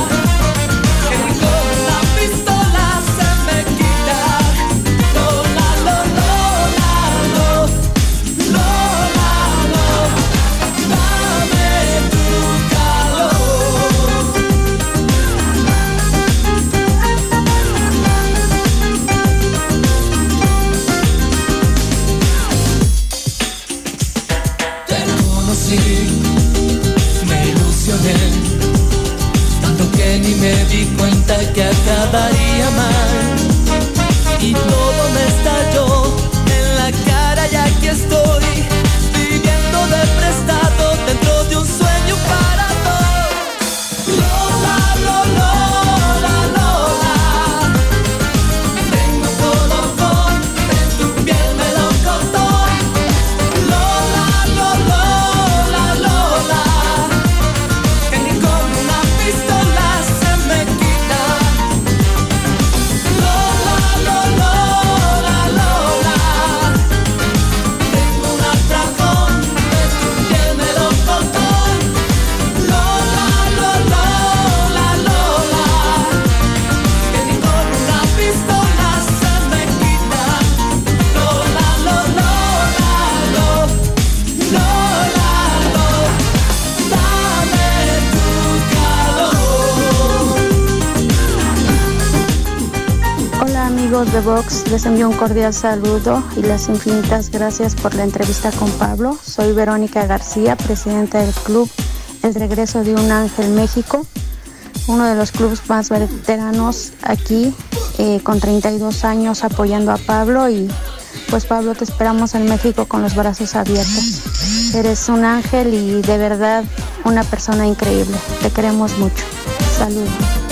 amigos de Vox, les envío un cordial saludo y las infinitas gracias por la entrevista con Pablo. Soy Verónica García, presidenta del club El Regreso de un Ángel México, uno de los clubes más veteranos aquí, con 32 años apoyando a Pablo. Y pues Pablo, te esperamos en México con los brazos abiertos. Eres un ángel y de verdad una persona increíble. Te queremos mucho. Saludos.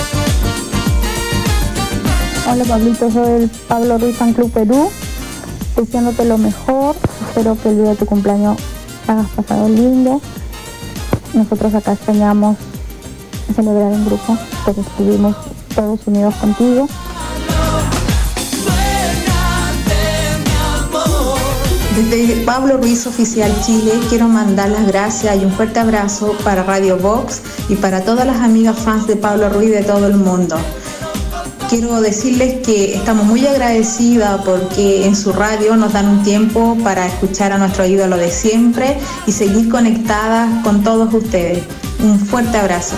Hola Pablito, soy el Pablo Ruiz Fan Club Perú, deseándote lo mejor. Espero que el día de tu cumpleaños hayas pasado lindo. Nosotros acá extrañamos celebrar en grupo, pero estuvimos todos unidos contigo. Desde Pablo Ruiz Oficial Chile quiero mandar las gracias y un fuerte abrazo para Radio Vox y para todas las amigas fans de Pablo Ruiz de todo el mundo. Quiero decirles que estamos muy agradecidas porque en su radio nos dan un tiempo para escuchar a nuestro ídolo de siempre y seguir conectadas con todos ustedes. Un fuerte abrazo.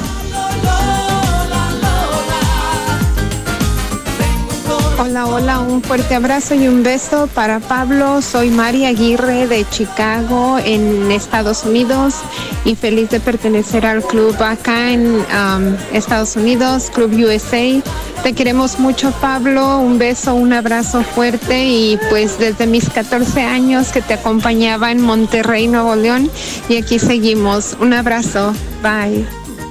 Hola, un fuerte abrazo y un beso para Pablo. Soy Mari Aguirre de Chicago, en Estados Unidos, y feliz de pertenecer al club acá en Estados Unidos, Club USA. Te queremos mucho, Pablo. Un beso, un abrazo fuerte, y pues desde mis 14 años que te acompañaba en Monterrey, Nuevo León, y aquí seguimos. Un abrazo. Bye.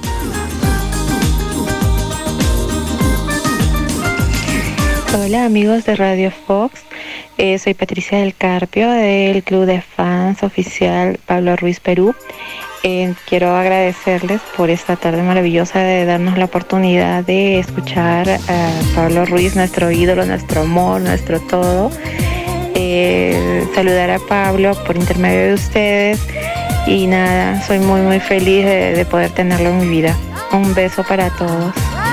Hola amigos de Radio Fox, soy Patricia del Carpio del Club de Fans Oficial Pablo Ruiz Perú. Quiero agradecerles por esta tarde maravillosa de darnos la oportunidad de escuchar a Pablo Ruiz, nuestro ídolo, nuestro amor, nuestro todo. Saludar a Pablo por intermedio de ustedes, y nada, soy muy feliz de poder tenerlo en mi vida. Un beso para todos.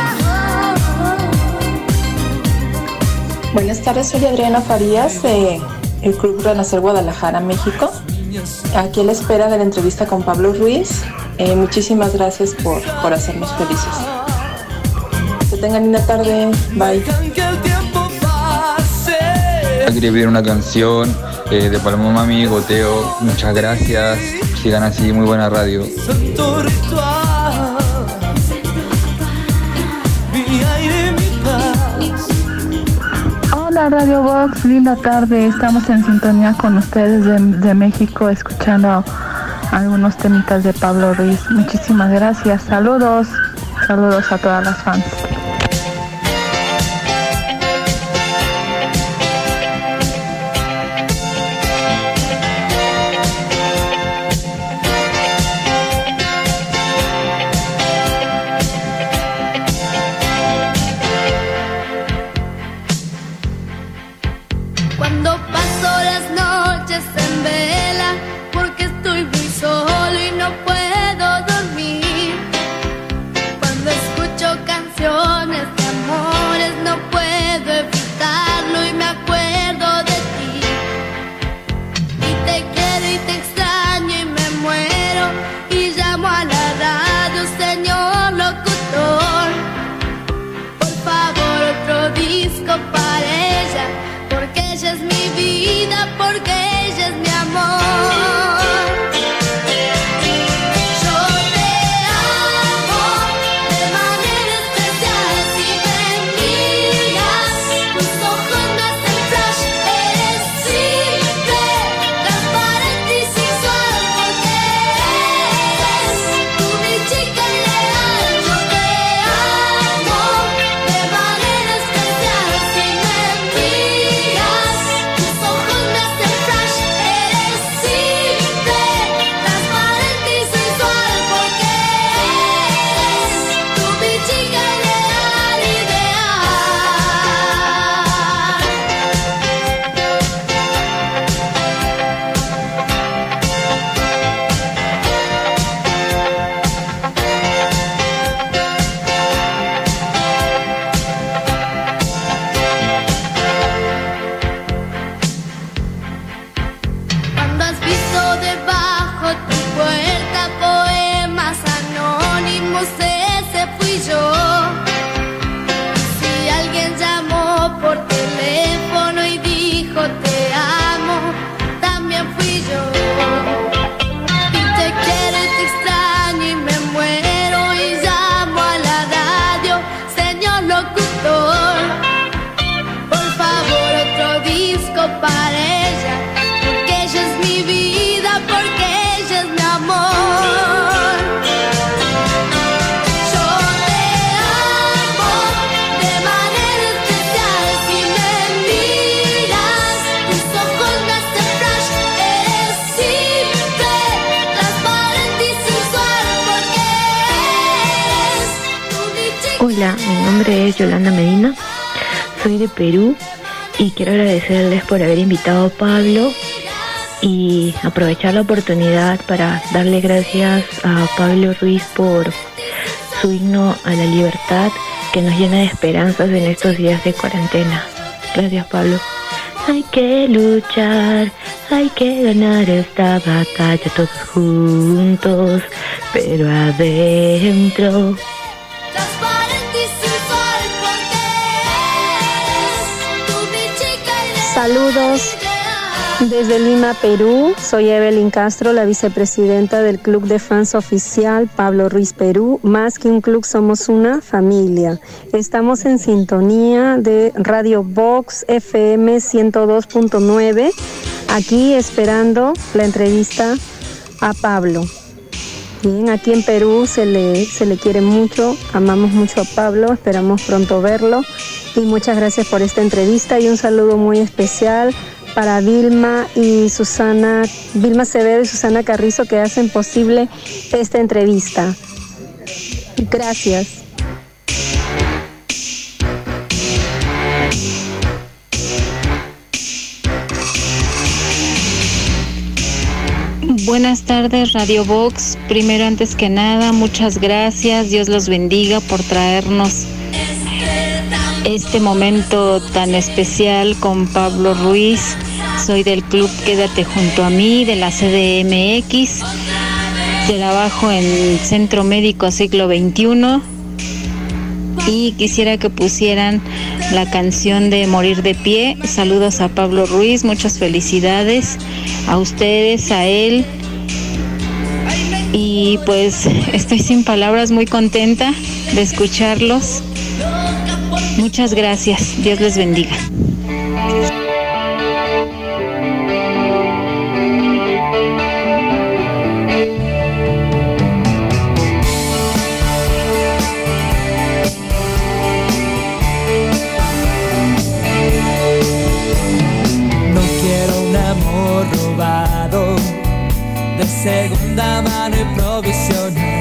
Buenas tardes, soy Adriana Farías de el Club Renacer Guadalajara, México. Aquí a la espera de la entrevista con Pablo Ruiz. Muchísimas gracias por hacernos felices. Que tengan una tarde. Bye. Quería pedir una canción de Paloma Mami, Goteo. Muchas gracias. Sigan así, muy buena radio. Hola Radio Vox, linda tarde. Estamos en sintonía con ustedes de México, escuchando algunos temitas de Pablo Ruiz. Muchísimas gracias. Saludos a todas las fans. Cuando paso las noches en vela, porque estoy muy solo y no puedo dormir. Cuando escucho canciones de amores, no puedo evitarlo y me acuerdo de ti. Y te quiero y te extraño y me muero, y llamo a la radio, señor locutor. Por favor, otro disco para ella, porque ella es mi vida, porque ella es mi amor. Yo te amo de manera especial. Si me miras, tus ojos me hacen flash. Eres simple, transparente y sensual, porque eres tú mi chica ideal. Yo te amo de manera especial. Si me miras, tus ojos me hacen flash. Eres simple, transparente y sensual, porque eres tú mi chica ideal, ideal. Cuando has visto debajo tu puerta poemas anónimos, ese fui yo. Si alguien llamó por teléfono, Hola, mi nombre es Yolanda Medina, soy de Perú y quiero agradecerles por haber invitado a Pablo y aprovechar la oportunidad para darle gracias a Pablo Ruiz por su himno a la libertad que nos llena de esperanzas en estos días de cuarentena. Gracias, Pablo. Hay que luchar, hay que ganar esta batalla todos juntos, pero adentro. Saludos desde Lima, Perú. Soy Evelyn Castro, la vicepresidenta del Club de Fans Oficial Pablo Ruiz Perú. Más que un club, somos una familia. Estamos en sintonía de Radio Vox FM 102.9, aquí esperando la entrevista a Pablo. Bien, aquí en Perú se le quiere mucho, amamos mucho a Pablo, esperamos pronto verlo. Y muchas gracias por esta entrevista y un saludo muy especial para Vilma Acevedo y Susana Carrizo, que hacen posible esta entrevista. Gracias. Buenas tardes, Radio Vox. Primero, antes que nada, muchas gracias. Dios los bendiga por traernos este momento tan especial con Pablo Ruiz. Soy del club Quédate Junto a Mí, de la CDMX. Trabajo en Centro Médico Siglo XXI. Y quisiera que pusieran la canción de Morir de Pie. Saludos a Pablo Ruiz, muchas felicidades a ustedes, a él. Y pues estoy sin palabras, muy contenta de escucharlos. Muchas gracias, Dios les bendiga. No quiero un amor robado, de segunda mano y provisional,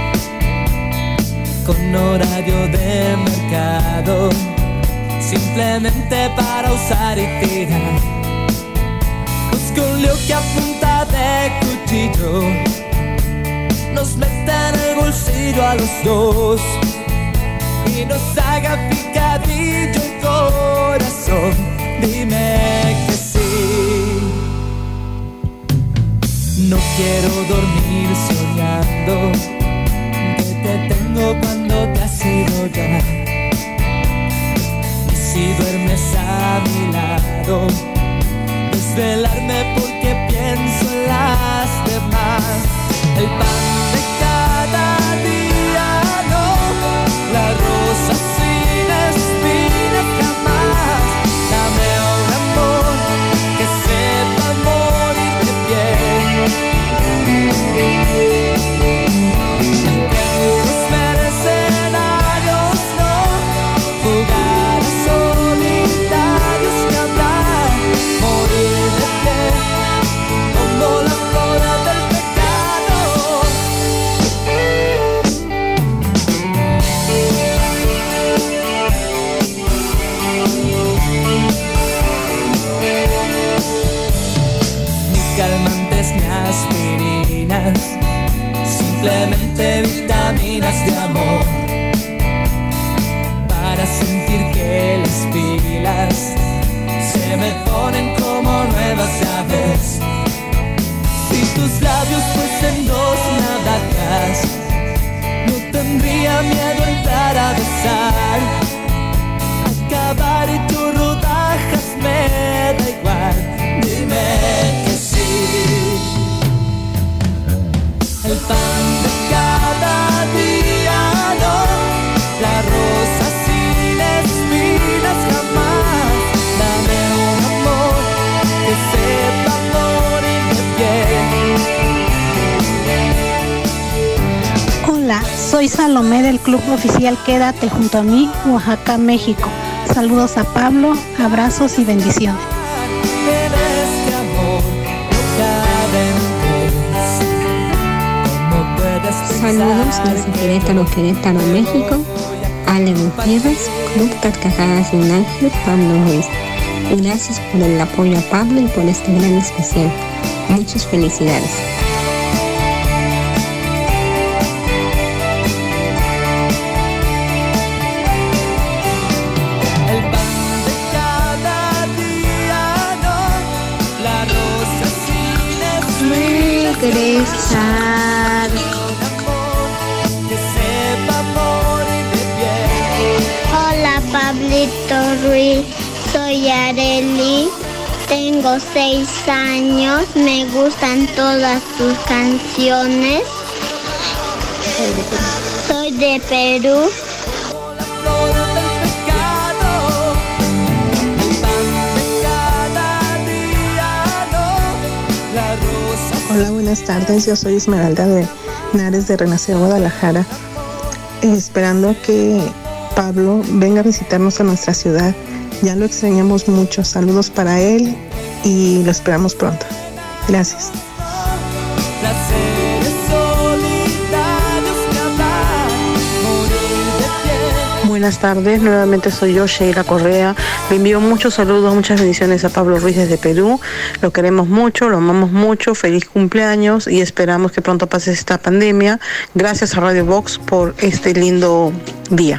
con horario de mercado, simplemente para usar y tirar. Busco un lío que a punta de cuchillo nos meta en el bolsillo a los dos y nos haga picadillo el corazón. Dime que sí. No quiero dormir soñando que te tengo cuando te has ido ya. Y si duermes a mi lado, desvelarme porque pienso en las demás. El pan de cada día, no, la rosa sin espinas jamás. Dame un amor que sepa morir de pie. Los mercenarios no, jugar a solitarios que hablar, morir de pie, como la flor del pecado. Ni calmantes ni aspirinas, simplemente vitaminas de amor, para sentir que las pilas se me ponen como nuevas llaves. Si tus labios fuesen dos navajas, no tendría miedo a entrar a besar. Acabar y tus rodajas me da igual. Dime que sí. El pan de cada día, no, la rosa sin espinas jamás. Dame un amor que sepa morir de pie. Hola, soy Salomé del Club Oficial Quédate Junto a Mí, Oaxaca, México. Saludos a Pablo, abrazos y bendiciones. En este amor no caben. Saludos desde Querétaro, México. Ale Gutiérrez, Club Carcajadas de un Ángel, Pablo Ruiz. Gracias por el apoyo a Pablo y por este gran especial. Muchas felicidades. Regresar. Hola Pablito Ruiz, soy Areli, tengo 6 años, me gustan todas tus canciones. Soy de Perú. Hola, buenas tardes. Yo soy Esmeralda de Nares de Renacer Guadalajara, esperando que Pablo venga a visitarnos a nuestra ciudad. Ya lo extrañamos mucho. Saludos para él y lo esperamos pronto. Gracias. Buenas tardes, nuevamente soy yo, Sheila Correa. Le envío muchos saludos, muchas bendiciones a Pablo Ruiz desde Perú. Lo queremos mucho, lo amamos mucho, feliz cumpleaños y esperamos que pronto pase esta pandemia. Gracias a Radio Vox por este lindo día.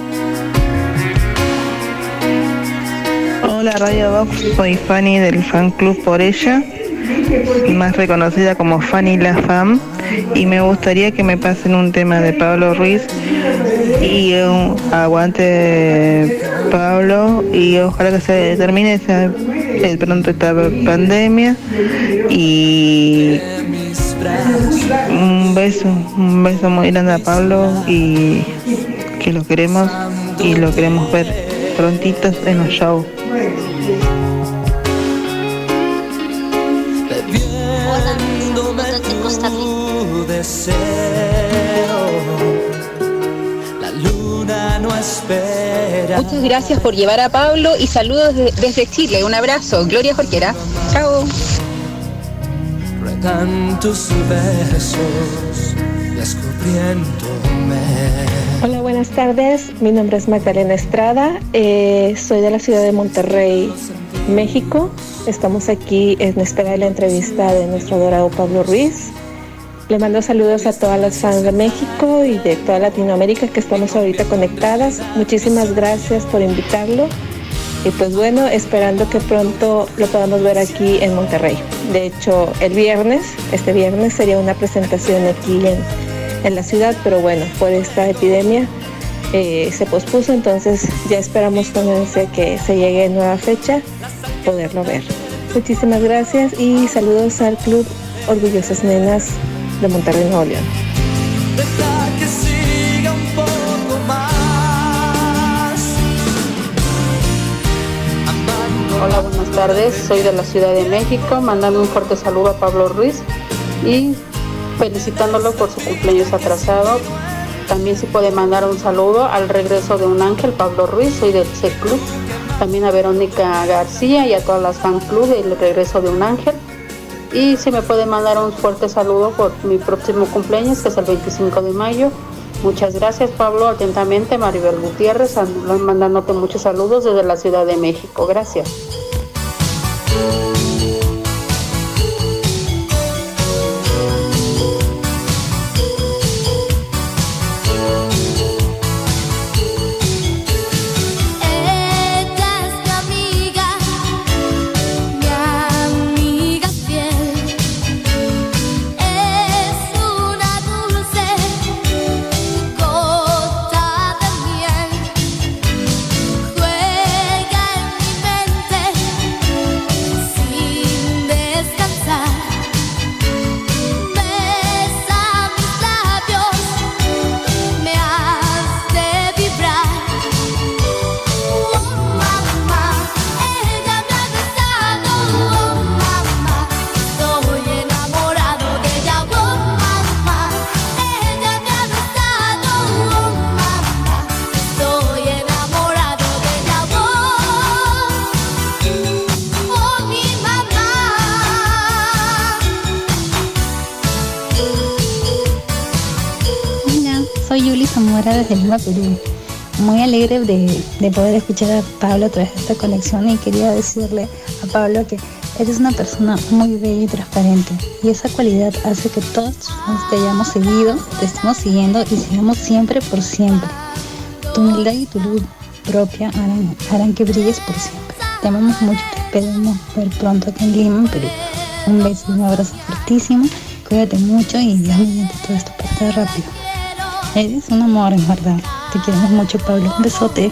Hola Radio Vox, soy Fanny del fan club Por Ella, más reconocida como Fanny la Fam, y me gustaría que me pasen un tema de Pablo Ruiz y aguante Pablo, y ojalá que se termine pronto esta pandemia, y un beso muy grande a Pablo, y que lo queremos ver prontitos en los shows. La luna no espera. Muchas gracias por llevar a Pablo y saludos desde Chile. Un abrazo. Gloria Jorquera. Chao. Regan tus besos descubriéndome. Hola, buenas tardes. Mi nombre es Magdalena Estrada. Soy de la ciudad de Monterrey, México. Estamos aquí en espera de la entrevista de nuestro adorado Pablo Ruiz. Le mando saludos a todas las fans de México y de toda Latinoamérica que estamos ahorita conectadas. Muchísimas gracias por invitarlo. Y pues bueno, esperando que pronto lo podamos ver aquí en Monterrey. De hecho, este viernes sería una presentación aquí en la ciudad, pero bueno, por esta epidemia se pospuso, entonces ya esperamos con ansia que se llegue nueva fecha, poderlo ver. Muchísimas gracias y saludos al Club Orgullosas Nenas de Monterrey, Nuevo León. Deja que siga un poco más. Hola, buenas tardes. Soy de la Ciudad de México. Mandando un fuerte saludo a Pablo Ruiz y felicitándolo por su cumpleaños atrasado. También se puede mandar un saludo al regreso de un ángel, Pablo Ruiz. Soy del C Club. También a Verónica García y a todas las fan club del regreso de un ángel. Y se me puede mandar un fuerte saludo por mi próximo cumpleaños, que es el 25 de mayo. Muchas gracias, Pablo. Atentamente, Maribel Gutiérrez, mandándote muchos saludos desde la Ciudad de México. Gracias. Soy Yuli Zamora desde Lima, Perú. muy alegre de poder escuchar a Pablo a través de esta conexión, y quería decirle a Pablo que eres una persona muy bella y transparente, y esa cualidad hace que todos te hayamos seguido, te estemos siguiendo y sigamos siempre por siempre. Tu humildad y tu luz propia harán que brilles por siempre. Te amamos mucho, te esperamos ver pronto aquí en Lima, en Perú. Un beso y un abrazo fuertísimo, cuídate mucho y Dios mediante todo esto pasa rápido. Eres un amor, en verdad. Te queremos mucho, Pablo. Un besote.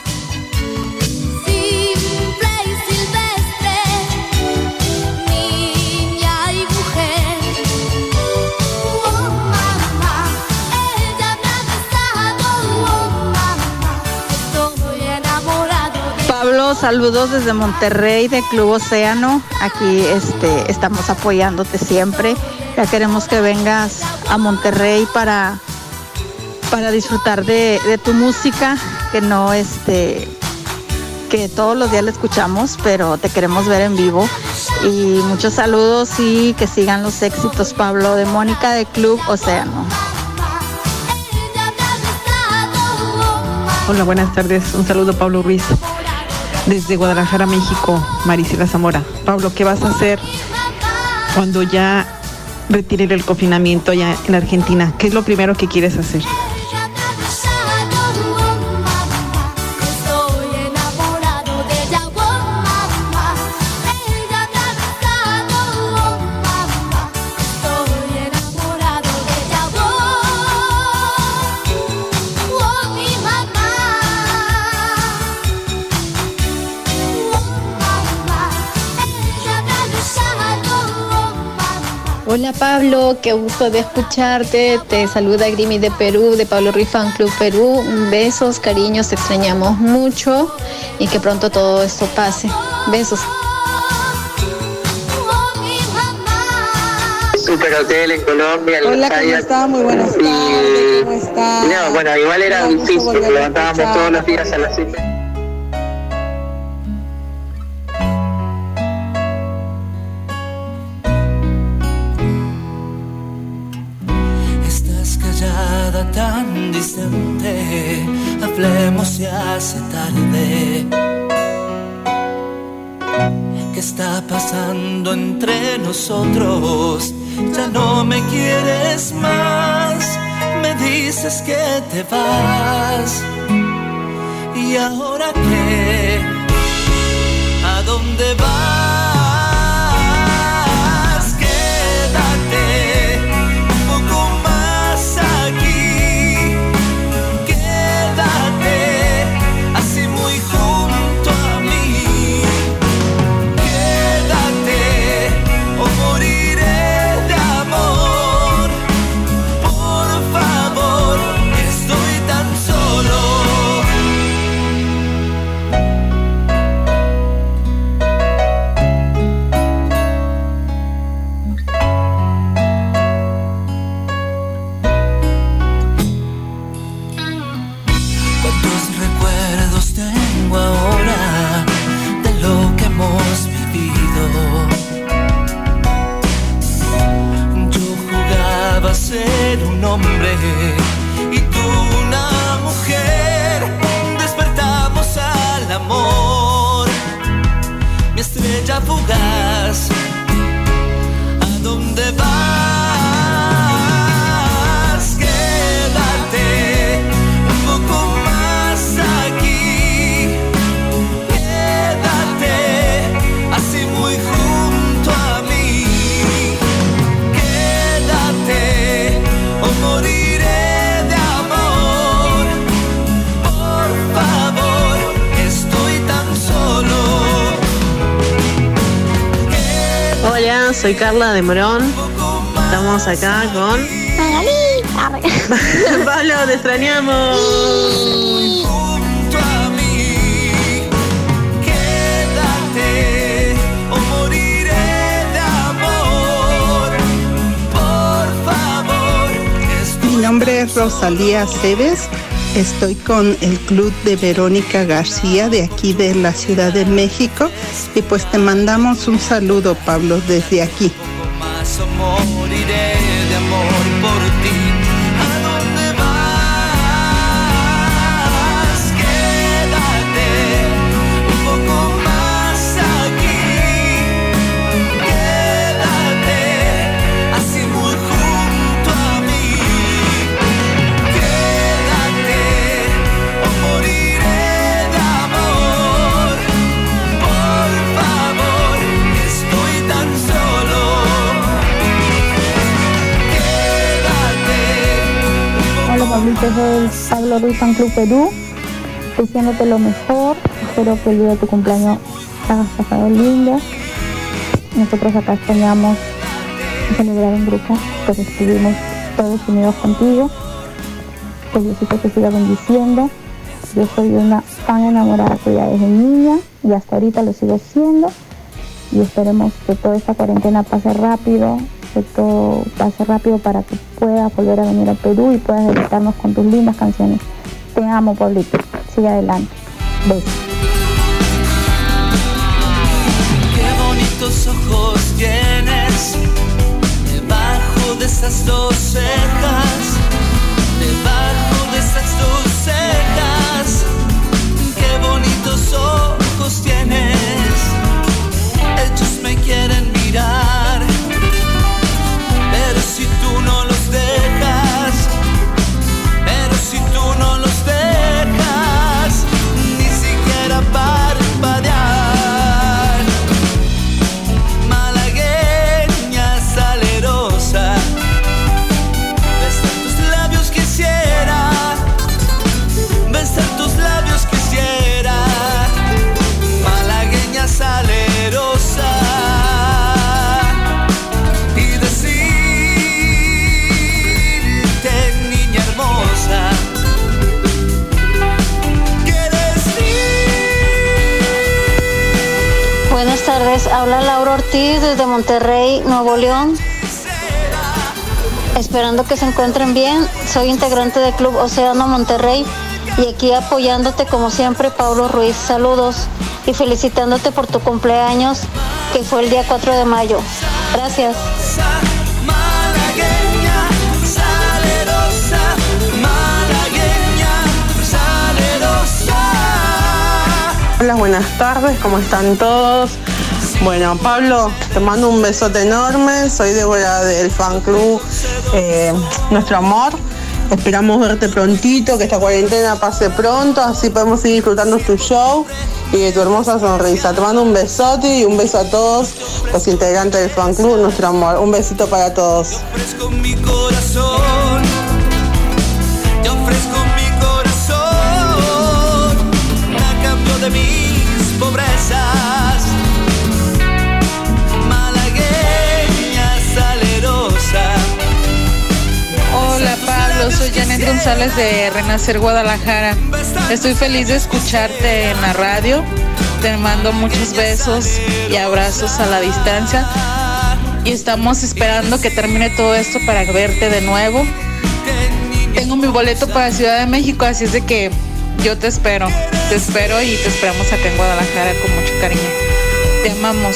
Pablo, saludos desde Monterrey de Club Océano. Aquí estamos apoyándote siempre. Ya queremos que vengas a Monterrey para disfrutar de tu música, que no que todos los días la escuchamos, pero te queremos ver en vivo. Y muchos saludos y que sigan los éxitos, Pablo. De Mónica de Club Océano. Hola, buenas tardes. Un saludo, Pablo Ruiz. Desde Guadalajara, México, Marisela Zamora. Pablo, ¿qué vas a hacer cuando ya retire el confinamiento allá en Argentina? ¿Qué es lo primero que quieres hacer? Hola Pablo, qué gusto de escucharte. Te saluda Grimi de Perú, de Pablo Ruiz Fan Club Perú. Besos, cariños, te extrañamos mucho y que pronto todo esto pase. Besos. Super Hotel en Colombia. Hola, ¿cómo está? Muy buenas tardes, ¿cómo está? No, bueno, igual era difícil porque levantábamos todos los días a las 7. Tan distante, hablemos, ya hace tarde. ¿Qué está pasando entre nosotros? Ya no me quieres más, me dices que te vas. ¿Y ahora qué? ¿A dónde vas? Ser un hombre y tú una mujer, despertamos al amor, mi estrella fugaz. ¿A dónde vas? Quédate un poco más aquí, quédate así muy junto a mí, quédate o moriré de amor. Por favor, estoy tan solo. Hola, soy Carla de Morón. Estamos acá con Pablo, te extrañamos. Junto a mí, quédate o moriré de amor. Por favor. Mi nombre es Rosalía Cebes, estoy con el club de Verónica García de aquí de la Ciudad de México y pues te mandamos un saludo, Pablo, desde aquí. Más o moriré de amor por ti. ¿A dónde vas? Desde el Pablo Ruiz Fan Club Perú, deseándote lo mejor. Espero que el día de tu cumpleaños hagas pasado lindo. Nosotros acá extrañamos celebrar en grupo, pues estuvimos todos unidos contigo. Que Diosito te siga bendiciendo. Yo soy una fan enamorada tuya desde niña y hasta ahorita lo sigo siendo. Y esperemos que toda esta cuarentena pase rápido, que todo pase rápido para que puedas volver a venir al Perú y puedas deleitarnos con tus lindas canciones. Te amo, Pablito. Sigue adelante. Besos. Qué bonitos ojos tienes debajo de esas dos cejas, debajo de esas dos cejas. Qué bonitos ojos tienes, ellos me quieren mirar, pero si tú no los dejas, pero si tú no los dejas, ni siquiera parpadear. Malagueña salerosa, besar tus labios quisiera, besar tus labios quisiera. Malagueña salerosa, y decirte, niña hermosa, que eres Buenas tardes, habla Laura Ortiz desde Monterrey, Nuevo León. Esperando que se encuentren bien. Soy integrante del Club Océano Monterrey y aquí apoyándote como siempre, Pablo Ruiz. Saludos y felicitándote por tu cumpleaños, que fue el día 4 de mayo. Gracias. malagueña salerosa, malagueña salerosa. Hola, buenas tardes, ¿cómo están todos? Bueno, Pablo, te mando un besote enorme, soy Débora del Fan Club Nuestro Amor. Esperamos verte prontito, que esta cuarentena pase pronto, así podemos seguir disfrutando tu show y de tu hermosa sonrisa. Te mando un besote y un beso a todos los integrantes del Fan Club Nuestro Amor. Un besito para todos. Ofrezco mi corazón, te ofrezco mi corazón a cambio de mis pobrezas. Malagueña salerosa. Hola Pablo, soy Janet González de Renacer Guadalajara. Estoy feliz de escucharte en la radio. Te mando muchos besos y abrazos a la distancia. Y estamos esperando que termine todo esto para verte de nuevo. Tengo mi boleto para Ciudad de México, así es de que yo te espero y te esperamos acá en Guadalajara con mucho cariño. Te amamos.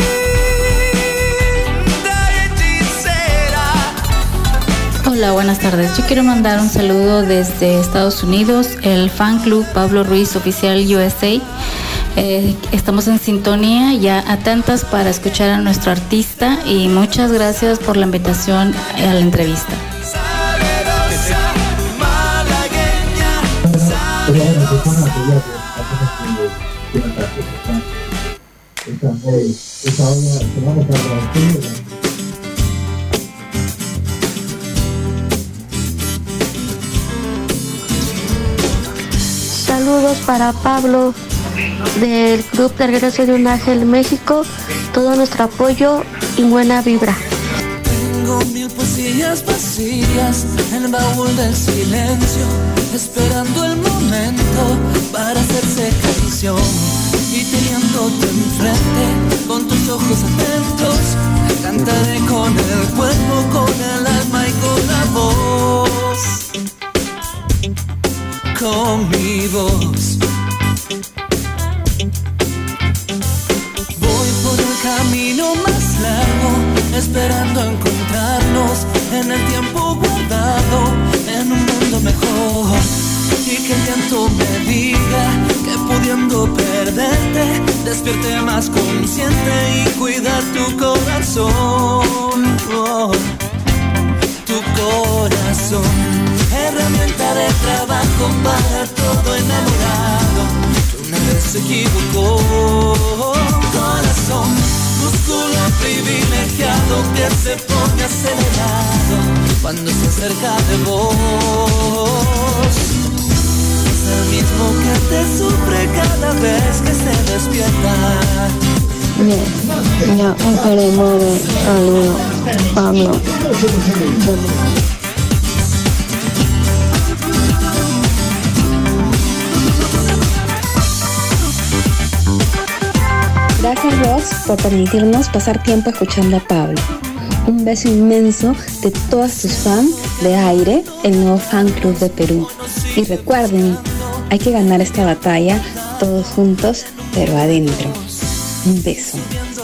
Hola, buenas tardes. Yo quiero mandar un saludo desde Estados Unidos, el Fan Club Pablo Ruiz Oficial USA. Estamos en sintonía, ya atentas para escuchar a nuestro artista y muchas gracias por la invitación a la entrevista. Saludos para Pablo del Club del Regreso de un Ángel México. Todo nuestro apoyo y buena vibra. Tengo 1000 poesías vacías en el baúl del silencio, esperando el momento para hacerse canción. Y teniéndote enfrente, con tus ojos atentos, cantaré con el cuerpo, con el alma y con la voz. Con mi voz voy por el camino más largo, esperando encontrarnos en el tiempo guardado, en un mundo mejor. Y que el viento me diga que pudiendo perderte, despierte más consciente y cuida tu corazón. Oh, tu corazón, herramienta de trabajo para todo enamorado. Tú nadie se equivocó. Corazón, músculo privilegiado hígado que se pone acelerado cuando se acerca de vos. Es el mismo que te sufre cada vez que se despierta. Ya esperemos algo, Pablo. Gracias, Rox, por permitirnos pasar tiempo escuchando a Pablo. Un beso inmenso de todas tus fans de Aire, el nuevo fan club de Perú. Y recuerden, hay que ganar esta batalla todos juntos, pero adentro. Un beso.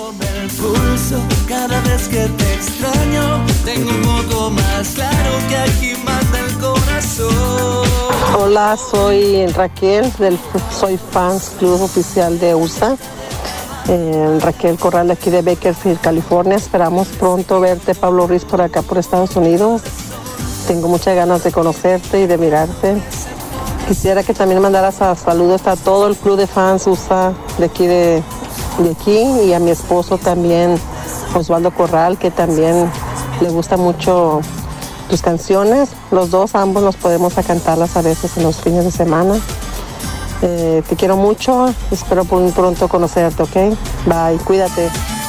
Cada vez que te extraño, tengo un poco más claro que aquí manda el corazón. Hola, soy Raquel, soy fans club oficial de USA. Raquel Corral, aquí de Bakersfield, California. Esperamos pronto verte, Pablo Ruiz, por acá, por Estados Unidos. Tengo muchas ganas de conocerte y de mirarte. Quisiera que también mandaras saludos a todo el club de fans USA de aquí, y a mi esposo también, Osvaldo Corral, que también le gusta mucho tus canciones. Los dos, ambos nos podemos cantarlas a veces en los fines de semana. Te quiero mucho, espero pronto conocerte, ¿ok? Bye, cuídate.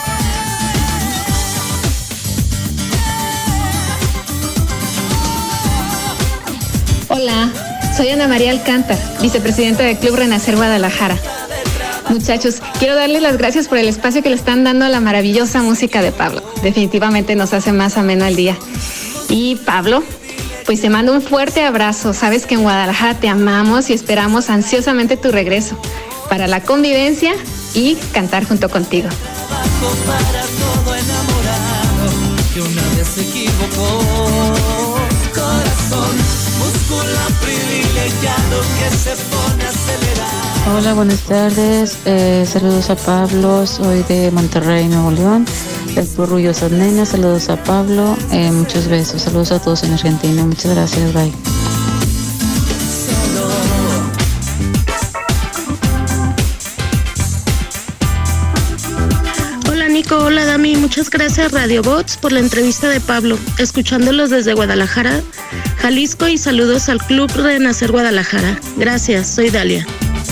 Hola, soy Ana María Alcántara, vicepresidenta del Club Renacer Guadalajara. Muchachos, quiero darles las gracias por el espacio que le están dando a la maravillosa música de Pablo. Definitivamente nos hace más ameno el día. Y Pablo, pues te mando un fuerte abrazo. Sabes que en Guadalajara te amamos y esperamos ansiosamente tu regreso para la convivencia y cantar junto contigo. Para todo enamorado que una vez se equivocó. Corazón, músculo privilegiado que se pone acelerado. Hola, buenas tardes. Saludos a Pablo. Soy de Monterrey, Nuevo León. El Orgulloso Nena, saludos a Pablo, muchos besos, saludos a todos en Argentina, muchas gracias, bye. Hola Nico, hola Dami, muchas gracias Radio Bots por la entrevista de Pablo, escuchándolos desde Guadalajara, Jalisco, y saludos al Club Renacer Guadalajara. Gracias, soy Dalia.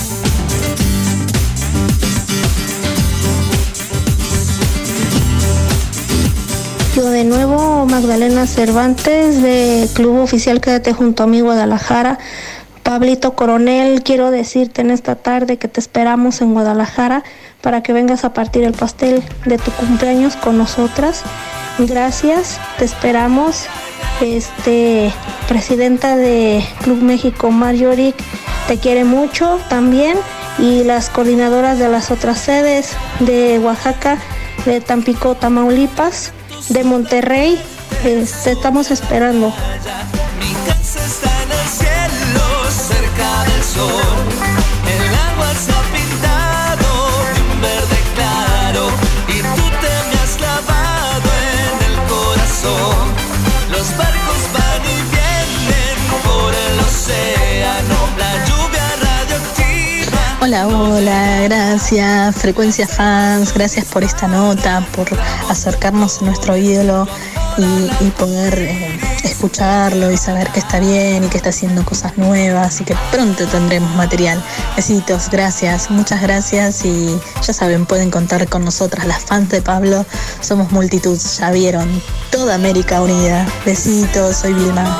Yo de nuevo, Magdalena Cervantes, de Club Oficial Quédate Junto a mí, Guadalajara. Pablito Coronel, quiero decirte en esta tarde que te esperamos en Guadalajara para que vengas a partir el pastel de tu cumpleaños con nosotras. Gracias, te esperamos. Presidenta de Club México, Marjorie, te quiere mucho también. Y las coordinadoras de las otras sedes de Oaxaca, de Tampico, Tamaulipas, de Monterrey, te estamos esperando. Mi casa está en el cielo, cerca del sol. El agua se ha pintado de un verde claro y tú te me has clavado en el corazón. Los barcos van y vienen por el océano, la lluvia radioactiva. Hola, gracias, Frecuencia Fans, gracias por esta nota, por acercarnos a nuestro ídolo y poder escucharlo y saber que está bien y que está haciendo cosas nuevas y que pronto tendremos material. Besitos, gracias, muchas gracias, y ya saben, pueden contar con nosotras, las fans de Pablo, somos multitud, ya vieron, toda América unida. Besitos, soy Vilma.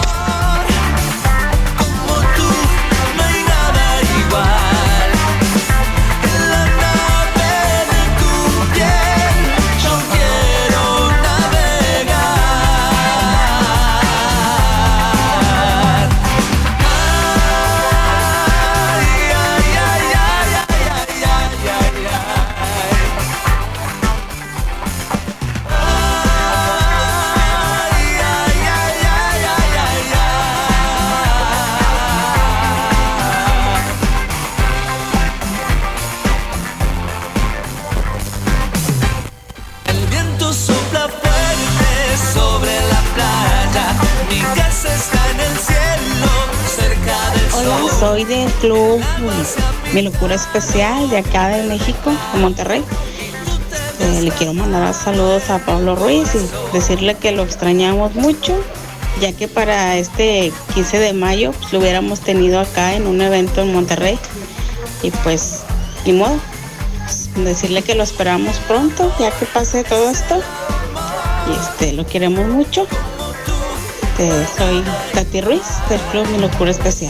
Soy del club Mi Locura Especial de acá de México, de Monterrey. Le quiero mandar saludos a Pablo Ruiz y decirle que lo extrañamos mucho, ya que para este 15 de mayo pues, lo hubiéramos tenido acá en un evento en Monterrey y pues ni modo, pues, decirle que lo esperamos pronto ya que pase todo esto y lo queremos mucho. Soy Tati Ruiz del Club Mi Locura Especial.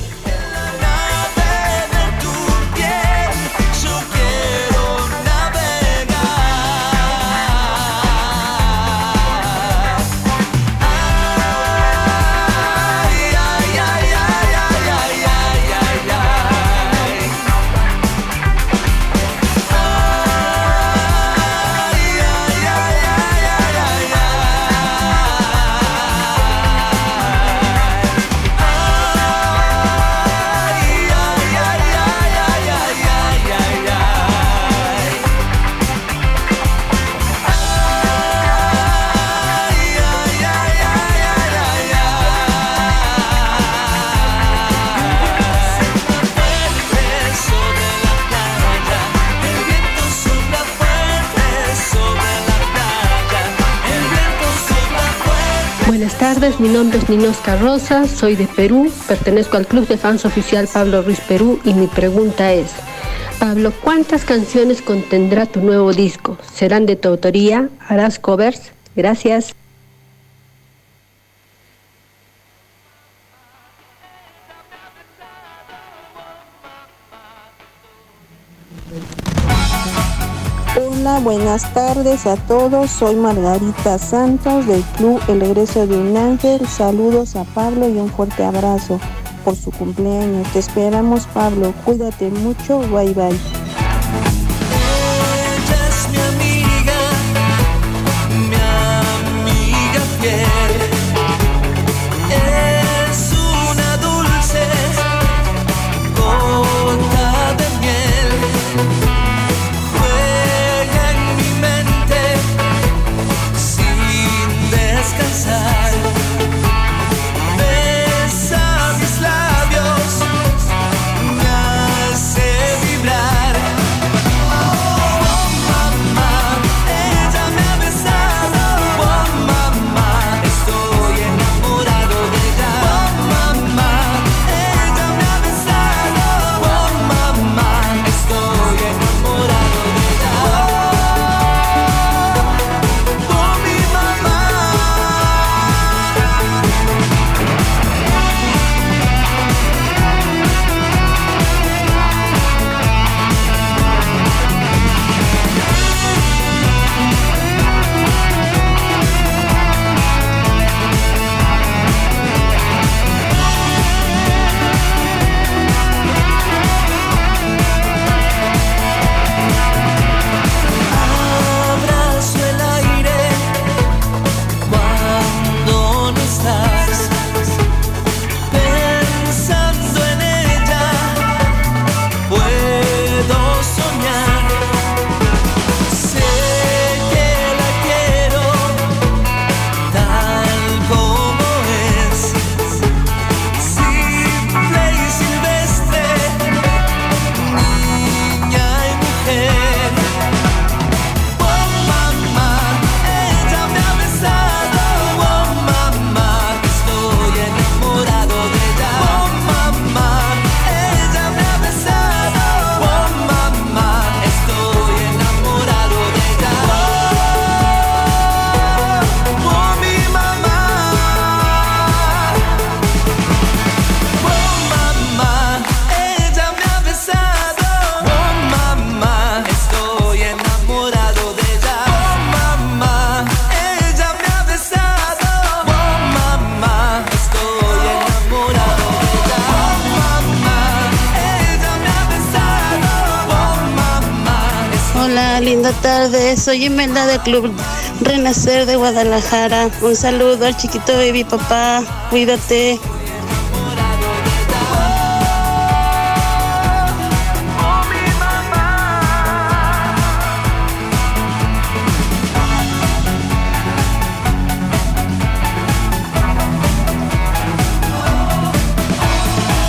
Buenas tardes, mi nombre es Ninosca Rosa, soy de Perú, pertenezco al Club de Fans Oficial Pablo Ruiz Perú y mi pregunta es, Pablo, ¿cuántas canciones contendrá tu nuevo disco? ¿Serán de tu autoría? ¿Harás covers? Gracias. Hola, buenas tardes a todos. Soy Margarita Santos del Club El Regreso de un Ángel. Saludos a Pablo y un fuerte abrazo por su cumpleaños. Te esperamos, Pablo. Cuídate mucho. Bye, bye. Ella es mi amiga fiel. Es una dulce gota de miel. Juega en mi mente sin descansar. Besa mis labios, me hace vibrar. Oh, mamá, ella me ha besado. Oh, mamá, estoy enamorado de ella. Oh, mamá, ella me ha besado. Oh, mamá, estoy enamorado de ella. Oh, mi mamá. Abrazo el aire cuando no estás. Pensando en ella puedo soñar. Sé que la quiero tal como es. Simple y silvestre, niña y mujer. Oh, mamá, ella me ha besado. Oh, mamá, estoy enamorado de ella. Oh, mamá, ella me ha besado. Oh, mamá, estoy enamorado de ella. Oh, mi mamá. Oh, mamá, ella me ha besado. Oh, mamá, estoy enamorado de ella. Oh, mamá, ella me ha besado. Oh, mamá, estoy enamorado de ella. Oh, mamá, ella me ha besado. Oh, mamá, Hola, linda tarde. Soy Imelda del Club Renacer de Guadalajara. Un saludo al chiquito baby papá. Cuídate.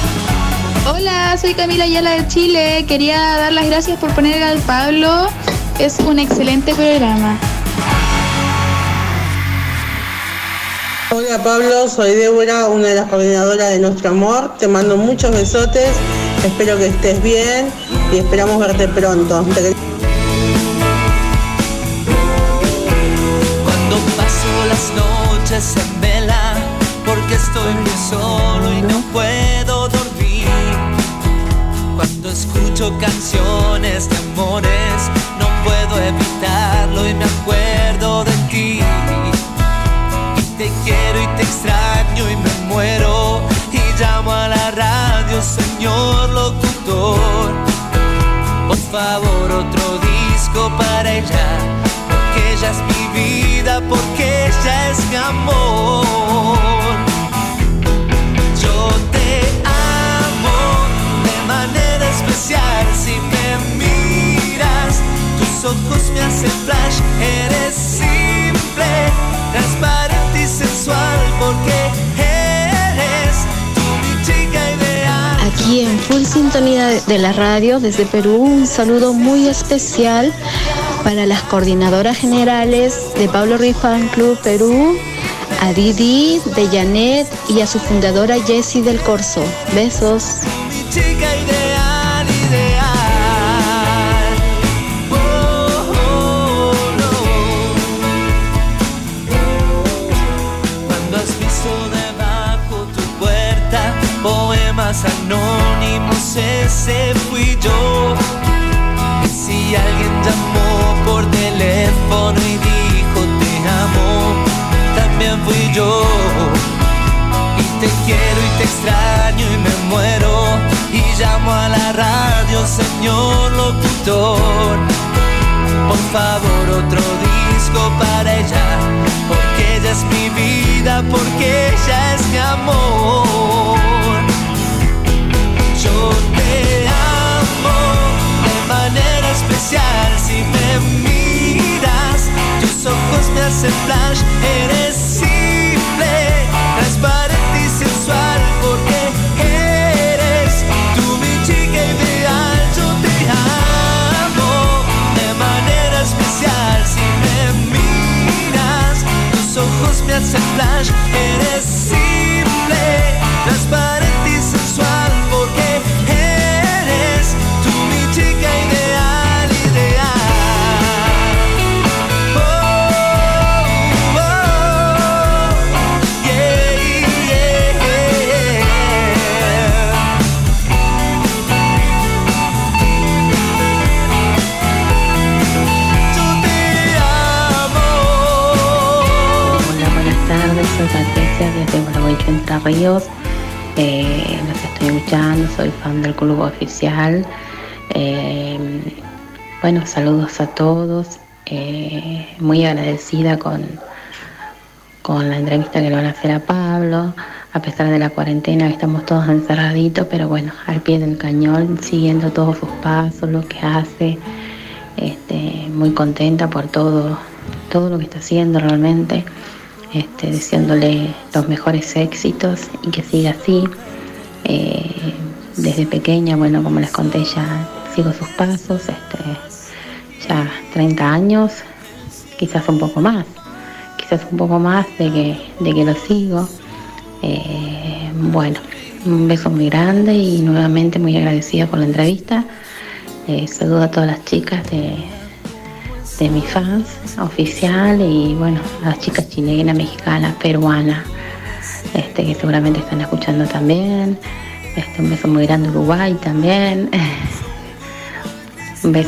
Hola, soy Camila Ayala de Chile. Quería dar las gracias por poner al Pablo es un excelente programa. Hola Pablo, soy Débora, una de las coordinadoras de Nuestro Amor. Te mando muchos besotes, espero que estés bien y esperamos verte pronto. Cuando paso las noches en vela, porque estoy muy solo y no puedo dormir. Cuando escucho canciones de amores, no puedo evitarlo y me acuerdo de ti. Te quiero y te extraño y me muero, y llamo a la radio, señor locutor. Por favor, otro disco para ella, porque ella es mi vida, porque ella es mi amor. Yo te amo de manera especial, si me miras, tus ojos me hacen flash, eres simple, transparente y sensual, porque eres tú mi chica ideal. Aquí en full sintonía de la radio desde Perú, un saludo muy especial para las coordinadoras generales de Pablo Ruiz Fan Club Perú, a Didi, de Janet y a su fundadora Jessie del Corso. Besos. Mi chica ideal, ideal. Poemas anónimos, ese fui yo. Y si alguien llamó por teléfono y dijo te amo, también fui yo. Y te quiero y te extraño y me muero, y llamo a la radio, señor locutor. Por favor, otro disco para ella, porque ella es mi vida, porque ella es mi amor. Yo te amo de manera especial, si me miras, tus ojos me hacen flash, eres simple, transparente y sensual, porque eres tú mi chica ideal. Yo te amo de manera especial, si me miras, tus ojos me hacen flash, eres simple, transparente y sensual, porque eres tú mi chica ideal, ideal. Oh, oh, yeah, yeah, yeah. Yo te amo. Hola, buenas tardes, soy Patricia desde Baraguacho, Entre Ríos. Los estoy escuchando, soy fan del club oficial. Bueno, saludos a todos. Muy agradecida con la entrevista que le van a hacer a Pablo, a pesar de la cuarentena, que estamos todos encerraditos, pero bueno, al pie del cañón, siguiendo todos sus pasos, lo que hace. Muy contenta por todo lo que está haciendo realmente. Deseándole los mejores éxitos y que siga así. Desde pequeña, bueno, como les conté, ya sigo sus pasos, ya 30 años, quizás un poco más de que lo sigo. Bueno, un beso muy grande y nuevamente muy agradecida por la entrevista. Saludo a todas las chicas de mis fans oficial y bueno, a las chicas chilenas, mexicanas, peruanas, que seguramente están escuchando también. Un beso muy grande a Uruguay también. Un beso.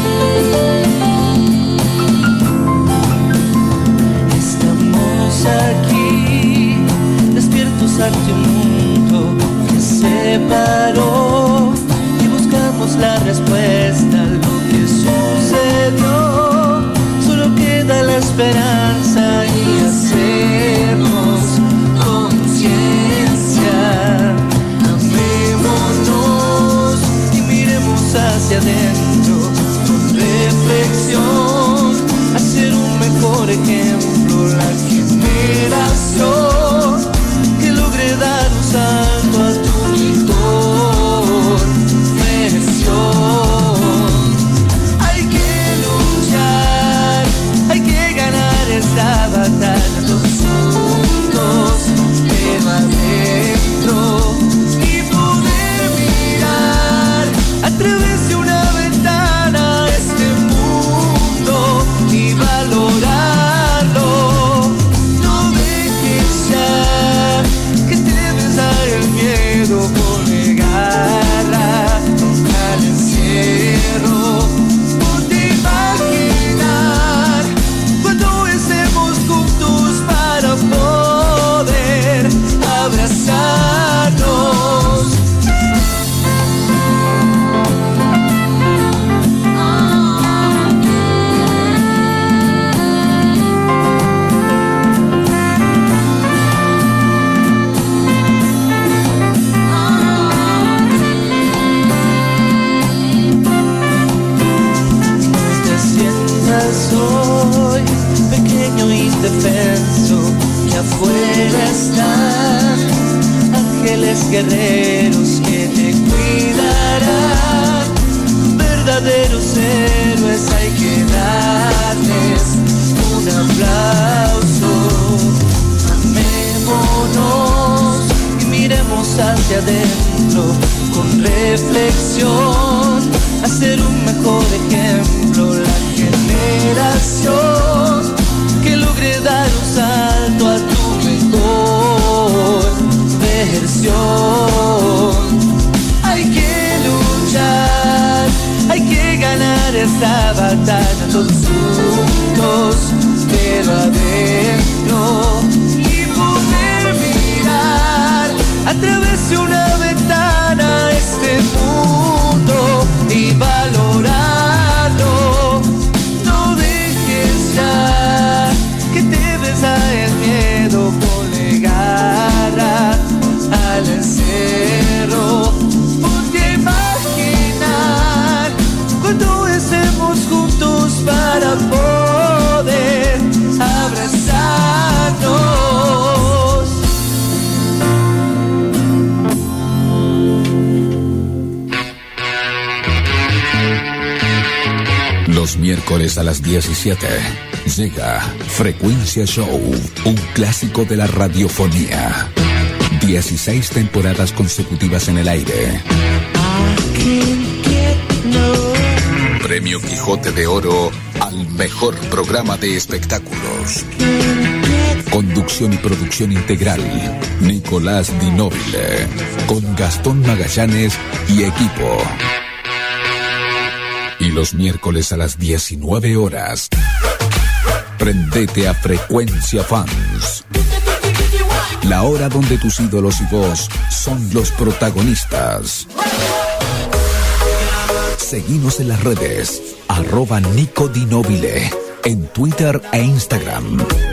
Estamos ángeles guerreros que te cuidarán. Verdaderos héroes, hay que darles un aplauso. Amémonos y miremos hacia adentro con reflexión, hacer un mejor ejemplo, la generación que logre dar un salto a tu mejor versión. Hay que luchar, hay que ganar esta batalla todos juntos, pero adentro, y poder mirar a través de una ventana este mundo y valorarlo. No dejes ya que te deshaga el miedo, ponle garra al encerro. Ponte a imaginar cuando estemos juntos para poder abrazarnos. Los miércoles a las 17 llega Frecuencia Show, un clásico de la radiofonía. 16 temporadas consecutivas en el aire. Premio Quijote de Oro al mejor programa de espectáculos. Conducción y producción integral, Nicolás Di Nobile, con Gastón Magallanes y equipo. Y los miércoles a las 19 horas, prendete a Frecuencia Fans. La hora donde tus ídolos y vos son los protagonistas. Seguinos en las redes, @NicoDinobile, en Twitter e Instagram.